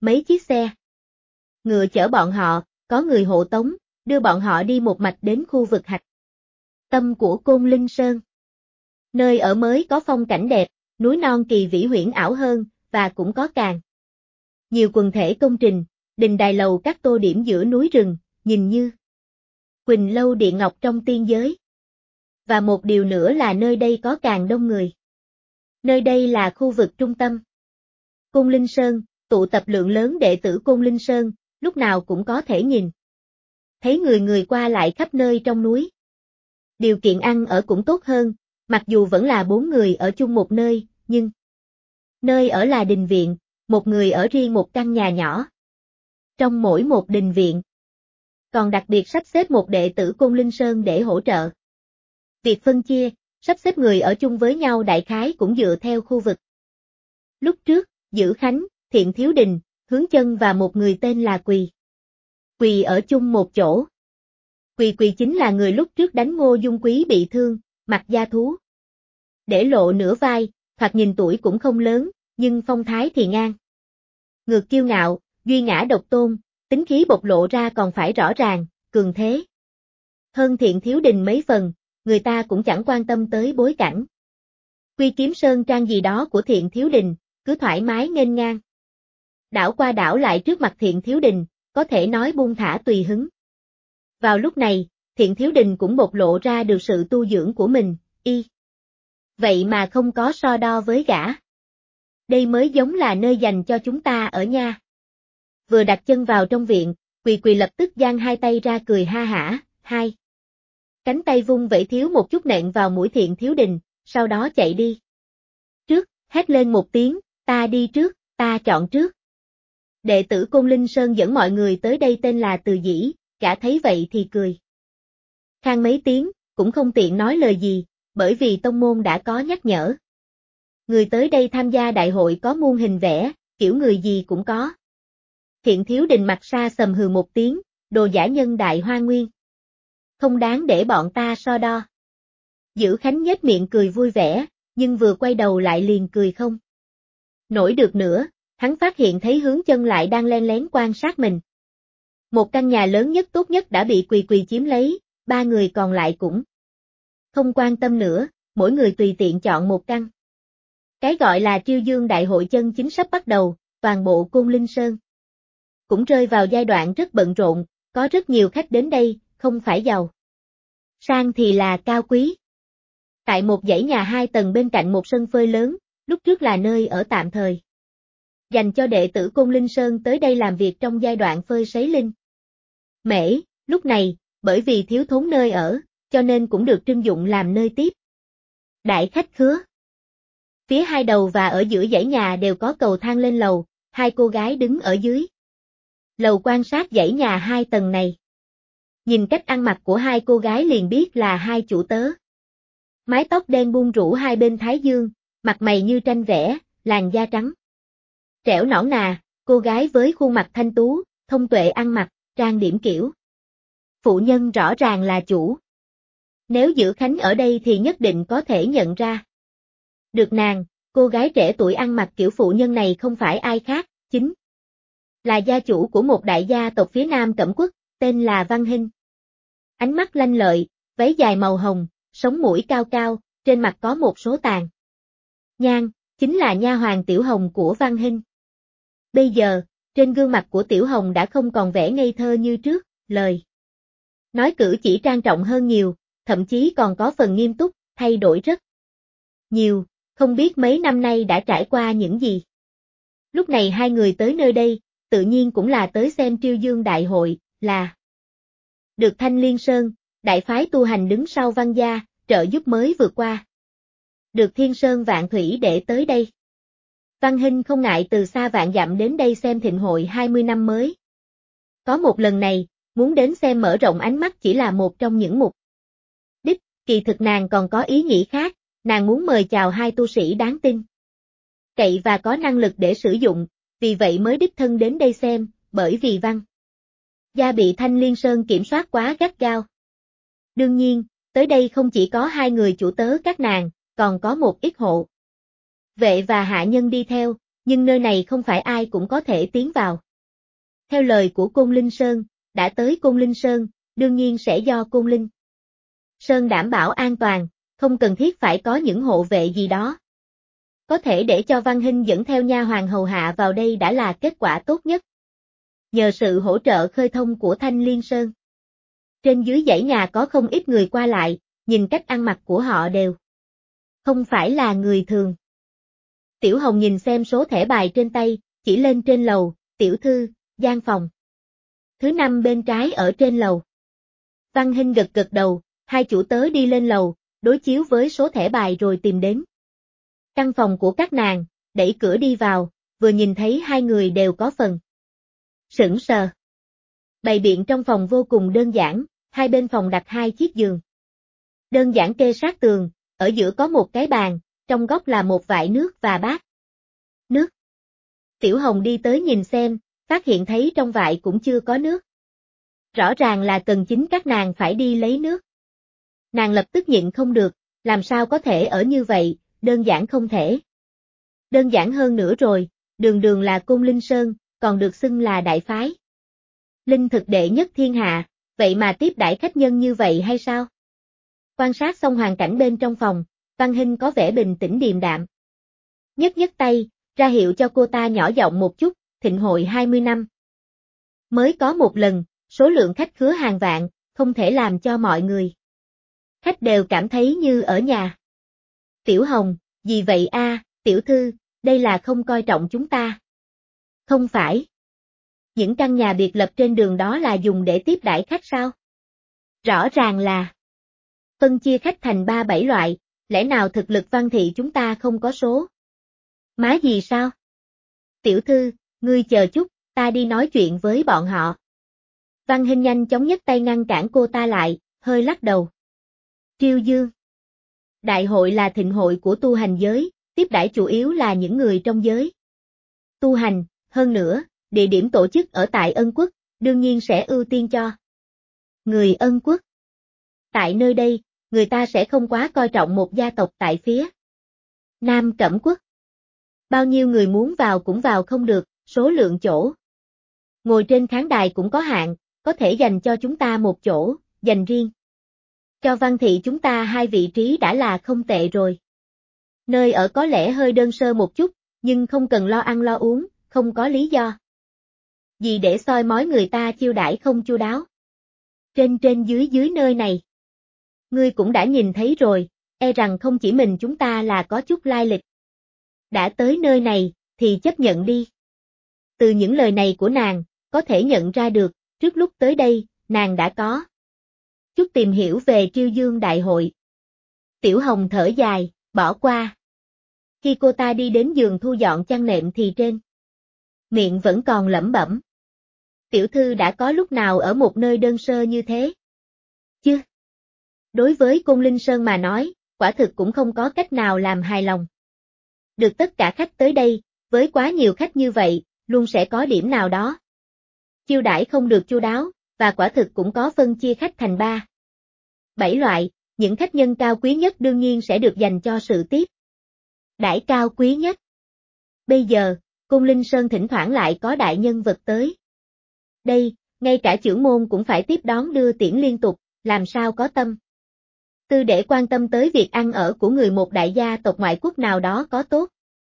A: mấy chiếc xe ngựa chở bọn họ, có người hộ tống, đưa bọn họ đi một mạch đến khu vực hạch tâm của Côn Linh Sơn. Nơi ở mới có phong cảnh đẹp, núi non kỳ vĩ huyễn ảo hơn, và cũng có càng nhiều quần thể công trình, đình đài lầu các tô điểm giữa núi rừng, nhìn như Quỳnh Lâu Điện Ngọc trong tiên giới. Và một điều nữa là nơi đây có càng đông người. Nơi đây là khu vực trung tâm Côn Linh Sơn, tụ tập lượng lớn đệ tử Côn Linh Sơn, lúc nào cũng có thể nhìn thấy người người qua lại khắp nơi trong núi. Điều kiện ăn ở cũng tốt hơn, mặc dù vẫn là 4 người ở chung một nơi, nhưng nơi ở là đình viện, một người ở riêng một căn nhà nhỏ. Trong mỗi một đình viện, còn đặc biệt sắp xếp một đệ tử Côn Linh Sơn để hỗ trợ. Việc phân chia, sắp xếp người ở chung với nhau đại khái cũng dựa theo khu vực. Lúc trước, Dữ Khánh, Thiện Thiếu Đình, Hướng Chân và một người tên là Quỳ. Quỳ ở chung một chỗ. Quỳ chính là người lúc trước đánh Ngô Dung Quý bị thương, mặc da thú. Để lộ nửa vai, thoạt nhìn tuổi cũng không lớn, nhưng phong thái thì ngang. Ngược kiêu ngạo, duy ngã độc tôn, tính khí bộc lộ ra còn phải rõ ràng, cường thế. Hơn Thiện Thiếu Đình mấy phần, người ta cũng chẳng quan tâm tới bối cảnh. Quy kiếm sơn trang gì đó của Thiện Thiếu Đình, cứ thoải mái nghênh ngang. Đảo qua đảo lại trước mặt Thiện Thiếu Đình, có thể nói buông thả tùy hứng. Vào lúc này, Thiện Thiếu Đình cũng bộc lộ ra được sự tu dưỡng của mình, vậy mà không có so đo với gã. Đây mới giống là nơi dành cho chúng ta ở nha. Vừa đặt chân vào trong viện, Quỳ lập tức giang hai tay ra cười ha hả, hai cánh tay vung vẩy thiếu một chút nện vào mũi Thiện Thiếu Đình, sau đó chạy đi. Trước, hét lên một tiếng, ta đi trước, ta chọn trước. Đệ tử Côn Linh Sơn dẫn mọi người tới đây tên là Từ Dĩ, gã thấy vậy thì cười. Khang mấy tiếng, cũng không tiện nói lời gì, bởi vì tông môn đã có nhắc nhở. Người tới đây tham gia đại hội có muôn hình vẽ, kiểu người gì cũng có. Thiện Thiếu Đình mặt sa sầm hừ một tiếng, đồ giả nhân đại hoa nguyên. Không đáng để bọn ta so đo. Dữ Khánh nhếch miệng cười vui vẻ, nhưng vừa quay đầu lại liền cười không nổi được nữa, hắn phát hiện thấy Hướng Chân lại đang len lén quan sát mình. Một căn nhà lớn nhất tốt nhất đã bị Quỳ chiếm lấy, 3 người còn lại cũng không quan tâm nữa, mỗi người tùy tiện chọn một căn. Cái gọi là Triêu Dương Đại hội chân chính sắp bắt đầu, toàn bộ Côn Linh Sơn cũng rơi vào giai đoạn rất bận rộn, có rất nhiều khách đến đây, không phải giàu sang thì là cao quý. Tại một dãy nhà 2 tầng bên cạnh một sân phơi lớn, lúc trước là nơi ở tạm thời dành cho đệ tử Côn Linh Sơn tới đây làm việc trong giai đoạn phơi sấy linh mễ, lúc này, bởi vì thiếu thốn nơi ở, cho nên cũng được trưng dụng làm nơi tiếp đại khách khứa. Phía hai đầu và ở giữa dãy nhà đều có cầu thang lên lầu, 2 cô gái đứng ở dưới lầu quan sát dãy nhà 2 tầng này. Nhìn cách ăn mặc của 2 cô gái liền biết là 2 chủ tớ. Mái tóc đen buông rủ hai bên thái dương, mặt mày như tranh vẽ, làn da trắng trẻo nõn nà, cô gái với khuôn mặt thanh tú, thông tuệ ăn mặc, trang điểm kiểu phụ nhân rõ ràng là chủ. Nếu Dữ Khánh ở đây thì nhất định có thể nhận ra được nàng, cô gái trẻ tuổi ăn mặc kiểu phụ nhân này không phải ai khác, chính là gia chủ của một đại gia tộc phía Nam Cẩm Quốc, tên là Văn Hinh. Ánh mắt lanh lợi, váy dài màu hồng, sống mũi cao cao, trên mặt có một số tàn nhang, chính là nha hoàn Tiểu Hồng của Văn Hinh. Bây giờ, trên gương mặt của Tiểu Hồng đã không còn vẻ ngây thơ như trước, lời nói cử chỉ trang trọng hơn nhiều, thậm chí còn có phần nghiêm túc, thay đổi rất nhiều, không biết mấy năm nay đã trải qua những gì. Lúc này 2 người tới nơi đây, tự nhiên cũng là tới xem Triêu Dương Đại hội, là được Thanh Liên Sơn, đại phái tu hành đứng sau Văn gia, trợ giúp mới vượt qua. Được Thiên Sơn Vạn Thủy để tới đây. Văn Hinh không ngại từ xa vạn dặm đến đây xem thịnh hội 20 năm mới. Có một lần này, muốn đến xem mở rộng ánh mắt chỉ là một trong những mục đích, kỳ thực nàng còn có ý nghĩ khác, nàng muốn mời chào 2 tu sĩ đáng tin cậy và có năng lực để sử dụng, vì vậy mới đích thân đến đây xem, bởi vì Văn gia bị Thanh Liên Sơn kiểm soát quá gắt gao. Đương nhiên, tới đây không chỉ có 2 người chủ tớ các nàng, còn có một ít hộ vệ và hạ nhân đi theo, nhưng nơi này không phải ai cũng có thể tiến vào. Theo lời của Côn Linh Sơn, đã tới Côn Linh Sơn, đương nhiên sẽ do Côn Linh Sơn đảm bảo an toàn, không cần thiết phải có những hộ vệ gì đó. Có thể để cho Văn Hinh dẫn theo nha hoàn hầu hạ vào đây đã là kết quả tốt nhất. Nhờ sự hỗ trợ khơi thông của Thanh Liên Sơn, trên dưới dãy nhà có không ít người qua lại, nhìn cách ăn mặc của họ đều không phải là người thường. Tiểu Hồng nhìn xem số thẻ bài trên tay, chỉ lên trên lầu, tiểu thư, gian phòng thứ 5 bên trái ở trên lầu. Văn Hinh gật gật đầu, hai chủ tớ đi lên lầu, đối chiếu với số thẻ bài rồi tìm đến căn phòng của các nàng, đẩy cửa đi vào, vừa nhìn thấy hai người đều có phần sững sờ. Bày biện trong phòng vô cùng đơn giản, hai bên phòng đặt hai chiếc giường đơn giản kê sát tường, ở giữa có một cái bàn, trong góc là một vại nước và bát nước. Tiểu Hồng đi tới nhìn xem, phát hiện thấy trong vại cũng chưa có nước. Rõ ràng là cần chính các nàng phải đi lấy nước. Nàng lập tức nhịn không được, làm sao có thể ở như vậy, đơn giản không thể. Đơn giản hơn nữa rồi, đường đường là Côn Linh Sơn, còn được xưng là đại phái. Linh thực đệ nhất thiên hạ, vậy mà tiếp đãi khách nhân như vậy hay sao? Quan sát xong hoàn cảnh bên trong phòng, Văn Hinh có vẻ bình tĩnh điềm đạm. Nhấc nhấc tay, ra hiệu cho cô ta nhỏ giọng một chút, thịnh hội 20 năm. Mới có một lần, số lượng khách khứa hàng vạn, không thể làm cho mọi người khách đều cảm thấy như ở nhà. Tiểu Hồng, gì vậy a, tiểu thư, đây là không coi trọng chúng ta. Không phải. Những căn nhà biệt lập trên đường đó là dùng để tiếp đãi khách sao? Rõ ràng là phân chia khách thành 3-7 loại, lẽ nào thực lực Văn thị chúng ta không có số? Má gì sao? Tiểu thư, ngươi chờ chút, ta đi nói chuyện với bọn họ. Văn Hinh nhanh chóng nhấc tay ngăn cản cô ta lại, hơi lắc đầu. Triêu Dương. Đại hội là thịnh hội của tu hành giới, tiếp đãi chủ yếu là những người trong giới tu hành, hơn nữa, địa điểm tổ chức ở tại Ân Quốc, đương nhiên sẽ ưu tiên cho người Ân Quốc. Tại nơi đây, người ta sẽ không quá coi trọng một gia tộc tại phía Nam Cẩm Quốc. Bao nhiêu người muốn vào cũng vào không được, số lượng chỗ ngồi trên khán đài cũng có hạn, có thể dành cho chúng ta một chỗ, dành riêng cho Văn thị chúng ta 2 vị trí đã là không tệ rồi. Nơi ở có lẽ hơi đơn sơ một chút, nhưng không cần lo ăn lo uống, không có lý do gì để soi mói người ta chiêu đãi không chu đáo. Trên dưới nơi này, ngươi cũng đã nhìn thấy rồi, e rằng không chỉ mình chúng ta là có chút lai lịch. Đã tới nơi này, thì chấp nhận đi. Từ những lời này của nàng, có thể nhận ra được, trước lúc tới đây, nàng đã có chút tìm hiểu về Triêu Dương Đại hội. Tiểu Hồng thở dài, bỏ qua. Khi cô ta đi đến giường thu dọn chăn nệm thì trên miệng vẫn còn lẩm bẩm. Tiểu thư đã có lúc nào ở một nơi đơn sơ như thế? Chứ? Đối với Côn Linh Sơn mà nói, quả thực cũng không có cách nào làm hài lòng được tất cả khách tới đây, với quá nhiều khách như vậy, luôn sẽ có điểm nào đó chiêu đãi không được chu đáo, và quả thực cũng có phân chia khách thành 3-7 loại, những khách nhân cao quý nhất đương nhiên sẽ được dành cho sự tiếp đãi cao quý nhất. Bây giờ, Côn Linh Sơn thỉnh thoảng lại có đại nhân vật tới đây, ngay cả trưởng môn cũng phải tiếp đón đưa tiễn liên tục, làm sao có tâm tư để quan tâm tới việc ăn ở của người một đại gia tộc ngoại quốc nào đó có tốt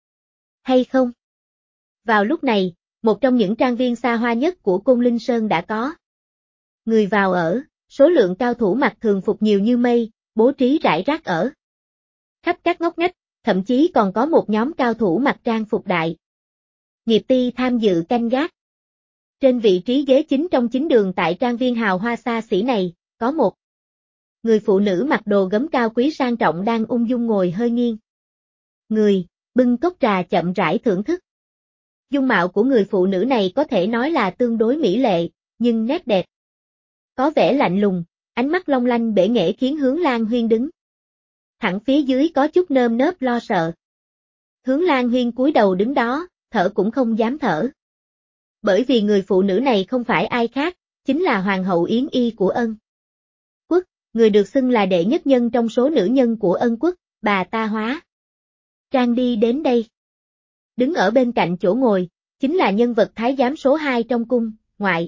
A: hay không. Vào lúc này, một trong những trang viên xa hoa nhất của Côn Linh Sơn đã có người vào ở, số lượng cao thủ mặc thường phục nhiều như mây, bố trí rải rác ở khắp các ngóc ngách, thậm chí còn có một nhóm cao thủ mặc trang phục đại nghiệp ti tham dự canh gác. Trên vị trí ghế chính trong chính đường tại trang viên hào hoa xa xỉ này, có một người phụ nữ mặc đồ gấm cao quý sang trọng đang ung dung ngồi hơi nghiêng người, bưng cốc trà chậm rãi thưởng thức. Dung mạo của người phụ nữ này có thể nói là tương đối mỹ lệ, nhưng nét đẹp có vẻ lạnh lùng, ánh mắt long lanh bể nghệ khiến Hướng Lan Huyên đứng thẳng phía dưới có chút nơm nớp lo sợ. Hướng Lan Huyên cúi đầu đứng đó, thở cũng không dám thở. Bởi vì người phụ nữ này không phải ai khác, chính là Hoàng hậu Yến Y của Ân Quốc, người được xưng là đệ nhất nhân trong số nữ nhân của Ân Quốc, bà ta hóa trang đi đến đây. Đứng ở bên cạnh chỗ ngồi, chính là nhân vật thái giám số 2 trong cung, ngoại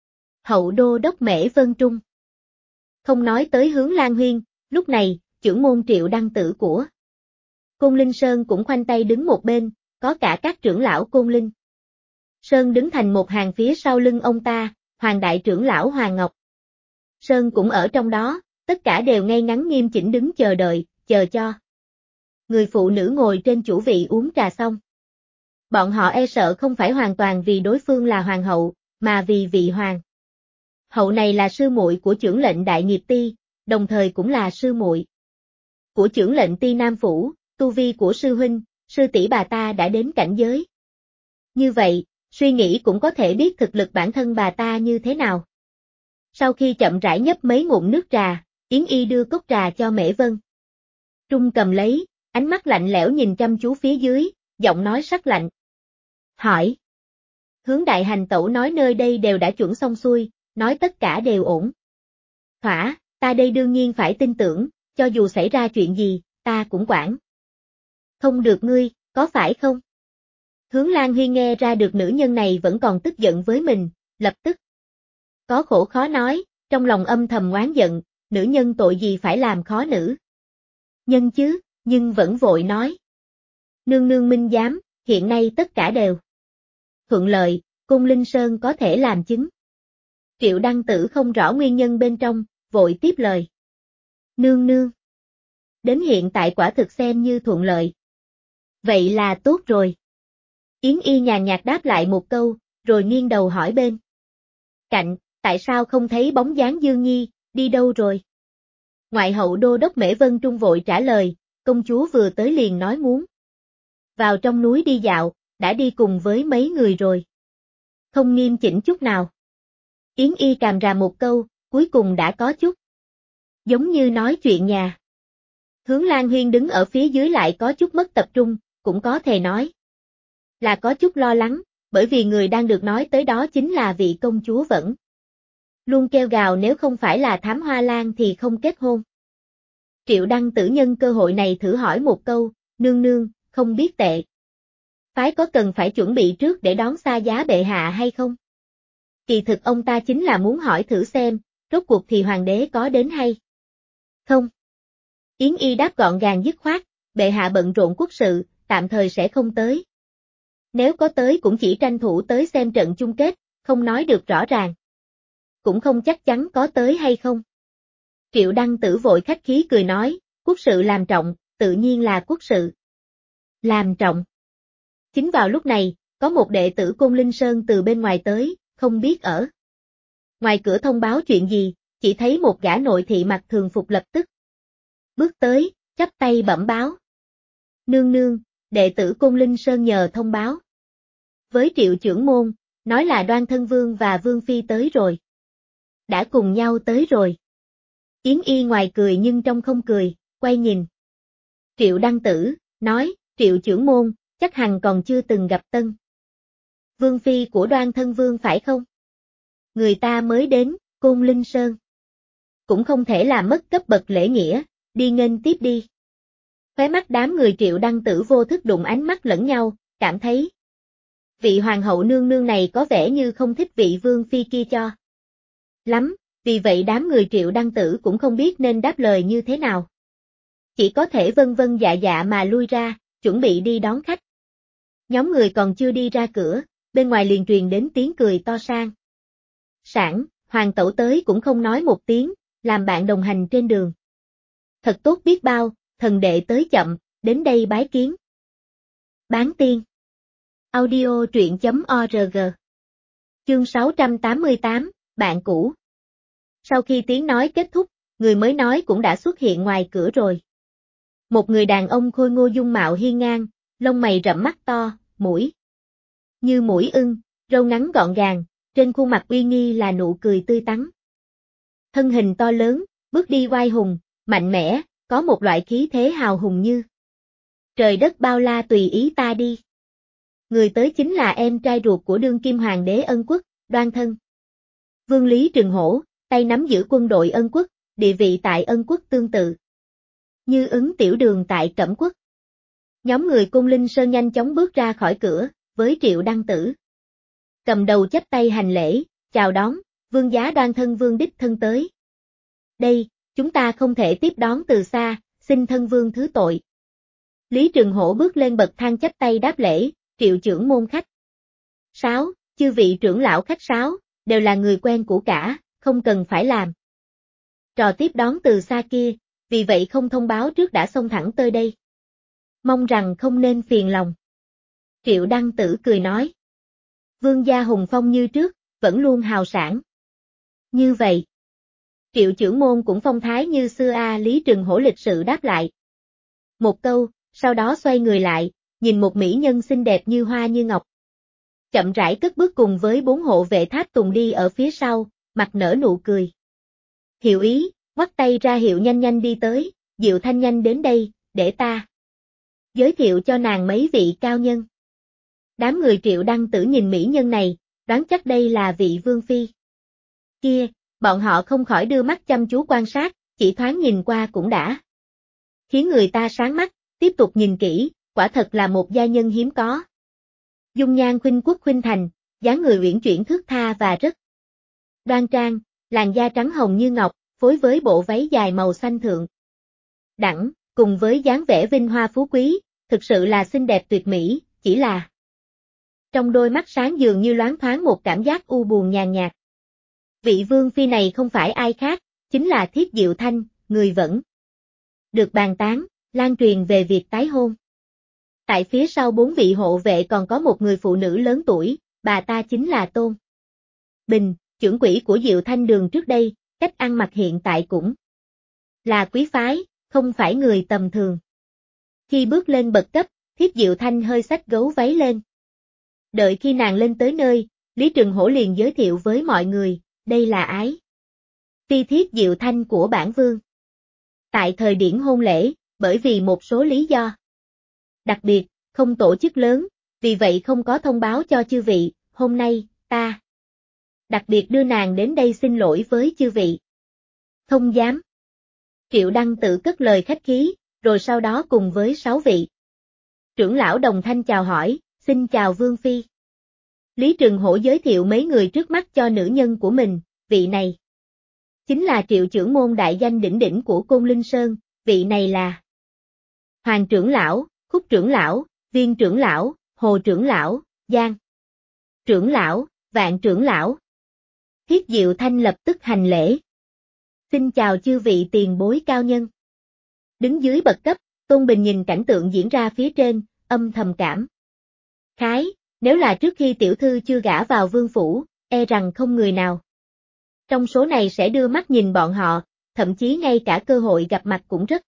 A: hậu đô đốc Mễ Vân Trung. Không nói tới Hướng Lan Huyên, lúc này, chưởng môn Triệu Đăng Tử của Côn Linh Sơn cũng khoanh tay đứng một bên, có cả các trưởng lão Côn Linh Sơn đứng thành một hàng phía sau lưng ông ta, Hoàng đại trưởng lão Hoàng Ngọc Sơn cũng ở trong đó, tất cả đều ngay ngắn nghiêm chỉnh đứng chờ đợi, chờ cho người phụ nữ ngồi trên chủ vị uống trà xong. Bọn họ e sợ không phải hoàn toàn vì đối phương là hoàng hậu, mà vì vị hoàng hậu này là sư muội của chưởng lệnh Đại Nghiệp Ti, đồng thời cũng là sư muội của chưởng lệnh Ti Nam Phủ, tu vi của sư huynh, sư tỷ bà ta đã đến cảnh giới. Như vậy, suy nghĩ cũng có thể biết thực lực bản thân bà ta như thế nào. Sau khi chậm rãi nhấp mấy ngụm nước trà, Yến Y đưa cốc trà cho Mễ Vân Trung cầm lấy, ánh mắt lạnh lẽo nhìn chăm chú phía dưới, giọng nói sắc lạnh. Hỏi. Hướng đại hành tẩu nói nơi đây đều đã chuẩn xong xuôi, nói tất cả đều ổn. Thỏa, ta đây đương nhiên phải tin tưởng, cho dù xảy ra chuyện gì, ta cũng quản. Không được ngươi, có phải không? Hướng Lan Huy nghe ra được nữ nhân này vẫn còn tức giận với mình, lập tức có khổ khó nói, trong lòng âm thầm oán giận, nữ nhân tội gì phải làm khó nữ nhân chứ, nhưng vẫn vội nói. Nương nương minh giám, hiện nay tất cả đều thuận lợi, Côn Linh Sơn có thể làm chứng. Triệu Đăng Tử không rõ nguyên nhân bên trong, vội tiếp lời. Nương nương. Đến hiện tại quả thực xem như thuận lợi. Vậy là tốt rồi. Yến Y nhàn nhạt đáp lại một câu, rồi nghiêng đầu hỏi bên cạnh, tại sao không thấy bóng dáng Dương Nhi, đi đâu rồi? Ngoại hậu đô đốc Mễ Vân Trung vội trả lời, công chúa vừa tới liền nói muốn vào trong núi đi dạo, đã đi cùng với mấy người rồi. Không nghiêm chỉnh chút nào. Yến Y càm ràm một câu, cuối cùng đã có chút giống như nói chuyện nhà. Hướng Lan Huyên đứng ở phía dưới lại có chút mất tập trung, cũng có thể nói là có chút lo lắng, bởi vì người đang được nói tới đó chính là vị công chúa vẫn luôn kêu gào nếu không phải là Thám Hoa Lan thì không kết hôn. Triệu Đăng Tử nhân cơ hội này thử hỏi một câu, nương nương, không biết tệ phái có cần phải chuẩn bị trước để đón xa giá bệ hạ hay không? Kỳ thực ông ta chính là muốn hỏi thử xem, rốt cuộc thì hoàng đế có đến hay không? Yến Y đáp gọn gàng dứt khoát, bệ hạ bận rộn quốc sự, tạm thời sẽ không tới. Nếu có tới cũng chỉ tranh thủ tới xem trận chung kết, không nói được rõ ràng. Cũng không chắc chắn có tới hay không. Triệu Đăng Tử vội khách khí cười nói, quốc sự làm trọng, tự nhiên là quốc sự làm trọng. Chính vào lúc này, có một đệ tử Côn Linh Sơn từ bên ngoài tới, không biết ở ngoài cửa thông báo chuyện gì, chỉ thấy một gã nội thị mặc thường phục lập tức bước tới, chắp tay bẩm báo. Nương nương, đệ tử Côn Linh Sơn nhờ thông báo với Triệu trưởng môn, nói là Đoan Thân Vương và Vương Phi tới rồi. Đã cùng nhau tới rồi. Yến Y ngoài cười nhưng trong không cười, quay nhìn Triệu Đăng Tử, nói, Triệu trưởng môn, chắc hẳn còn chưa từng gặp Tân Vương Phi của Đoan Thân Vương phải không? Người ta mới đến, Côn Linh Sơn. Cũng không thể làm mất cấp bậc lễ nghĩa, đi nghênh tiếp đi. Khóe mắt đám người Triệu Đăng Tử vô thức đụng ánh mắt lẫn nhau, cảm thấy vị hoàng hậu nương nương này có vẻ như không thích vị Vương Phi kia cho lắm, vì vậy đám người Triệu Đăng Tử cũng không biết nên đáp lời như thế nào. Chỉ có thể vân vân dạ dạ mà lui ra, chuẩn bị đi đón khách. Nhóm người còn chưa đi ra cửa, bên ngoài liền truyền đến tiếng cười to sang. Sảng, hoàng tẩu tới cũng không nói một tiếng, làm bạn đồng hành trên đường. Thật tốt biết bao, thần đệ tới chậm, đến đây bái kiến. Bán tiên. Audio truyện.org. Chương 688, bạn cũ. Sau khi tiếng nói kết thúc, người mới nói cũng đã xuất hiện ngoài cửa rồi. Một người đàn ông khôi ngô dung mạo hiên ngang, lông mày rậm mắt to, mũi như mũi ưng, râu ngắn gọn gàng, trên khuôn mặt uy nghi là nụ cười tươi tắn. Thân hình to lớn, bước đi oai hùng, mạnh mẽ, có một loại khí thế hào hùng như trời đất bao la tùy ý ta đi. Người tới chính là em trai ruột của đương kim hoàng đế Ân Quốc, Đoan Thân Vương Lý Trường Hổ, tay nắm giữ quân đội Ân Quốc, địa vị tại Ân Quốc tương tự như Ứng Tiểu Đường tại Cẩm Quốc. Nhóm người Côn Linh Sơn nhanh chóng bước ra khỏi cửa, với Triệu Đăng Tử. Cầm đầu chắp tay hành lễ, chào đón, vương giá đoan thân vương đích thân tới. Đây, chúng ta không thể tiếp đón từ xa, xin thân vương thứ tội. Lý Trường Hổ bước lên bậc thang chắp tay đáp lễ, Triệu trưởng môn khách. Sáo, chư vị trưởng lão khách sáo, đều là người quen cũ cả, không cần phải làm trò tiếp đón từ xa kia, vì vậy không thông báo trước đã xông thẳng tới đây. Mong rằng không nên phiền lòng. Triệu Đăng Tử cười nói. Vương gia hùng phong như trước, vẫn luôn hào sảng. Như vậy. Triệu trưởng môn cũng phong thái như xưa Lý Trường Hổ lịch sự đáp lại. Một câu, sau đó xoay người lại, nhìn một mỹ nhân xinh đẹp như hoa như ngọc. Chậm rãi cất bước cùng với 4 hộ vệ tháp tùng đi ở phía sau, mặt nở nụ cười. Hiệu ý, vắt tay ra hiệu nhanh nhanh đi tới, Diệu Thanh nhanh đến đây, để ta giới thiệu cho nàng mấy vị cao nhân. Đám người Triệu Đăng Tử nhìn mỹ nhân này, đoán chắc đây là vị vương phi. Kia, bọn họ không khỏi đưa mắt chăm chú quan sát, chỉ thoáng nhìn qua cũng đã khiến người ta sáng mắt, tiếp tục nhìn kỹ, quả thật là một gia nhân hiếm có. Dung nhan khuynh quốc khuynh thành, dáng người uyển chuyển thướt tha và rất đoan trang, làn da trắng hồng như ngọc, phối với bộ váy dài màu xanh thượng đẳng, cùng với dáng vẻ vinh hoa phú quý, thực sự là xinh đẹp tuyệt mỹ, chỉ là trong đôi mắt sáng dường như loáng thoáng một cảm giác u buồn nhàn nhạt. Vị vương phi này không phải ai khác, chính là Thiếp Diệu Thanh, người vẫn được bàn tán, lan truyền về việc tái hôn. Tại phía sau 4 vị hộ vệ còn có một người phụ nữ lớn tuổi, bà ta chính là Tôn Bình, trưởng quỹ của Diệu Thanh Đường trước đây, cách ăn mặc hiện tại cũng là quý phái, không phải người tầm thường. Khi bước lên bậc cấp, Thiếp Diệu Thanh hơi xách gấu váy lên. Đợi khi nàng lên tới nơi, Lý Trường Hổ liền giới thiệu với mọi người, đây là ái phi Thiếp Diệu Thanh của bản vương. Tại thời điểm hôn lễ, bởi vì một số lý do đặc biệt, không tổ chức lớn, vì vậy không có thông báo cho chư vị, hôm nay, ta đặc biệt đưa nàng đến đây xin lỗi với chư vị. Không dám. Triệu Đăng Tử cất lời khách khí, rồi sau đó cùng với 6 vị trưởng lão đồng thanh chào hỏi, xin chào Vương Phi. Lý Trường Hổ giới thiệu mấy người trước mắt cho nữ nhân của mình, vị này chính là Triệu trưởng môn đại danh đỉnh đỉnh của Côn Linh Sơn, vị này là Hoàng trưởng lão, Khúc trưởng lão, Viên trưởng lão, Hồ trưởng lão, Giang trưởng lão, Vạn trưởng lão. Thiếp Diệu Thanh lập tức hành lễ. Xin chào chư vị tiền bối cao nhân. Đứng dưới bậc cấp, Tôn Bình nhìn cảnh tượng diễn ra phía trên, âm thầm cảm khái, nếu là trước khi tiểu thư chưa gả vào vương phủ, e rằng không người nào trong số này sẽ đưa mắt nhìn bọn họ, thậm chí ngay cả cơ hội gặp mặt cũng rất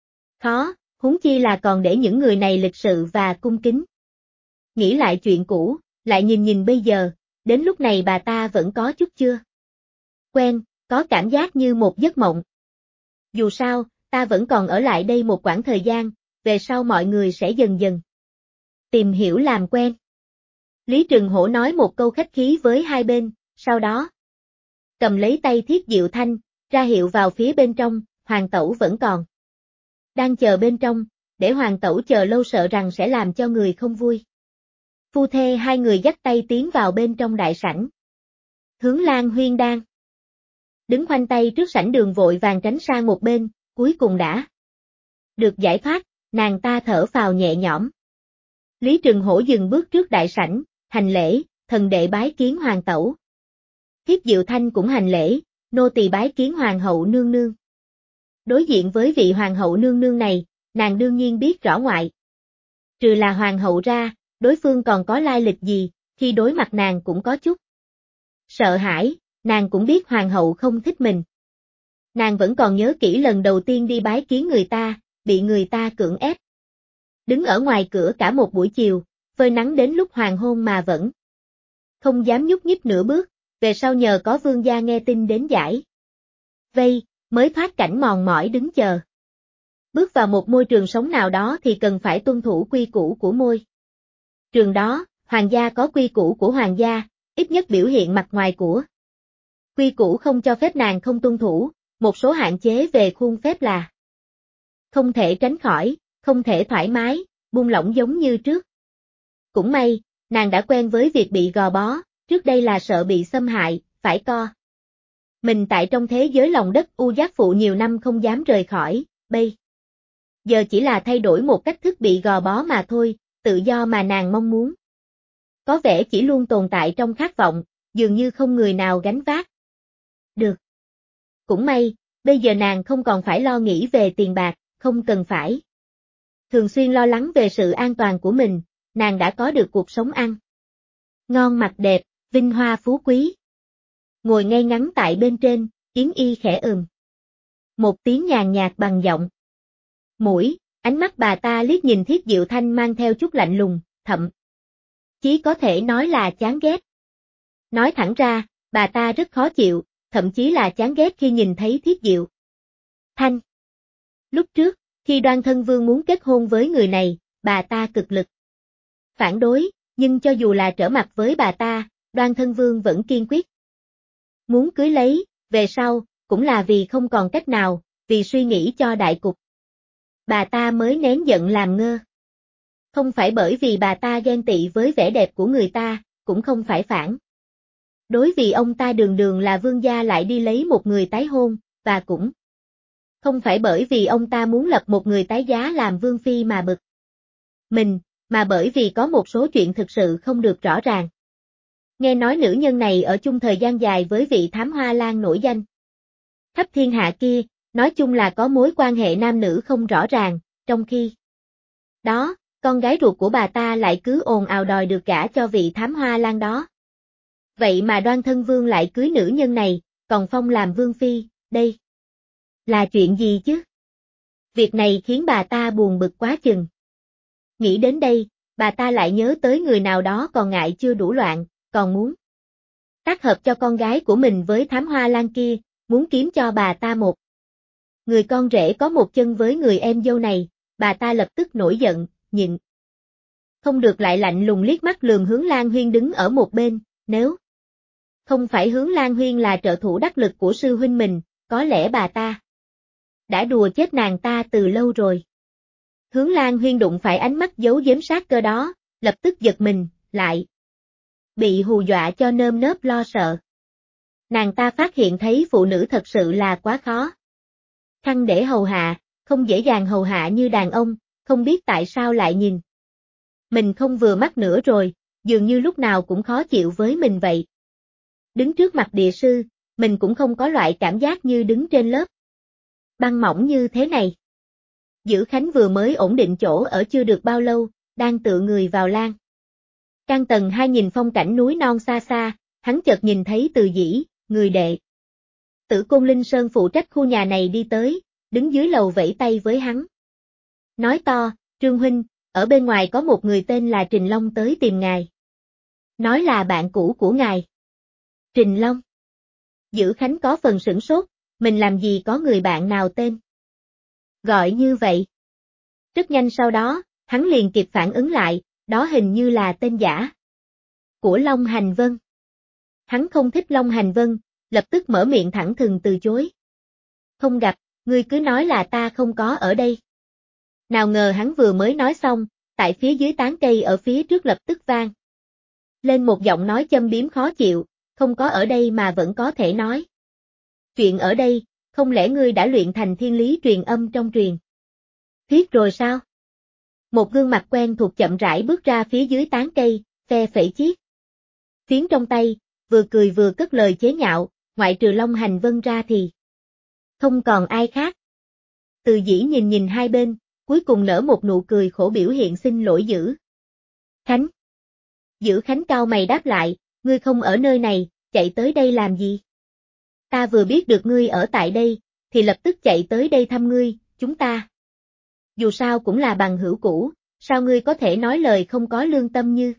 A: khó, huống chi là còn để những người này lịch sự và cung kính. Nghĩ lại chuyện cũ, lại nhìn nhìn bây giờ, đến lúc này bà ta vẫn có chút chưa quen, có cảm giác như một giấc mộng. Dù sao, ta vẫn còn ở lại đây một quãng thời gian, về sau mọi người sẽ dần dần tìm hiểu làm quen. Lý Trường Hổ nói một câu khách khí với hai bên, sau đó cầm lấy tay Thiếp Diệu Thanh, ra hiệu vào phía bên trong, Hoàng tẩu vẫn còn đang chờ bên trong, để Hoàng tẩu chờ lâu sợ rằng sẽ làm cho người không vui. Phu thê hai người dắt tay tiến vào bên trong đại sảnh. Hướng Lan Huyên đang đứng khoanh tay trước sảnh đường vội vàng tránh sang một bên, cuối cùng đã được giải thoát, nàng ta thở phào nhẹ nhõm. Lý Trường Hổ dừng bước trước đại sảnh, hành lễ, thần đệ bái kiến Hoàng tẩu. Thiếp Diệu Thanh cũng hành lễ, nô tỳ bái kiến Hoàng hậu nương nương. Đối diện với vị Hoàng hậu nương nương này, nàng đương nhiên biết rõ ngoại trừ là Hoàng hậu ra, đối phương còn có lai lịch gì, khi đối mặt nàng cũng có chút sợ hãi, nàng cũng biết Hoàng hậu không thích mình. Nàng vẫn còn nhớ kỹ lần đầu tiên đi bái kiến người ta, bị người ta cưỡng ép đứng ở ngoài cửa cả một buổi chiều, phơi nắng đến lúc hoàng hôn mà vẫn không dám nhúc nhích nửa bước, về sau nhờ có vương gia nghe tin đến giải vây, mới thoát cảnh mòn mỏi đứng chờ. Bước vào một môi trường sống nào đó thì cần phải tuân thủ quy củ của môi trường đó, hoàng gia có quy củ của hoàng gia, ít nhất biểu hiện mặt ngoài của quy củ không cho phép nàng không tuân thủ, một số hạn chế về khuôn phép là không thể tránh khỏi, không thể thoải mái, buông lỏng giống như trước. Cũng may, nàng đã quen với việc bị gò bó, trước đây là sợ bị xâm hại, phải co. Mình tại trong thế giới lòng đất u giác phụ nhiều năm không dám rời khỏi, bây giờ chỉ là thay đổi một cách thức bị gò bó mà thôi, tự do mà nàng mong muốn. Có vẻ chỉ luôn tồn tại trong khát vọng, dường như không người nào gánh vác. Được. Cũng may, bây giờ nàng không còn phải lo nghĩ về tiền bạc, không cần phải thường xuyên lo lắng về sự an toàn của mình, nàng đã có được cuộc sống ăn ngon mặc đẹp, vinh hoa phú quý. Ngồi ngay ngắn tại bên trên, Yến Y khẽ một tiếng nhàn nhạt bằng giọng. Mũi, ánh mắt bà ta liếc nhìn Thiết Diệu Thanh mang theo chút lạnh lùng, thậm chí có thể nói là chán ghét. Nói thẳng ra, bà ta rất khó chịu, thậm chí là chán ghét khi nhìn thấy Thiết Diệu Thanh. Lúc trước, khi Đoan Thân Vương muốn kết hôn với người này, bà ta cực lực phản đối, nhưng cho dù là trở mặt với bà ta, Đoan Thân Vương vẫn kiên quyết muốn cưới lấy, về sau, cũng là vì không còn cách nào, vì suy nghĩ cho đại cục. Bà ta mới nén giận làm ngơ. Không phải bởi vì bà ta ghen tị với vẻ đẹp của người ta, cũng không phải phản đối vì ông ta đường đường là vương gia lại đi lấy một người tái hôn, và cũng không phải bởi vì ông ta muốn lập một người tái giá làm vương phi mà bực mình, mà bởi vì có một số chuyện thực sự không được rõ ràng. Nghe nói nữ nhân này ở chung thời gian dài với vị thám hoa lang nổi danh khắp thiên hạ kia, nói chung là có mối quan hệ nam nữ không rõ ràng, trong khi đó, con gái ruột của bà ta lại cứ ồn ào đòi được gả cho vị thám hoa lang đó. Vậy mà Đoan Thân Vương lại cưới nữ nhân này, còn phong làm vương phi, đây là chuyện gì chứ? Việc này khiến bà ta buồn bực quá chừng. Nghĩ đến đây, bà ta lại nhớ tới người nào đó còn ngại chưa đủ loạn, còn muốn tác hợp cho con gái của mình với thám hoa lang kia, muốn kiếm cho bà ta một người con rể có một chân với người em dâu này, bà ta lập tức nổi giận, nhịn không được lại lạnh lùng liếc mắt lườm Hướng Lan Huyên đứng ở một bên, nếu không phải Hướng Lan Huyên là trợ thủ đắc lực của sư huynh mình, có lẽ bà ta đã đùa chết nàng ta từ lâu rồi. Hướng Lan Huyên đụng phải ánh mắt giấu giếm sát cơ đó, lập tức giật mình, lại bị hù dọa cho nơm nớp lo sợ. Nàng ta phát hiện thấy phụ nữ thật sự là quá khó khăn để hầu hạ, không dễ dàng hầu hạ như đàn ông, không biết tại sao lại nhìn mình không vừa mắt nữa rồi, dường như lúc nào cũng khó chịu với mình vậy. Đứng trước mặt địa sư, mình cũng không có loại cảm giác như đứng trên lớp băng mỏng như thế này. Dữ Khánh vừa mới ổn định chỗ ở chưa được bao lâu, đang tựa người vào lan can tầng 2 nhìn phong cảnh núi non xa xa, hắn chợt nhìn thấy Từ Dĩ, người đệ tử Côn Linh Sơn phụ trách khu nhà này đi tới, đứng dưới lầu vẫy tay với hắn. Nói to, Trương huynh, ở bên ngoài có một người tên là Trình Long tới tìm ngài. Nói là bạn cũ của ngài. Trình Long. Dữ Khánh có phần sửng sốt, mình làm gì có người bạn nào tên gọi như vậy. Rất nhanh sau đó, hắn liền kịp phản ứng lại, đó hình như là tên giả của Long Hành Vân. Hắn không thích Long Hành Vân, lập tức mở miệng thẳng thừng từ chối. Không gặp, ngươi cứ nói là ta không có ở đây. Nào ngờ hắn vừa mới nói xong, tại phía dưới tán cây ở phía trước lập tức vang lên một giọng nói châm biếm khó chịu, không có ở đây mà vẫn có thể nói chuyện ở đây, không lẽ ngươi đã luyện thành thiên lý truyền âm trong truyền thuyết rồi sao? Một gương mặt quen thuộc chậm rãi bước ra phía dưới tán cây, phe phẩy chiếc phiến trong tay, vừa cười vừa cất lời chế nhạo, ngoại trừ Long Hành Vân ra thì không còn ai khác. Từ Dĩ nhìn nhìn hai bên, cuối cùng nở một nụ cười khổ biểu hiện xin lỗi Dữ Khánh. Dữ Khánh cao mày đáp lại, ngươi không ở nơi này, chạy tới đây làm gì? Ta vừa biết được ngươi ở tại đây, thì lập tức chạy tới đây thăm ngươi, chúng ta dù sao cũng là bằng hữu cũ, sao ngươi có thể nói lời không có lương tâm như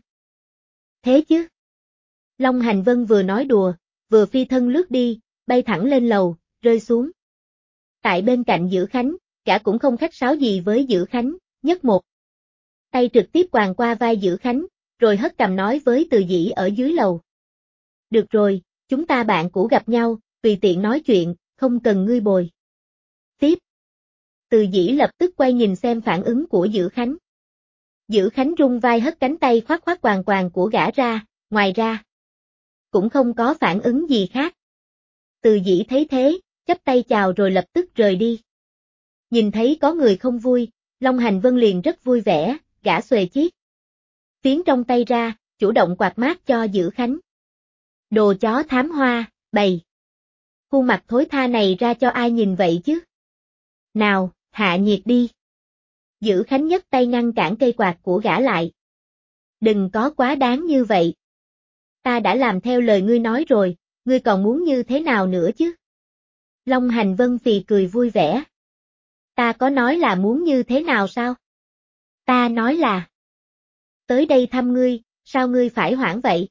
A: thế chứ? Long Hành Vân vừa nói đùa, vừa phi thân lướt đi, bay thẳng lên lầu, rơi xuống tại bên cạnh Dữ Khánh, cả cũng không khách sáo gì với Dữ Khánh, nhấc một tay trực tiếp quàng qua vai Dữ Khánh, rồi hất cằm nói với Từ Dĩ ở dưới lầu. Được rồi, chúng ta bạn cũ gặp nhau, tùy tiện nói chuyện, không cần ngươi bồi tiếp. Từ Dĩ lập tức quay nhìn xem phản ứng của Dữ Khánh. Dữ Khánh rung vai hất cánh tay khoác khoác quàng quàng của gã ra, ngoài ra cũng không có phản ứng gì khác. Từ Dĩ thấy thế, chắp tay chào rồi lập tức rời đi. Nhìn thấy có người không vui, Long Hành Vân liền rất vui vẻ, gã xuề chiếc phiến trong tay ra, chủ động quạt mát cho Dữ Khánh. Đồ chó thám hoa, bày. Khuôn mặt thối tha này ra cho ai nhìn vậy chứ? Nào, hạ nhiệt đi. Dữ Khánh nhấc tay ngăn cản cây quạt của gã lại. Đừng có quá đáng như vậy. Ta đã làm theo lời ngươi nói rồi, ngươi còn muốn như thế nào nữa chứ? Long Hành Vân phì cười vui vẻ. Ta có nói là muốn như thế nào sao? Ta nói là tới đây thăm ngươi, sao ngươi phải hoảng vậy?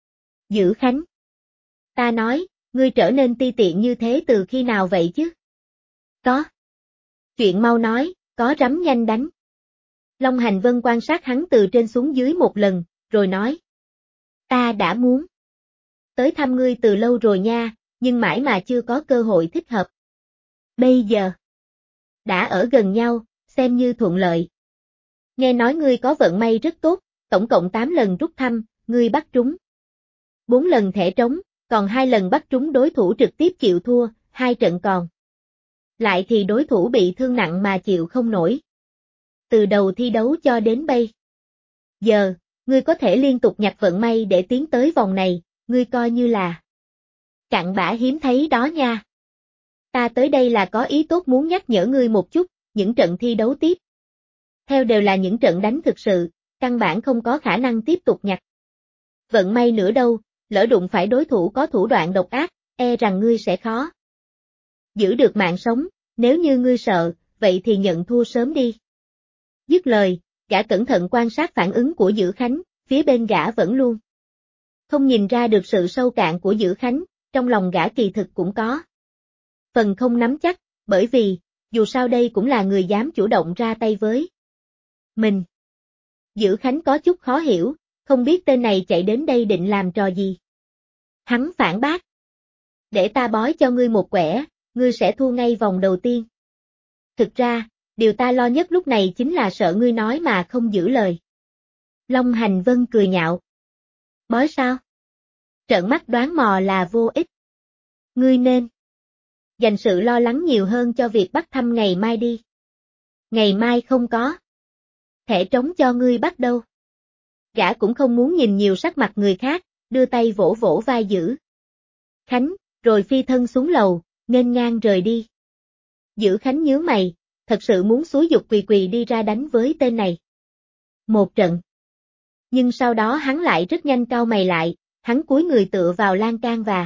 A: Dữ Khánh. Ta nói, ngươi trở nên ti tiện như thế từ khi nào vậy chứ? Có. Chuyện mau nói, có rắm nhanh đánh. Long Hành Vân quan sát hắn từ trên xuống dưới một lần, rồi nói. Ta đã muốn tới thăm ngươi từ lâu rồi nha, nhưng mãi mà chưa có cơ hội thích hợp. Bây giờ đã ở gần nhau, xem như thuận lợi. Nghe nói ngươi có vận may rất tốt, tổng cộng 8 lần rút thăm, ngươi bắt trúng 4 lần thẻ trống, còn 2 lần bắt trúng đối thủ trực tiếp chịu thua, 2 trận còn lại thì đối thủ bị thương nặng mà chịu không nổi. Từ đầu thi đấu cho đến bây giờ, ngươi có thể liên tục nhặt vận may để tiến tới vòng này, ngươi coi như là cặn bã hiếm thấy đó nha. Ta tới đây là có ý tốt muốn nhắc nhở ngươi một chút, những trận thi đấu tiếp theo đều là những trận đánh thực sự, căn bản không có khả năng tiếp tục nhặt vận may nữa đâu, lỡ đụng phải đối thủ có thủ đoạn độc ác, e rằng ngươi sẽ khó giữ được mạng sống, nếu như ngươi sợ, vậy thì nhận thua sớm đi. Dứt lời, gã cẩn thận quan sát phản ứng của Dữ Khánh, phía bên gã vẫn luôn không nhìn ra được sự sâu cạn của Dữ Khánh, trong lòng gã kỳ thực cũng có phần không nắm chắc, bởi vì, dù sao đây cũng là người dám chủ động ra tay với mình. Dữ Khánh có chút khó hiểu, không biết tên này chạy đến đây định làm trò gì. Hắn phản bác. Để ta bói cho ngươi một quẻ, ngươi sẽ thua ngay vòng đầu tiên. Thực ra, điều ta lo nhất lúc này chính là sợ ngươi nói mà không giữ lời. Long Hành Vân cười nhạo. Bói sao? Trợn mắt đoán mò là vô ích. Ngươi nên dành sự lo lắng nhiều hơn cho việc bắt thăm ngày mai đi. Ngày mai không có thẻ trống cho ngươi bắt đâu. Gã cũng không muốn nhìn nhiều sắc mặt người khác, đưa tay vỗ vỗ vai Dữ Khánh, rồi phi thân xuống lầu, nghênh ngang rời đi. Dữ Khánh nhíu mày, thật sự muốn xúi giục quỳ quỳ đi ra đánh với tên này. Một trận. Nhưng sau đó hắn lại rất nhanh cau mày lại, hắn cúi người tựa vào lan can và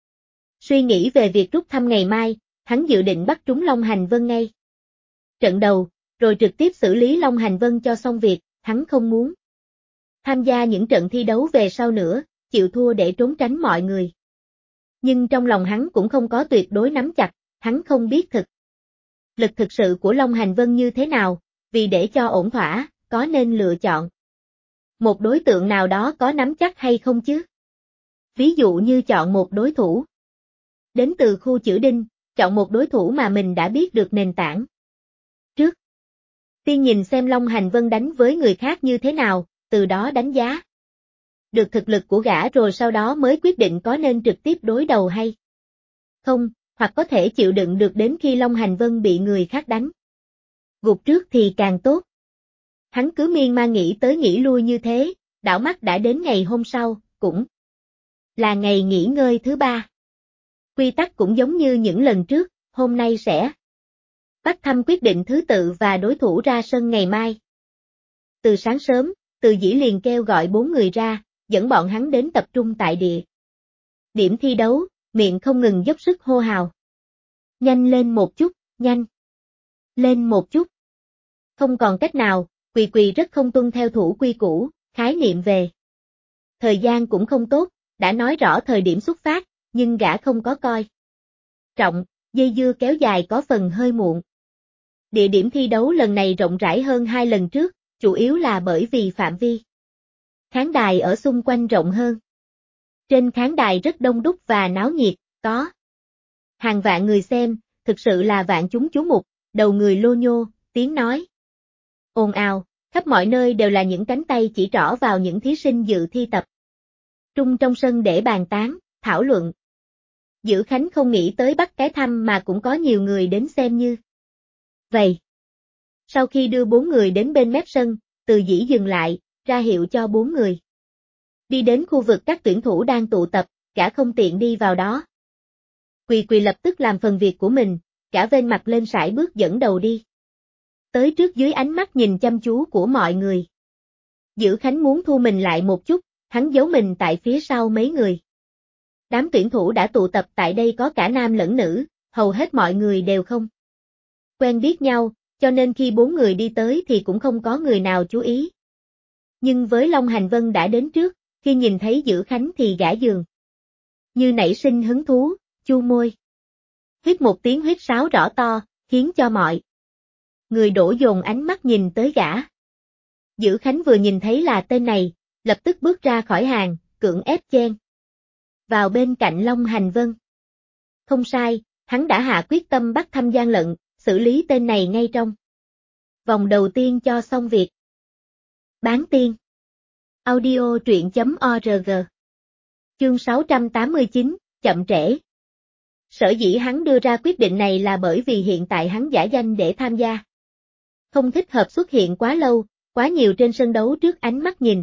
A: suy nghĩ về việc rút thăm ngày mai, hắn dự định bắt trúng Long Hành Vân ngay trận đầu, rồi trực tiếp xử lý Long Hành Vân cho xong việc, hắn không muốn tham gia những trận thi đấu về sau nữa, chịu thua để trốn tránh mọi người. Nhưng trong lòng hắn cũng không có tuyệt đối nắm chặt, hắn không biết lực thực sự của Long Hành Vân như thế nào, vì để cho ổn thỏa, có nên lựa chọn một đối tượng nào đó có nắm chắc hay không chứ? Ví dụ như chọn một đối thủ đến từ khu chữ đinh, chọn một đối thủ mà mình đã biết được nền tảng trước tiên nhìn xem Long Hành Vân đánh với người khác như thế nào, từ đó đánh giá được thực lực của gã rồi sau đó mới quyết định có nên trực tiếp đối đầu hay không, hoặc có thể chịu đựng được đến khi Long Hành Vân bị người khác đánh gục trước thì càng tốt. Hắn cứ miên man nghĩ tới nghĩ lui như thế, đảo mắt đã đến ngày hôm sau, cũng là ngày nghỉ ngơi thứ 3. Quy tắc cũng giống như những lần trước, hôm nay sẽ bắt thăm quyết định thứ tự và đối thủ ra sân ngày mai. Từ sáng sớm, Từ Dĩ liền kêu gọi 4 người ra, dẫn bọn hắn đến tập trung tại địa điểm thi đấu, miệng không ngừng dốc sức hô hào. Nhanh lên một chút, nhanh lên một chút. Không còn cách nào, quỳ quỳ rất không tuân theo thủ quy củ, khái niệm về thời gian cũng không tốt, đã nói rõ thời điểm xuất phát, nhưng gã không có coi trọng, dây dưa kéo dài có phần hơi muộn. Địa điểm thi đấu lần này rộng rãi hơn 2 lần trước, chủ yếu là bởi vì phạm vi khán đài ở xung quanh rộng hơn. Trên khán đài rất đông đúc và náo nhiệt, có hàng vạn người xem, thực sự là vạn chúng chú mục, đầu người lô nhô, tiếng nói ồn ào, Khắp mọi nơi đều là những cánh tay chỉ trỏ vào những thí sinh dự thi tập trung trong sân để bàn tán, thảo luận. Dữ Khánh không nghĩ tới bắt cái thăm mà cũng có nhiều người đến xem như vậy. Sau khi đưa 4 người đến bên mép sân, Từ Dĩ dừng lại, ra hiệu cho 4 người. Đi đến khu vực các tuyển thủ đang tụ tập, gã không tiện đi vào đó. Quỳ lập tức làm phần việc của mình, gã vênh mặt lên sải bước dẫn đầu đi. Tới trước dưới ánh mắt nhìn chăm chú của mọi người. Dữ Khánh muốn thu mình lại một chút, hắn giấu mình tại phía sau mấy người. Đám tuyển thủ đã tụ tập tại đây có cả nam lẫn nữ, hầu hết mọi người đều không quen biết nhau, cho nên khi 4 người đi tới thì cũng không có người nào chú ý. Nhưng với Long Hành Vân đã đến trước, khi nhìn thấy Dữ Khánh thì gã dường như nảy sinh hứng thú, chu môi. Huýt một tiếng huýt sáo rõ to, khiến cho mọi người đổ dồn ánh mắt nhìn tới gã. Dữ Khánh vừa nhìn thấy là tên này, lập tức bước ra khỏi hàng, cưỡng ép chen vào bên cạnh Long Hành Vân. Không sai, hắn đã hạ quyết tâm bắt thăm gian lận, xử lý tên này ngay trong vòng đầu tiên cho xong việc. Bán tiên. Audio truyện.org. Chương 689, chậm trễ. Sở dĩ hắn đưa ra quyết định này là bởi vì hiện tại hắn giả danh để tham gia. Không thích hợp xuất hiện quá lâu, quá nhiều trên sân đấu trước ánh mắt nhìn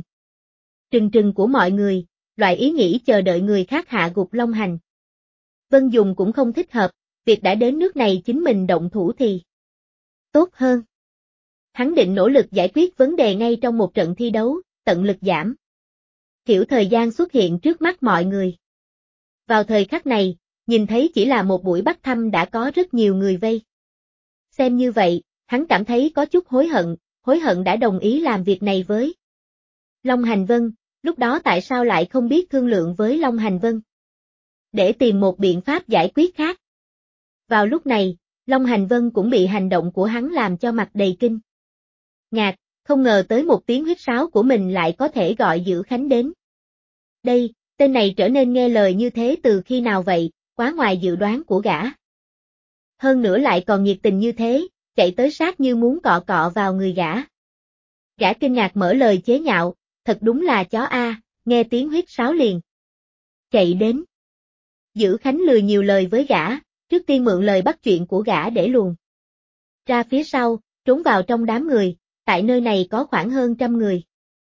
A: trừng của mọi người, loại ý nghĩ chờ đợi người khác hạ gục Long Hành Vân dùng cũng không thích hợp, việc đã đến nước này chính mình động thủ thì tốt hơn. Hắn định nỗ lực giải quyết vấn đề ngay trong một trận thi đấu, tận lực giảm thiểu thời gian xuất hiện trước mắt mọi người. Vào thời khắc này, nhìn thấy chỉ là một buổi bắt thăm đã có rất nhiều người vây. Xem như vậy, hắn cảm thấy có chút hối hận đã đồng ý làm việc này với Long Hành Vân, lúc đó tại sao lại không biết thương lượng với Long Hành Vân để tìm một biện pháp giải quyết khác. Vào lúc này, Long Hành Vân cũng bị hành động của hắn làm cho mặt đầy kinh ngạc, không ngờ tới một tiếng huýt sáo của mình lại có thể gọi Dữ Khánh đến. Đây, tên này trở nên nghe lời như thế từ khi nào vậy, quá ngoài dự đoán của gã. Hơn nữa lại còn nhiệt tình như thế, chạy tới sát như muốn cọ cọ vào người gã. Gã kinh ngạc mở lời chế nhạo, thật đúng là chó a, nghe tiếng huýt sáo liền chạy đến. Dữ Khánh lười nhiều lời với gã, trước tiên mượn lời bắt chuyện của gã để luồn ra phía sau, trốn vào trong đám người, tại nơi này có khoảng hơn 100 người.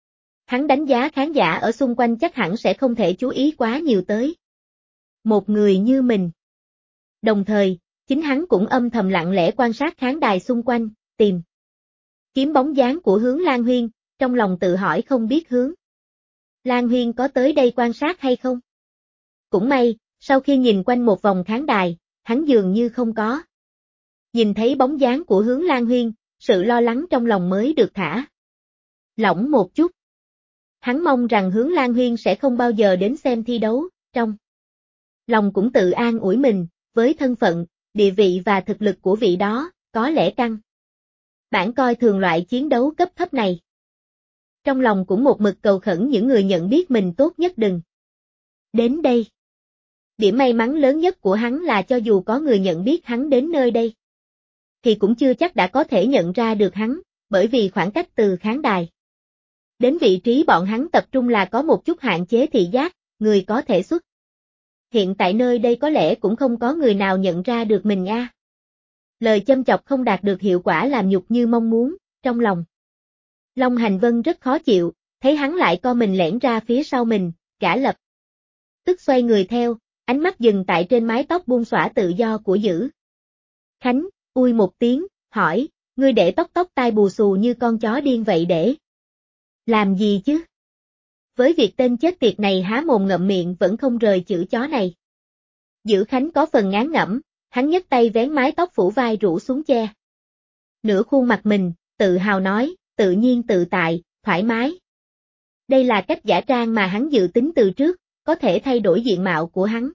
A: Hắn đánh giá khán giả ở xung quanh chắc hẳn sẽ không thể chú ý quá nhiều tới một người như mình. Đồng thời, chính hắn cũng âm thầm lặng lẽ quan sát khán đài xung quanh, tìm kiếm bóng dáng của Hướng Lan Huyên, trong lòng tự hỏi không biết Hướng Lan Huyên có tới đây quan sát hay không. Cũng may, sau khi nhìn quanh một vòng khán đài, hắn dường như không có nhìn thấy bóng dáng của Hướng Lan Huyên, sự lo lắng trong lòng mới được thả lỏng một chút. Hắn mong rằng Hướng Lan Huyên sẽ không bao giờ đến xem thi đấu, trong lòng cũng tự an ủi mình, với thân phận, địa vị và thực lực của vị đó, có lẽ căn bản coi thường loại chiến đấu cấp thấp này. Trong lòng cũng một mực cầu khẩn những người nhận biết mình tốt nhất đừng đến đây. Điểm may mắn lớn nhất của hắn là cho dù có người nhận biết hắn đến nơi đây, thì cũng chưa chắc đã có thể nhận ra được hắn, bởi vì khoảng cách từ khán đài đến vị trí bọn hắn tập trung là có một chút hạn chế thị giác, người có thể xuất hiện tại nơi đây có lẽ cũng không có người nào nhận ra được mình a. Lời châm chọc không đạt được hiệu quả làm nhục như mong muốn, trong lòng Long Hành Vân rất khó chịu, thấy hắn lại co mình lẻn ra phía sau mình, gã lập tức xoay người theo, ánh mắt dừng tại trên mái tóc buông xõa tự do của Dữ Khánh, ui một tiếng, hỏi, ngươi để tóc tai bù xù như con chó điên vậy để làm gì chứ? Với việc tên chết tiệt này há mồm ngậm miệng vẫn không rời chữ chó này. Dữ Khánh có phần ngán ngẩm, hắn nhấc tay vén mái tóc phủ vai rủ xuống che nửa khuôn mặt mình, tự hào nói, tự nhiên tự tại, thoải mái. Đây là cách giả trang mà hắn dự tính từ trước, có thể thay đổi diện mạo của hắn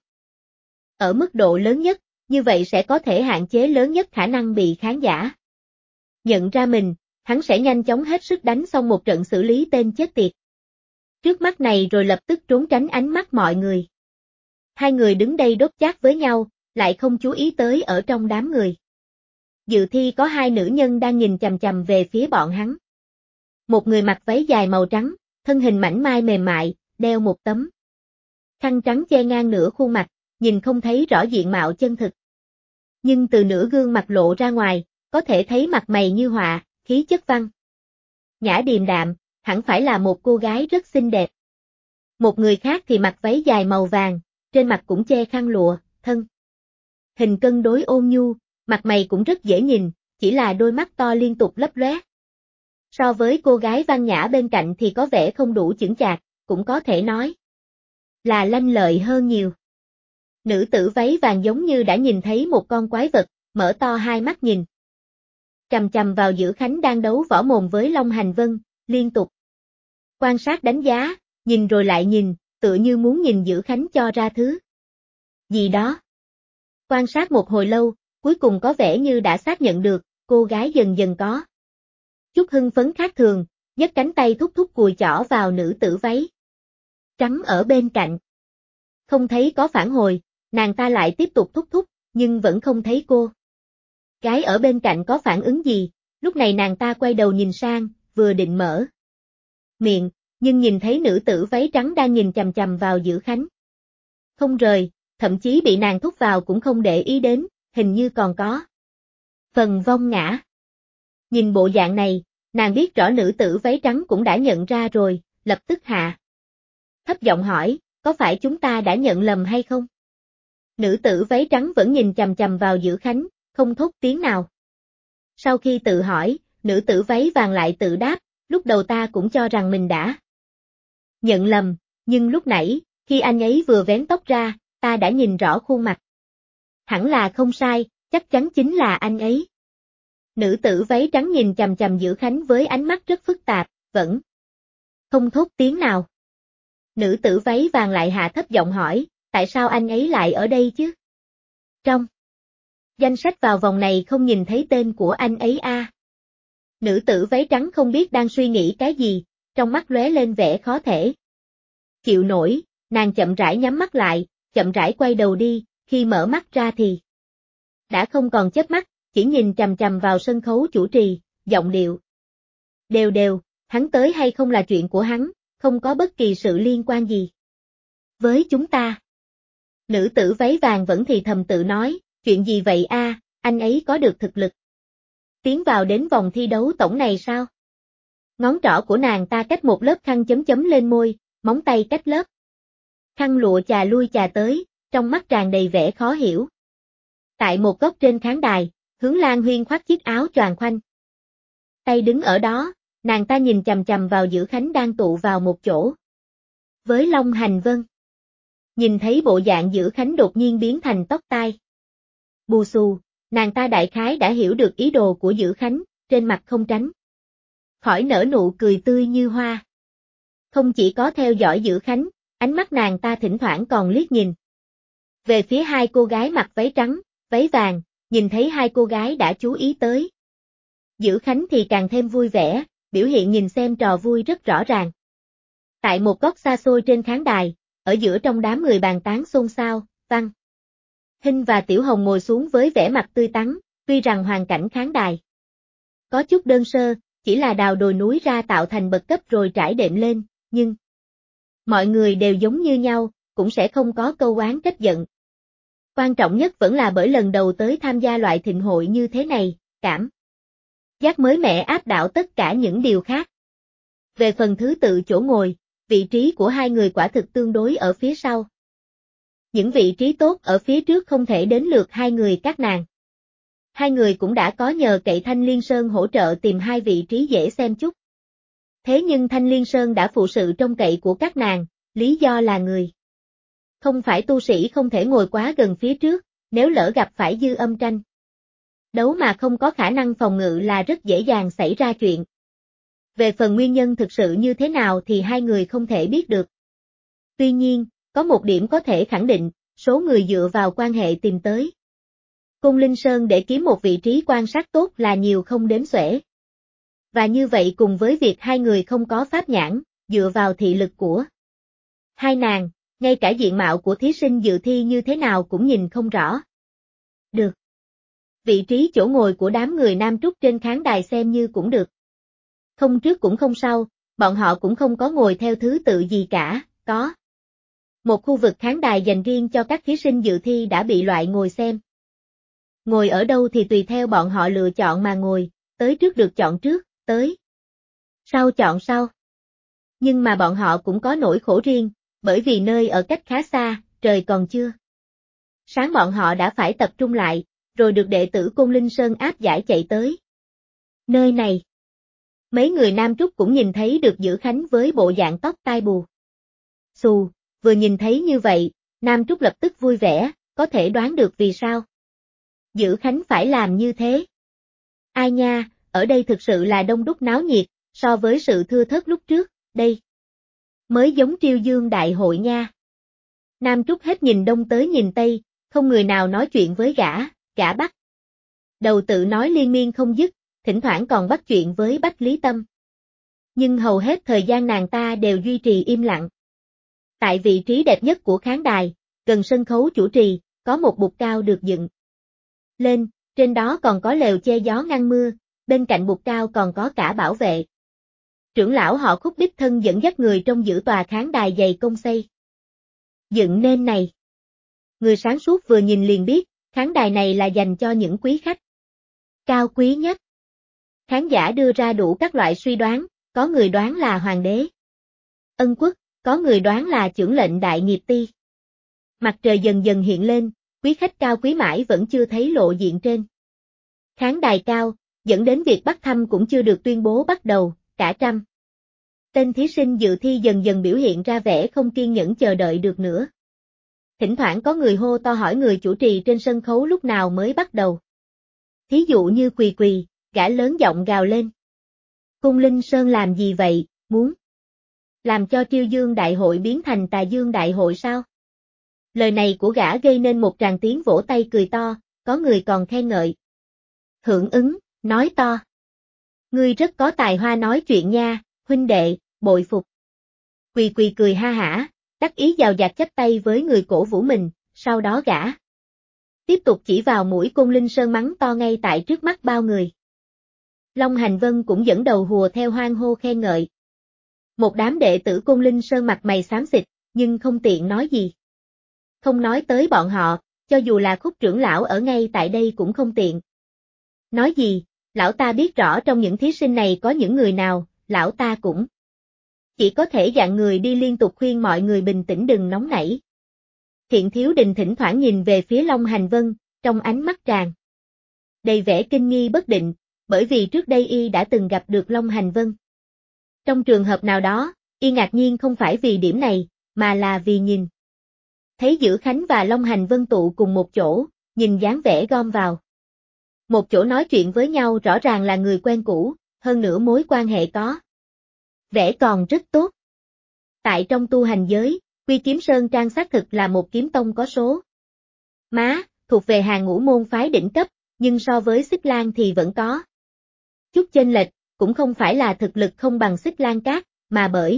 A: ở mức độ lớn nhất, như vậy sẽ có thể hạn chế lớn nhất khả năng bị khán giả nhận ra mình, hắn sẽ nhanh chóng hết sức đánh xong một trận xử lý tên chết tiệt trước mắt này rồi lập tức trốn tránh ánh mắt mọi người. Hai người đứng đây đốt chát với nhau, lại không chú ý tới ở trong đám người dự thi có hai nữ nhân đang nhìn chằm chằm về phía bọn hắn. Một người mặc váy dài màu trắng, thân hình mảnh mai mềm mại, đeo một tấm khăn trắng che ngang nửa khuôn mặt, nhìn không thấy rõ diện mạo chân thực. Nhưng từ nửa gương mặt lộ ra ngoài, có thể thấy mặt mày như họa, khí chất văn nhã điềm đạm, hẳn phải là một cô gái rất xinh đẹp. Một người khác thì mặc váy dài màu vàng, trên mặt cũng che khăn lụa, thân hình cân đối ôn nhu, mặt mày cũng rất dễ nhìn, chỉ là đôi mắt to liên tục lấp lóe. So với cô gái văn nhã bên cạnh thì có vẻ không đủ chững chạc, cũng có thể nói là lanh lợi hơn nhiều. Nữ tử váy vàng giống như đã nhìn thấy một con quái vật, mở to hai mắt nhìn chằm chằm vào Dữ Khánh đang đấu võ mồm với Long Hành Vân, liên tục quan sát đánh giá, nhìn rồi lại nhìn, tựa như muốn nhìn Dữ Khánh cho ra thứ gì đó. Quan sát một hồi lâu, cuối cùng có vẻ như đã xác nhận được, cô gái dần dần có chút hưng phấn khác thường, nhấc cánh tay thúc thúc cùi chỏ vào nữ tử váy trắng ở bên cạnh. Không thấy có phản hồi, nàng ta lại tiếp tục thúc thúc, nhưng vẫn không thấy cô gái ở bên cạnh có phản ứng gì, lúc này nàng ta quay đầu nhìn sang, vừa định mở miệng, nhưng nhìn thấy nữ tử váy trắng đang nhìn chằm chằm vào Dữ Khánh. Không rời, thậm chí bị nàng thúc vào cũng không để ý đến, hình như còn có phần vong ngã. Nhìn bộ dạng này, nàng biết rõ nữ tử váy trắng cũng đã nhận ra rồi, lập tức hạ thấp giọng hỏi, có phải chúng ta đã nhận lầm hay không? Nữ tử váy trắng vẫn nhìn chằm chằm vào Dữ Khánh, không thốt tiếng nào. Sau khi tự hỏi, nữ tử váy vàng lại tự đáp, lúc đầu ta cũng cho rằng mình đã nhận lầm, nhưng lúc nãy, khi anh ấy vừa vén tóc ra, ta đã nhìn rõ khuôn mặt. Hẳn là không sai, chắc chắn chính là anh ấy. Nữ tử váy trắng nhìn chằm chằm Dữ Khánh với ánh mắt rất phức tạp, vẫn không thốt tiếng nào. Nữ tử váy vàng lại hạ thấp giọng hỏi, tại sao anh ấy lại ở đây chứ? Trong danh sách vào vòng này không nhìn thấy tên của anh ấy a. Nữ tử váy trắng không biết đang suy nghĩ cái gì, trong mắt lóe lên vẻ khó thể chịu nổi, nàng chậm rãi nhắm mắt lại, chậm rãi quay đầu đi, khi mở mắt ra thì đã không còn chớp mắt, chỉ nhìn chằm chằm vào sân khấu chủ trì, giọng điệu đều đều, hắn tới hay không là chuyện của hắn, không có bất kỳ sự liên quan gì với chúng ta. Nữ tử váy vàng vẫn thì thầm tự nói, chuyện gì vậy a, anh ấy có được thực lực tiến vào đến vòng thi đấu tổng này sao? Ngón trỏ của nàng ta cách một lớp khăn chấm chấm lên môi, móng tay cách lớp khăn lụa chà lui chà tới, trong mắt tràn đầy vẻ khó hiểu. Tại một góc trên khán đài, Hướng Lan Huyên khoác chiếc áo choàng khoanh tay đứng ở đó, nàng ta nhìn chằm chằm vào Dữ Khánh đang tụ vào một chỗ với Long Hành Vân. Nhìn thấy bộ dạng Dữ Khánh đột nhiên biến thành tóc tai bù xù, nàng ta đại khái đã hiểu được ý đồ của Dữ Khánh, trên mặt không tránh khỏi nở nụ cười tươi như hoa. Không chỉ có theo dõi Dữ Khánh, ánh mắt nàng ta thỉnh thoảng còn liếc nhìn về phía hai cô gái mặc váy trắng, váy vàng, nhìn thấy hai cô gái đã chú ý tới Dữ Khánh thì càng thêm vui vẻ, biểu hiện nhìn xem trò vui rất rõ ràng. Tại một góc xa xôi trên khán đài, ở giữa trong đám người bàn tán xôn xao, Văn Hinh và Tiểu Hồng ngồi xuống với vẻ mặt tươi tắn, tuy rằng hoàn cảnh khán đài có chút đơn sơ, chỉ là đào đồi núi ra tạo thành bậc cấp rồi trải đệm lên, nhưng mọi người đều giống như nhau, cũng sẽ không có câu oán trách giận. Quan trọng nhất vẫn là bởi lần đầu tới tham gia loại thịnh hội như thế này, cảm giác mới mẻ áp đảo tất cả những điều khác. Về phần thứ tự chỗ ngồi, vị trí của hai người quả thực tương đối ở phía sau. Những vị trí tốt ở phía trước không thể đến lượt hai người các nàng. Hai người cũng đã có nhờ cậy Thanh Liên Sơn hỗ trợ tìm hai vị trí dễ xem chút. Thế nhưng Thanh Liên Sơn đã phụ sự trông cậy của các nàng, lý do là người không phải tu sĩ không thể ngồi quá gần phía trước, nếu lỡ gặp phải dư âm tranh đấu mà không có khả năng phòng ngự là rất dễ dàng xảy ra chuyện. Về phần nguyên nhân thực sự như thế nào thì hai người không thể biết được. Tuy nhiên, có một điểm có thể khẳng định, số người dựa vào quan hệ tìm tới Côn Linh Sơn để kiếm một vị trí quan sát tốt là nhiều không đếm xuể. Và như vậy cùng với việc hai người không có pháp nhãn, dựa vào thị lực của hai nàng, ngay cả diện mạo của thí sinh dự thi như thế nào cũng nhìn không rõ được. Vị trí chỗ ngồi của đám người nam trúc trên khán đài xem như cũng được Không trước cũng không sau, bọn họ cũng không có ngồi theo thứ tự gì cả, có. Một khu vực khán đài dành riêng cho các thí sinh dự thi đã bị loại ngồi xem. Ngồi ở đâu thì tùy theo bọn họ lựa chọn mà ngồi, tới trước được chọn trước, tới sau chọn sau. Nhưng mà bọn họ cũng có nỗi khổ riêng, bởi vì nơi ở cách khá xa, trời còn chưa sáng bọn họ đã phải tập trung lại, rồi được đệ tử Côn Linh Sơn áp giải chạy tới. Nơi này, mấy người Nam Trúc cũng nhìn thấy được Dữ Khánh với bộ dạng tóc tai bù xù, vừa nhìn thấy như vậy, Nam Trúc lập tức vui vẻ, có thể đoán được vì sao Dữ Khánh phải làm như thế. Ai nha, ở đây thực sự là đông đúc náo nhiệt, so với sự thưa thớt lúc trước, đây mới giống Triêu Dương đại hội nha. Nam Trúc hết nhìn đông tới nhìn tây, không người nào nói chuyện với gã bắt đầu tự nói liên miên không dứt, thỉnh thoảng còn bắt chuyện với Bách Lý Tâm. Nhưng hầu hết thời gian nàng ta đều duy trì im lặng. Tại vị trí đẹp nhất của khán đài, gần sân khấu chủ trì, có một bục cao được dựng lên, trên đó còn có lều che gió ngăn mưa, bên cạnh bục cao còn có cả bảo vệ. Trưởng lão họ Khúc đích thân dẫn dắt người trong giữ tòa khán đài dày công xây dựng nên này. Người sáng suốt vừa nhìn liền biết, khán đài này là dành cho những quý khách cao quý nhất. Khán giả đưa ra đủ các loại suy đoán, có người đoán là hoàng đế Ân Quốc, có người đoán là chưởng lệnh Đại Nghiệp Ti. Mặt trời dần dần hiện lên, quý khách cao quý mãi vẫn chưa thấy lộ diện trên khán đài cao, dẫn đến việc bắt thăm cũng chưa được tuyên bố bắt đầu, cả trăm tên thí sinh dự thi dần dần biểu hiện ra vẻ không kiên nhẫn chờ đợi được nữa. Thỉnh thoảng có người hô to hỏi người chủ trì trên sân khấu lúc nào mới bắt đầu. Thí dụ như Quỳ Quỳ, gã lớn giọng gào lên. Côn Linh Sơn làm gì vậy, muốn làm cho Triêu Dương đại hội biến thành Tà Dương đại hội sao? Lời này của gã gây nên một tràng tiếng vỗ tay cười to, có người còn khen ngợi. Hưởng ứng, nói to. Ngươi rất có tài hoa nói chuyện nha, huynh đệ, bội phục. Quỳ Quỳ cười ha hả, đắc ý giàu dạt chắp tay với người cổ vũ mình, sau đó gã tiếp tục chỉ vào mũi Côn Linh Sơn mắng to ngay tại trước mắt bao người. Long Hành Vân cũng dẫn đầu hùa theo hoan hô khen ngợi. Một đám đệ tử Côn Linh Sơn mặt mày xám xịt, nhưng không tiện nói gì. Không nói tới bọn họ, cho dù là Khúc trưởng lão ở ngay tại đây cũng không tiện. Nói gì, lão ta biết rõ trong những thí sinh này có những người nào, lão ta cũng chỉ có thể dặn người đi liên tục khuyên mọi người bình tĩnh đừng nóng nảy. Thiện Thiếu Đình thỉnh thoảng nhìn về phía Long Hành Vân, trong ánh mắt tràn đầy vẻ kinh nghi bất định, bởi vì trước đây y đã từng gặp được Long Hành Vân. Trong trường hợp nào đó, y ngạc nhiên không phải vì điểm này, mà là vì nhìn thấy Dữ Khánh và Long Hành Vân tụ cùng một chỗ, nhìn dáng vẻ gom vào một chỗ nói chuyện với nhau rõ ràng là người quen cũ, hơn nữa mối quan hệ có vẻ còn rất tốt. Tại trong tu hành giới, Quy Kiếm Sơn Trang xác thực là một kiếm tông có số má, thuộc về hàng ngũ môn phái đỉnh cấp, nhưng so với Xích Lan thì vẫn có chút chênh lệch, cũng không phải là thực lực không bằng Xích Lan Các, mà bởi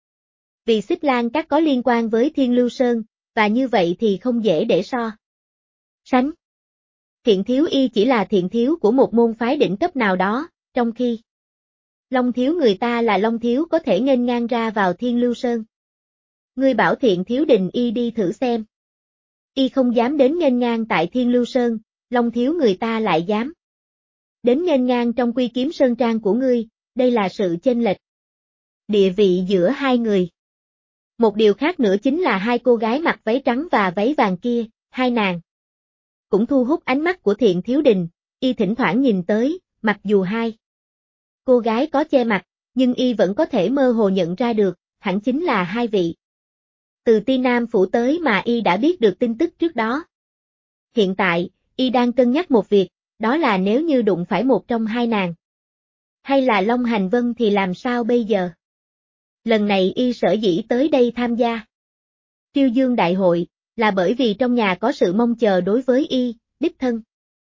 A: vì Xích Lan Các có liên quan với Thiên Lưu Sơn, và như vậy thì không dễ để so sánh. Thiện Thiếu y chỉ là thiện thiếu của một môn phái đỉnh cấp nào đó, trong khi Long Thiếu người ta là Long Thiếu có thể nghênh ngang ra vào Thiên Lưu Sơn. Ngươi bảo Thiện Thiếu Đình y đi thử xem. Y không dám đến nghênh ngang tại Thiên Lưu Sơn, Long Thiếu người ta lại dám đến nghênh ngang trong Quy Kiếm Sơn Trang của ngươi, đây là sự chênh lệch địa vị giữa hai người. Một điều khác nữa chính là hai cô gái mặc váy trắng và váy vàng kia, hai nàng cũng thu hút ánh mắt của Thiện Thiếu Đình, y thỉnh thoảng nhìn tới, mặc dù hai cô gái có che mặt, nhưng y vẫn có thể mơ hồ nhận ra được, hẳn chính là hai vị từ Ti Nam Phủ tới mà y đã biết được tin tức trước đó. Hiện tại, y đang cân nhắc một việc, đó là nếu như đụng phải một trong hai nàng, hay là Long Hành Vân thì làm sao bây giờ? Lần này y sở dĩ tới đây tham gia Triêu Dương Đại hội, là bởi vì trong nhà có sự mong chờ đối với y, đích thân.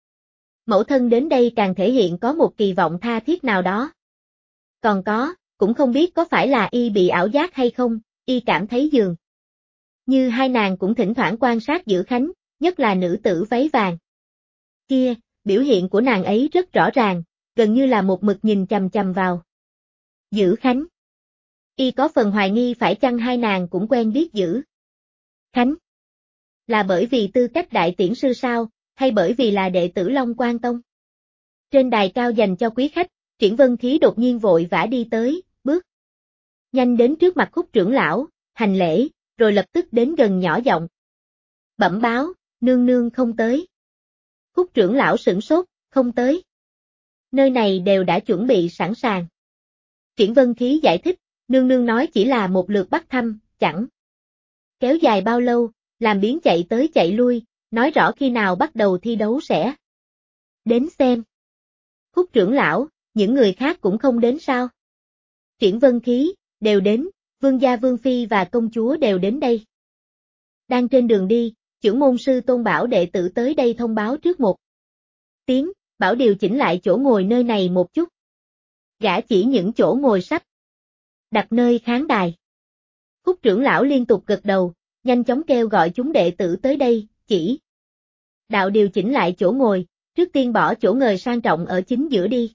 A: Mẫu thân đến đây càng thể hiện có một kỳ vọng tha thiết nào đó. Còn có, cũng không biết có phải là y bị ảo giác hay không, y cảm thấy dường như hai nàng cũng thỉnh thoảng quan sát Dữ Khánh, nhất là nữ tử váy vàng kia, biểu hiện của nàng ấy rất rõ ràng, gần như là một mực nhìn chằm chằm vào Dữ Khánh. Y có phần hoài nghi phải chăng hai nàng cũng quen biết Dữ Khánh. Là bởi vì tư cách đại tiễn sư sao, hay bởi vì là đệ tử Long Quan Tông? Trên đài cao dành cho quý khách, Triển Vân Khí đột nhiên vội vã đi tới, bước nhanh đến trước mặt Khúc trưởng lão, hành lễ, rồi lập tức đến gần nhỏ giọng bẩm báo, nương nương không tới. Khúc trưởng lão sửng sốt, không tới. Nơi này đều đã chuẩn bị sẵn sàng. Triển Vân Khí giải thích, nương nương nói chỉ là một lượt bắt thăm, chẳng kéo dài bao lâu, làm biến chạy tới chạy lui, nói rõ khi nào bắt đầu thi đấu sẽ đến xem. Khúc trưởng lão, những người khác cũng không đến sao? Triển Vân Khí, đều đến, vương gia vương phi và công chúa đều đến đây. Đang trên đường đi, chưởng môn sư Tôn bảo đệ tử tới đây thông báo trước một tiếng, bảo điều chỉnh lại chỗ ngồi nơi này một chút. Gã chỉ những chỗ ngồi sắp đặt nơi khán đài. Khúc trưởng lão liên tục gật đầu, nhanh chóng kêu gọi chúng đệ tử tới đây, chỉ đạo điều chỉnh lại chỗ ngồi, trước tiên bỏ chỗ ngồi sang trọng ở chính giữa đi.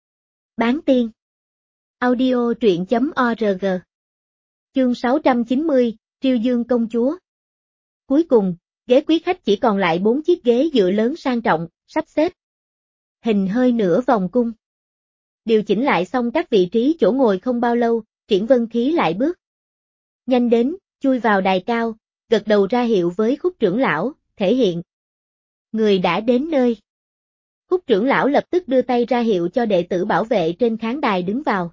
A: Bán tiên. Audio truyện.org. Chương 690, Triêu Dương công chúa. Cuối cùng, ghế quý khách chỉ còn lại 4 chiếc ghế dựa lớn sang trọng, sắp xếp hình hơi nửa vòng cung. Điều chỉnh lại xong các vị trí chỗ ngồi không bao lâu, Triển Vân Khí lại bước nhanh đến, chui vào đài cao, gật đầu ra hiệu với Khúc trưởng lão, thể hiện người đã đến nơi. Khúc trưởng lão lập tức đưa tay ra hiệu cho đệ tử bảo vệ trên khán đài đứng vào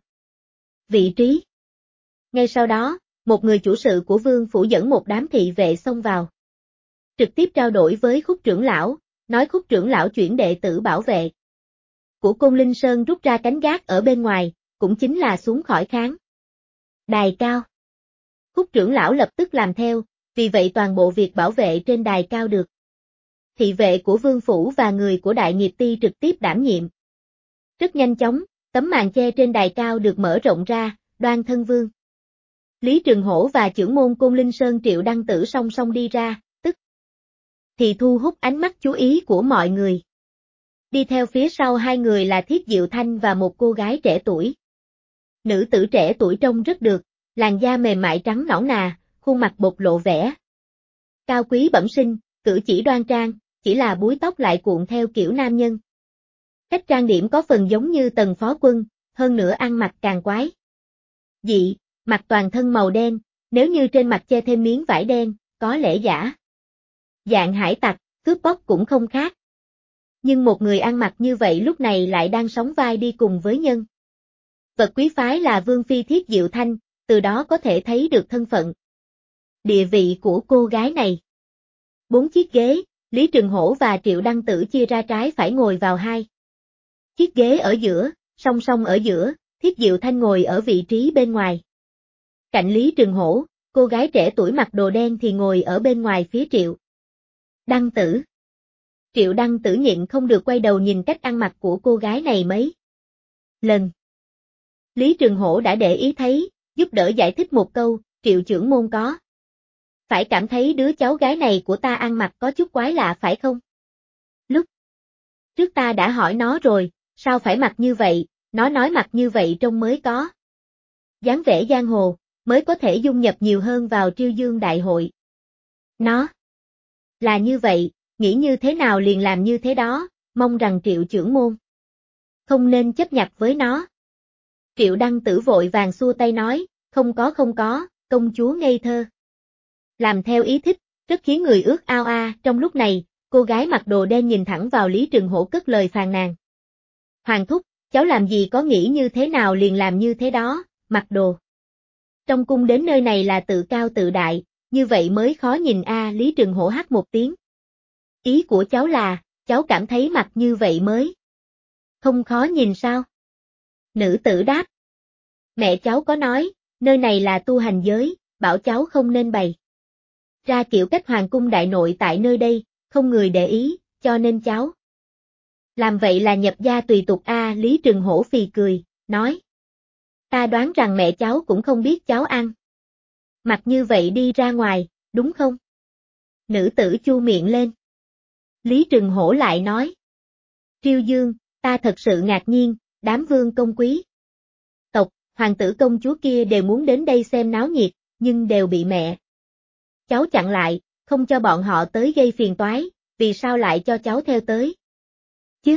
A: vị trí. Ngay sau đó, một người chủ sự của vương phủ dẫn một đám thị vệ xông vào. Trực tiếp trao đổi với Khúc trưởng lão, nói Khúc trưởng lão chuyển đệ tử bảo vệ của Côn Linh Sơn rút ra cánh gác ở bên ngoài, cũng chính là xuống khỏi khán đài cao. Khúc trưởng lão lập tức làm theo, vì vậy toàn bộ việc bảo vệ trên đài cao được thị vệ của vương phủ và người của Đại Nghiệp Ti trực tiếp đảm nhiệm. Rất nhanh chóng, tấm màn che trên đài cao được mở rộng ra, Đoan Thân Vương Lý Trường Hổ và chưởng môn Côn Linh Sơn Triệu Đăng Tử song song đi ra, tức thì thu hút ánh mắt chú ý của mọi người. Đi theo phía sau hai người là Thiết Diệu Thanh và một cô gái trẻ tuổi. Nữ tử trẻ tuổi trông rất được, làn da mềm mại trắng nõn nà, khuôn mặt bộc lộ vẻ cao quý bẩm sinh, cử chỉ đoan trang, chỉ là búi tóc lại cuộn theo kiểu nam nhân. Cách trang điểm có phần giống như Tần Phó Quân, hơn nữa ăn mặc càng quái dị, mặc toàn thân màu đen, nếu như trên mặt che thêm miếng vải đen, có lẽ giả dạng hải tặc, cướp bóc cũng không khác. Nhưng một người ăn mặc như vậy lúc này lại đang sóng vai đi cùng với nhân vật quý phái là Vương Phi Thiết Diệu Thanh, từ đó có thể thấy được thân phận, địa vị của cô gái này. 4 chiếc ghế, Lý Trường Hổ và Triệu Đăng Tử chia ra trái phải ngồi vào 2 chiếc ghế ở giữa, song song ở giữa, Thiết Diệu Thanh ngồi ở vị trí bên ngoài. Cạnh Lý Trường Hổ, cô gái trẻ tuổi mặc đồ đen thì ngồi ở bên ngoài phía Triệu Đăng Tử. Triệu Đăng Tử nhịn không được quay đầu nhìn cách ăn mặc của cô gái này mấy lần. Lý Trường Hổ đã để ý thấy, giúp đỡ giải thích một câu, Triệu trưởng môn có phải cảm thấy đứa cháu gái này của ta ăn mặc có chút quái lạ phải không? Lúc trước ta đã hỏi nó rồi, sao phải mặc như vậy, nó nói mặc như vậy trông mới có dáng vẻ giang hồ, mới có thể dung nhập nhiều hơn vào Triêu Dương đại hội. Nó là như vậy, nghĩ như thế nào liền làm như thế đó, mong rằng Triệu trưởng môn không nên chấp nhặt với nó. Triệu Đăng Tử vội vàng xua tay nói, không có, công chúa ngây thơ. Làm theo ý thích, rất khiến người ước ao trong lúc này, cô gái mặc đồ đen nhìn thẳng vào Lý Trường Hổ cất lời phàn nàn. Hoàng thúc, cháu làm gì có nghĩ như thế nào liền làm như thế đó, mặc đồ trong cung đến nơi này là tự cao tự đại, như vậy mới khó nhìn Lý Trường Hổ hắt một tiếng. Ý của cháu là, cháu cảm thấy mặc như vậy mới không khó nhìn sao? Nữ tử đáp. Mẹ cháu có nói, nơi này là tu hành giới, bảo cháu không nên bày ra kiểu cách hoàng cung đại nội tại nơi đây, không người để ý, cho nên cháu làm vậy là nhập gia tùy tục Lý Trường Hổ phì cười, nói. Ta đoán rằng mẹ cháu cũng không biết cháu ăn mặc như vậy đi ra ngoài, đúng không? Nữ tử chu miệng lên. Lý Trường Hổ lại nói. Triêu Dương, ta thật sự ngạc nhiên, đám vương công quý tộc, hoàng tử công chúa kia đều muốn đến đây xem náo nhiệt, nhưng đều bị mẹ cháu chặn lại, không cho bọn họ tới gây phiền toái, vì sao lại cho cháu theo tới? Chứ?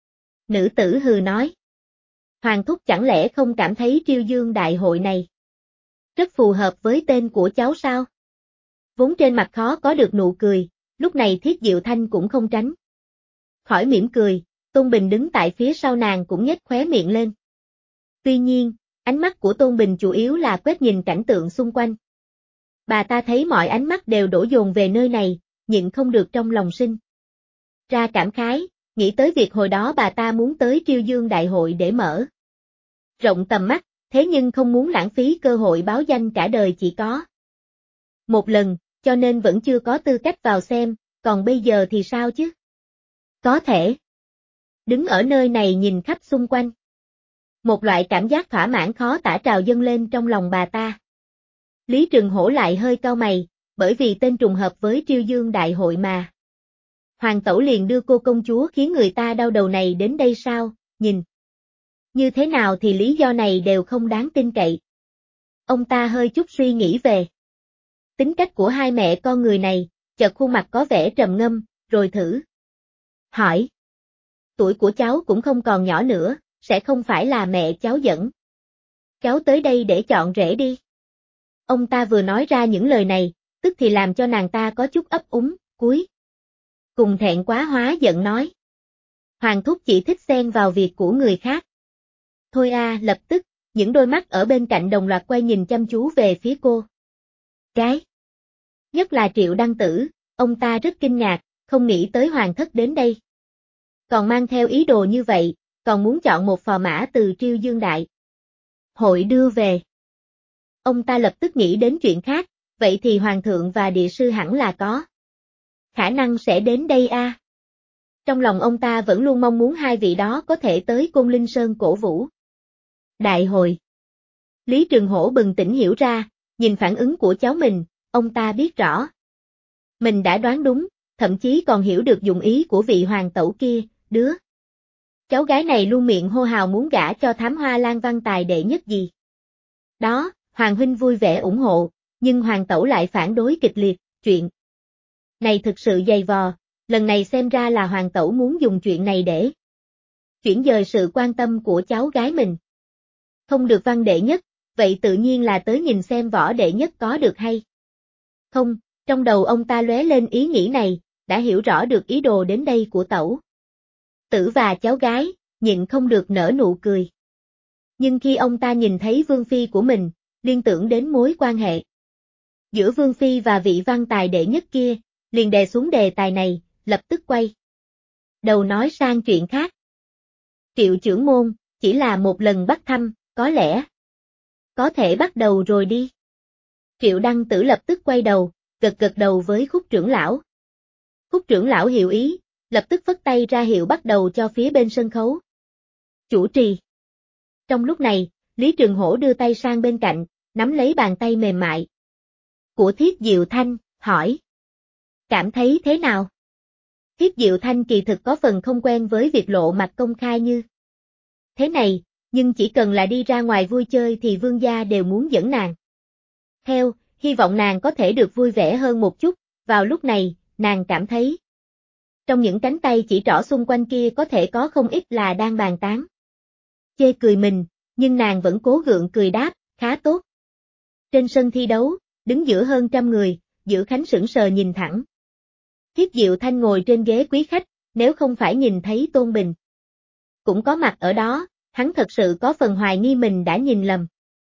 A: Nữ tử hừ nói. Hoàng thúc chẳng lẽ không cảm thấy Triêu Dương đại hội này rất phù hợp với tên của cháu sao? Vốn trên mặt khó có được nụ cười, lúc này Thiết Diệu Thanh cũng không tránh khỏi mỉm cười, Tôn Bình đứng tại phía sau nàng cũng nhếch khóe miệng lên. Tuy nhiên, ánh mắt của Tôn Bình chủ yếu là quét nhìn cảnh tượng xung quanh. Bà ta thấy mọi ánh mắt đều đổ dồn về nơi này, nhịn không được trong lòng sinh ra cảm khái, nghĩ tới việc hồi đó bà ta muốn tới Triêu Dương đại hội để mở rộng tầm mắt, thế nhưng không muốn lãng phí cơ hội báo danh cả đời chỉ có một lần, cho nên vẫn chưa có tư cách vào xem, còn bây giờ thì sao chứ? Có thể đứng ở nơi này nhìn khắp xung quanh. Một loại cảm giác thỏa mãn khó tả trào dâng lên trong lòng bà ta. Lý Trừng Hổ lại hơi cau mày, bởi vì tên trùng hợp với Triêu Dương đại hội mà. Hoàng tẩu liền đưa cô công chúa khiến người ta đau đầu này đến đây sao, nhìn. Như thế nào thì lý do này đều không đáng tin cậy. Ông ta hơi chút suy nghĩ về tính cách của hai mẹ con người này, chợt khuôn mặt có vẻ trầm ngâm, rồi thử hỏi. Tuổi của cháu cũng không còn nhỏ nữa, sẽ không phải là mẹ cháu dẫn cháu tới đây để chọn rể đi. Ông ta vừa nói ra những lời này, tức thì làm cho nàng ta có chút ấp úng, cuối cùng thẹn quá hóa giận nói. Hoàng thúc chỉ thích xen vào việc của người khác. Thôi lập tức, những đôi mắt ở bên cạnh đồng loạt quay nhìn chăm chú về phía cô. Cái nhất là Triệu Đăng Tử, ông ta rất kinh ngạc, không nghĩ tới hoàng thất đến đây. Còn mang theo ý đồ như vậy, còn muốn chọn một phò mã từ Triêu Dương đại hội đưa về. Ông ta lập tức nghĩ đến chuyện khác, vậy thì hoàng thượng và địa sư hẳn là có khả năng sẽ đến đây Trong lòng ông ta vẫn luôn mong muốn hai vị đó có thể tới Côn Linh Sơn cổ vũ đại hội. Lý Trừng Hổ bừng tỉnh hiểu ra, nhìn phản ứng của cháu mình, ông ta biết rõ. Mình đã đoán đúng, thậm chí còn hiểu được dụng ý của vị hoàng tẩu kia, đứa cháu gái này luôn miệng hô hào muốn gả cho thám hoa Lan văn tài đệ nhất gì. Đó, Hoàng huynh vui vẻ ủng hộ, nhưng hoàng tẩu lại phản đối kịch liệt, chuyện này thực sự dày vò, lần này xem ra là hoàng tẩu muốn dùng chuyện này để chuyển dời sự quan tâm của cháu gái mình. Không được văn đệ nhất, vậy tự nhiên là tới nhìn xem võ đệ nhất có được hay không, trong đầu ông ta lóe lên ý nghĩ này, đã hiểu rõ được ý đồ đến đây của tẩu tử và cháu gái, nhịn không được nở nụ cười. Nhưng khi ông ta nhìn thấy vương phi của mình, liên tưởng đến mối quan hệ giữa vương phi và vị văn tài đệ nhất kia, liền đè xuống đề tài này, lập tức quay đầu nói sang chuyện khác. Triệu trưởng môn, chỉ là một lần bắt thăm, có lẽ có thể bắt đầu rồi đi. Triệu Đăng Tử lập tức quay đầu, gật đầu với Khúc trưởng lão. Khúc trưởng lão hiểu ý, lập tức phất tay ra hiệu bắt đầu cho phía bên sân khấu chủ trì. Trong lúc này, Lý Trường Hổ đưa tay sang bên cạnh, nắm lấy bàn tay mềm mại của Thiết Diệu Thanh, hỏi. Cảm thấy thế nào? Thiết Diệu Thanh kỳ thực có phần không quen với việc lộ mặt công khai như thế này, nhưng chỉ cần là đi ra ngoài vui chơi thì vương gia đều muốn dẫn nàng theo, hy vọng nàng có thể được vui vẻ hơn một chút. Vào lúc này, nàng cảm thấy trong những cánh tay chỉ trỏ xung quanh kia có thể có không ít là đang bàn tán chê cười mình, nhưng nàng vẫn cố gượng cười đáp, khá tốt. Trên sân thi đấu, đứng giữa hơn trăm người, Giữ Khánh sững sờ nhìn thẳng. Thiết Diệu Thanh ngồi trên ghế quý khách, nếu không phải nhìn thấy Tôn Bình cũng có mặt ở đó, hắn thật sự có phần hoài nghi mình đã nhìn lầm.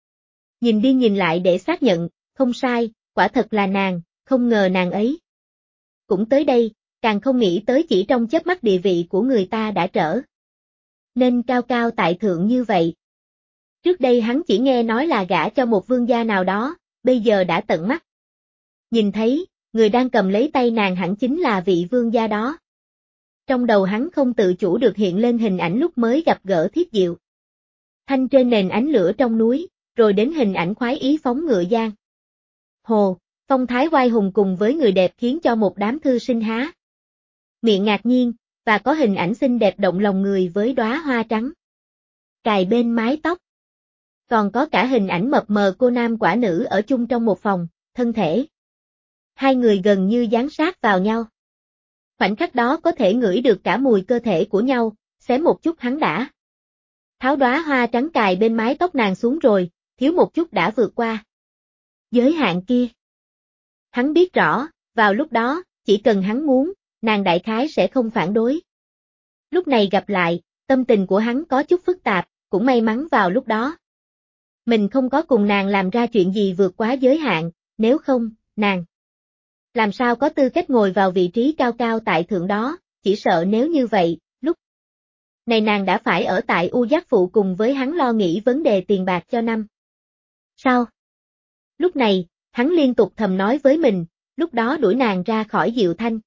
A: Nhìn đi nhìn lại để xác nhận, không sai, quả thật là nàng, không ngờ nàng ấy cũng tới đây, càng không nghĩ tới chỉ trong chớp mắt địa vị của người ta đã trở nên cao cao tại thượng như vậy. Trước đây hắn chỉ nghe nói là gả cho một vương gia nào đó, bây giờ đã tận mắt nhìn thấy, người đang cầm lấy tay nàng hẳn chính là vị vương gia đó. Trong đầu hắn không tự chủ được hiện lên hình ảnh lúc mới gặp gỡ Thiết Diệu Thanh trên nền ánh lửa trong núi, rồi đến hình ảnh khoái ý phóng ngựa giang hồ, phong thái oai hùng cùng với người đẹp khiến cho một đám thư sinh há miệng ngạc nhiên, và có hình ảnh xinh đẹp động lòng người với đóa hoa trắng cài bên mái tóc. Còn có cả hình ảnh mập mờ cô nam quả nữ ở chung trong một phòng, thân thể. Hai người gần như dán sát vào nhau. Khoảnh khắc đó có thể ngửi được cả mùi cơ thể của nhau, xém một chút hắn đã. Tháo đóa hoa trắng cài bên mái tóc nàng xuống rồi, thiếu một chút đã vượt qua giới hạn kia. Hắn biết rõ, vào lúc đó, chỉ cần hắn muốn, nàng đại khái sẽ không phản đối. Lúc này gặp lại, tâm tình của hắn có chút phức tạp, cũng may mắn vào lúc đó. Mình không có cùng nàng làm ra chuyện gì vượt quá giới hạn, nếu không, nàng làm sao có tư cách ngồi vào vị trí cao cao tại thượng đó, chỉ sợ nếu như vậy, lúc này nàng đã phải ở tại U Giác Phụ cùng với hắn lo nghĩ vấn đề tiền bạc cho năm. Sao? Lúc này, hắn liên tục thầm nói với mình, lúc đó đuổi nàng ra khỏi Diệu Thanh.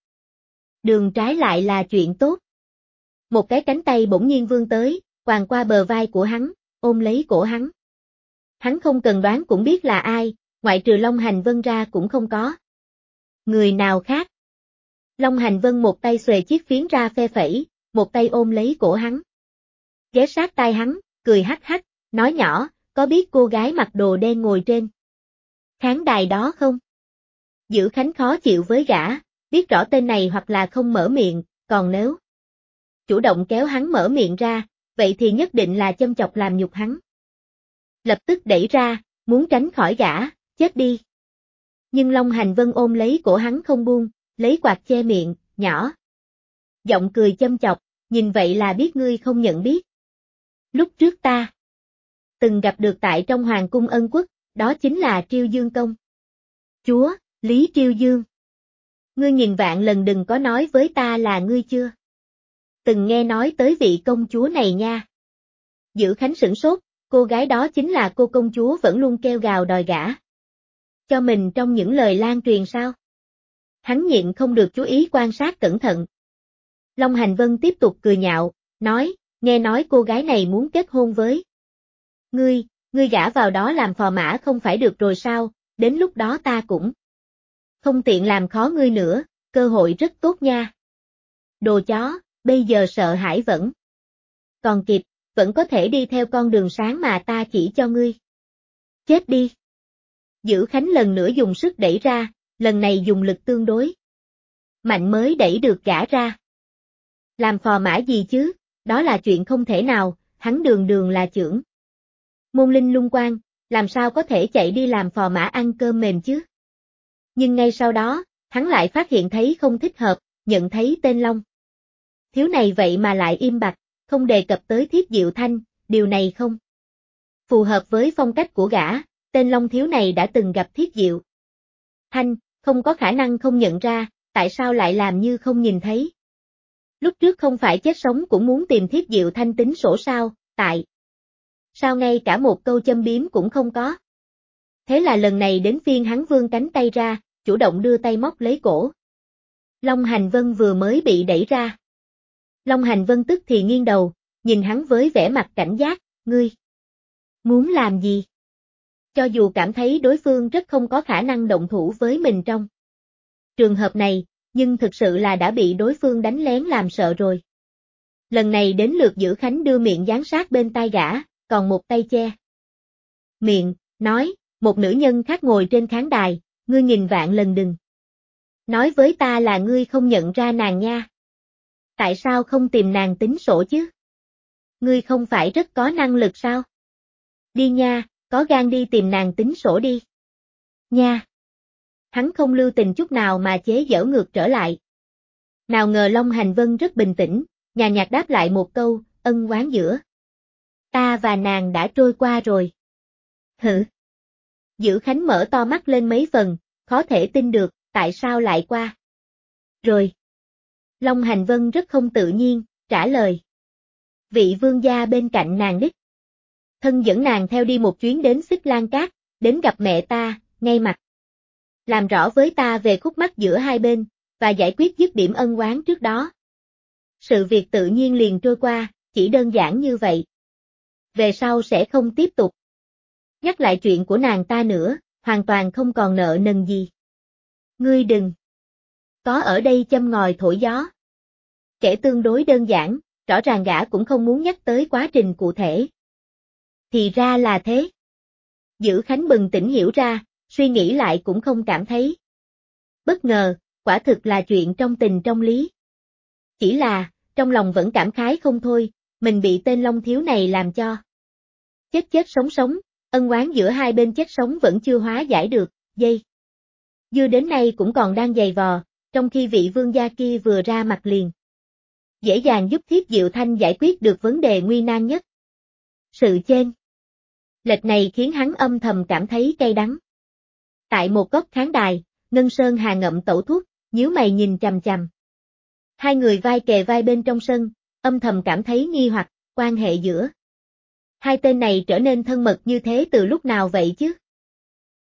A: Đường trái lại là chuyện tốt. Một cái cánh tay bỗng nhiên vươn tới, quàng qua bờ vai của hắn, ôm lấy cổ hắn. Hắn không cần đoán cũng biết là ai, ngoại trừ Long Hành Vân ra cũng không có người nào khác. Long Hành Vân một tay xuề chiếc phiến ra phe phẩy, một tay ôm lấy cổ hắn. Ghé sát tai hắn, cười hắc hắc, nói nhỏ, có biết cô gái mặc đồ đen ngồi trên khán đài đó không? Dữ Khánh khó chịu với gã, biết rõ tên này hoặc là không mở miệng, còn nếu chủ động kéo hắn mở miệng ra, vậy thì nhất định là châm chọc làm nhục hắn. Lập tức đẩy ra, muốn tránh khỏi gã, chết đi. Nhưng Long Hành Vân ôm lấy cổ hắn không buông, lấy quạt che miệng, nhỏ giọng cười châm chọc, nhìn vậy là biết ngươi không nhận biết. Lúc trước ta từng gặp được tại trong Hoàng cung Ân Quốc, đó chính là Triêu Dương Công chúa, Lý Triêu Dương. Ngươi nghìn vạn lần đừng có nói với ta là ngươi chưa từng nghe nói tới vị công chúa này nha. Dữ Khánh sửng sốt, cô gái đó chính là cô công chúa vẫn luôn kêu gào đòi gả cho mình trong những lời lan truyền sao? Hắn nhịn không được chú ý quan sát cẩn thận. Long Hành Vân tiếp tục cười nhạo, nói, nghe nói cô gái này muốn kết hôn với ngươi gả vào đó làm phò mã không phải được rồi sao, đến lúc đó ta cũng không tiện làm khó ngươi nữa, cơ hội rất tốt nha. Đồ chó, bây giờ sợ hãi vẫn còn kịp, vẫn có thể đi theo con đường sáng mà ta chỉ cho ngươi. Chết đi. Dữ Khánh lần nữa dùng sức đẩy ra, lần này dùng lực tương đối mạnh mới đẩy được gã ra. Làm phò mã gì chứ, đó là chuyện không thể nào, hắn đường đường là trưởng môn linh lung quan, làm sao có thể chạy đi làm phò mã ăn cơm mềm chứ. Nhưng ngay sau đó, hắn lại phát hiện thấy không thích hợp, nhận thấy tên Long thiếu này vậy mà lại im bặt, không đề cập tới Thiếp Diệu Thanh, điều này không phù hợp với phong cách của gã, tên Long thiếu này đã từng gặp Thiếp Diệu Thanh, không có khả năng không nhận ra, tại sao lại làm như không nhìn thấy. Lúc trước không phải chết sống cũng muốn tìm Thiếp Diệu Thanh tính sổ sao, tại sao ngay cả một câu châm biếm cũng không có. Thế là lần này đến phiên hắn vươn cánh tay ra, chủ động đưa tay móc lấy cổ. Long Hành Vân vừa mới bị đẩy ra. Long Hành Vân tức thì nghiêng đầu, nhìn hắn với vẻ mặt cảnh giác, ngươi muốn làm gì? Cho dù cảm thấy đối phương rất không có khả năng động thủ với mình trong trường hợp này, nhưng thực sự là đã bị đối phương đánh lén làm sợ rồi. Lần này đến lượt Dữ Khánh đưa miệng dán sát bên tai gã, còn một tay che miệng, nói, một nữ nhân khác ngồi trên khán đài, ngươi nghìn vạn lần đừng nói với ta là ngươi không nhận ra nàng nha. Tại sao không tìm nàng tính sổ chứ? Ngươi không phải rất có năng lực sao? Đi nha, có gan đi tìm nàng tính sổ đi. Nha. Hắn không lưu tình chút nào mà chế giễu ngược trở lại. Nào ngờ Long Hành Vân rất bình tĩnh, nhàn nhạt đáp lại một câu, ân oán giữa ta và nàng đã trôi qua rồi. Hử? Dữ Khánh mở to mắt lên mấy phần, khó thể tin được, tại sao lại qua? Rồi. Long Hành Vân rất không tự nhiên, trả lời. Vị vương gia bên cạnh nàng đích thân dẫn nàng theo đi một chuyến đến Xích Lan Cát, đến gặp mẹ ta, ngay mặt làm rõ với ta về khúc mắc giữa hai bên, và giải quyết dứt điểm ân oán trước đó. Sự việc tự nhiên liền trôi qua, chỉ đơn giản như vậy. Về sau sẽ không tiếp tục nhắc lại chuyện của nàng ta nữa, hoàn toàn không còn nợ nần gì. Ngươi đừng có ở đây châm ngòi thổi gió. Kể tương đối đơn giản, rõ ràng gã cũng không muốn nhắc tới quá trình cụ thể. Thì ra là thế. Dữ Khánh bừng tỉnh hiểu ra, suy nghĩ lại cũng không cảm thấy bất ngờ, quả thực là chuyện trong tình trong lý. Chỉ là, trong lòng vẫn cảm khái không thôi, mình bị tên Long Thiếu này làm cho. Chết sống sống, ân oán giữa hai bên chết sống vẫn chưa hóa giải được, dây. Dưa đến nay cũng còn đang giày vò, trong khi vị vương gia kia vừa ra mặt liền. Dễ dàng giúp thiếp Diệu Thanh giải quyết được vấn đề nguy nan nhất. Sự chênh lệch này khiến hắn âm thầm cảm thấy cay đắng. Tại một góc khán đài, Ngân Sơn Hà ngậm tẩu thuốc, nhíu mày nhìn chằm chằm. Hai người vai kề vai bên trong sân, âm thầm cảm thấy nghi hoặc, quan hệ giữa hai tên này trở nên thân mật như thế từ lúc nào vậy chứ?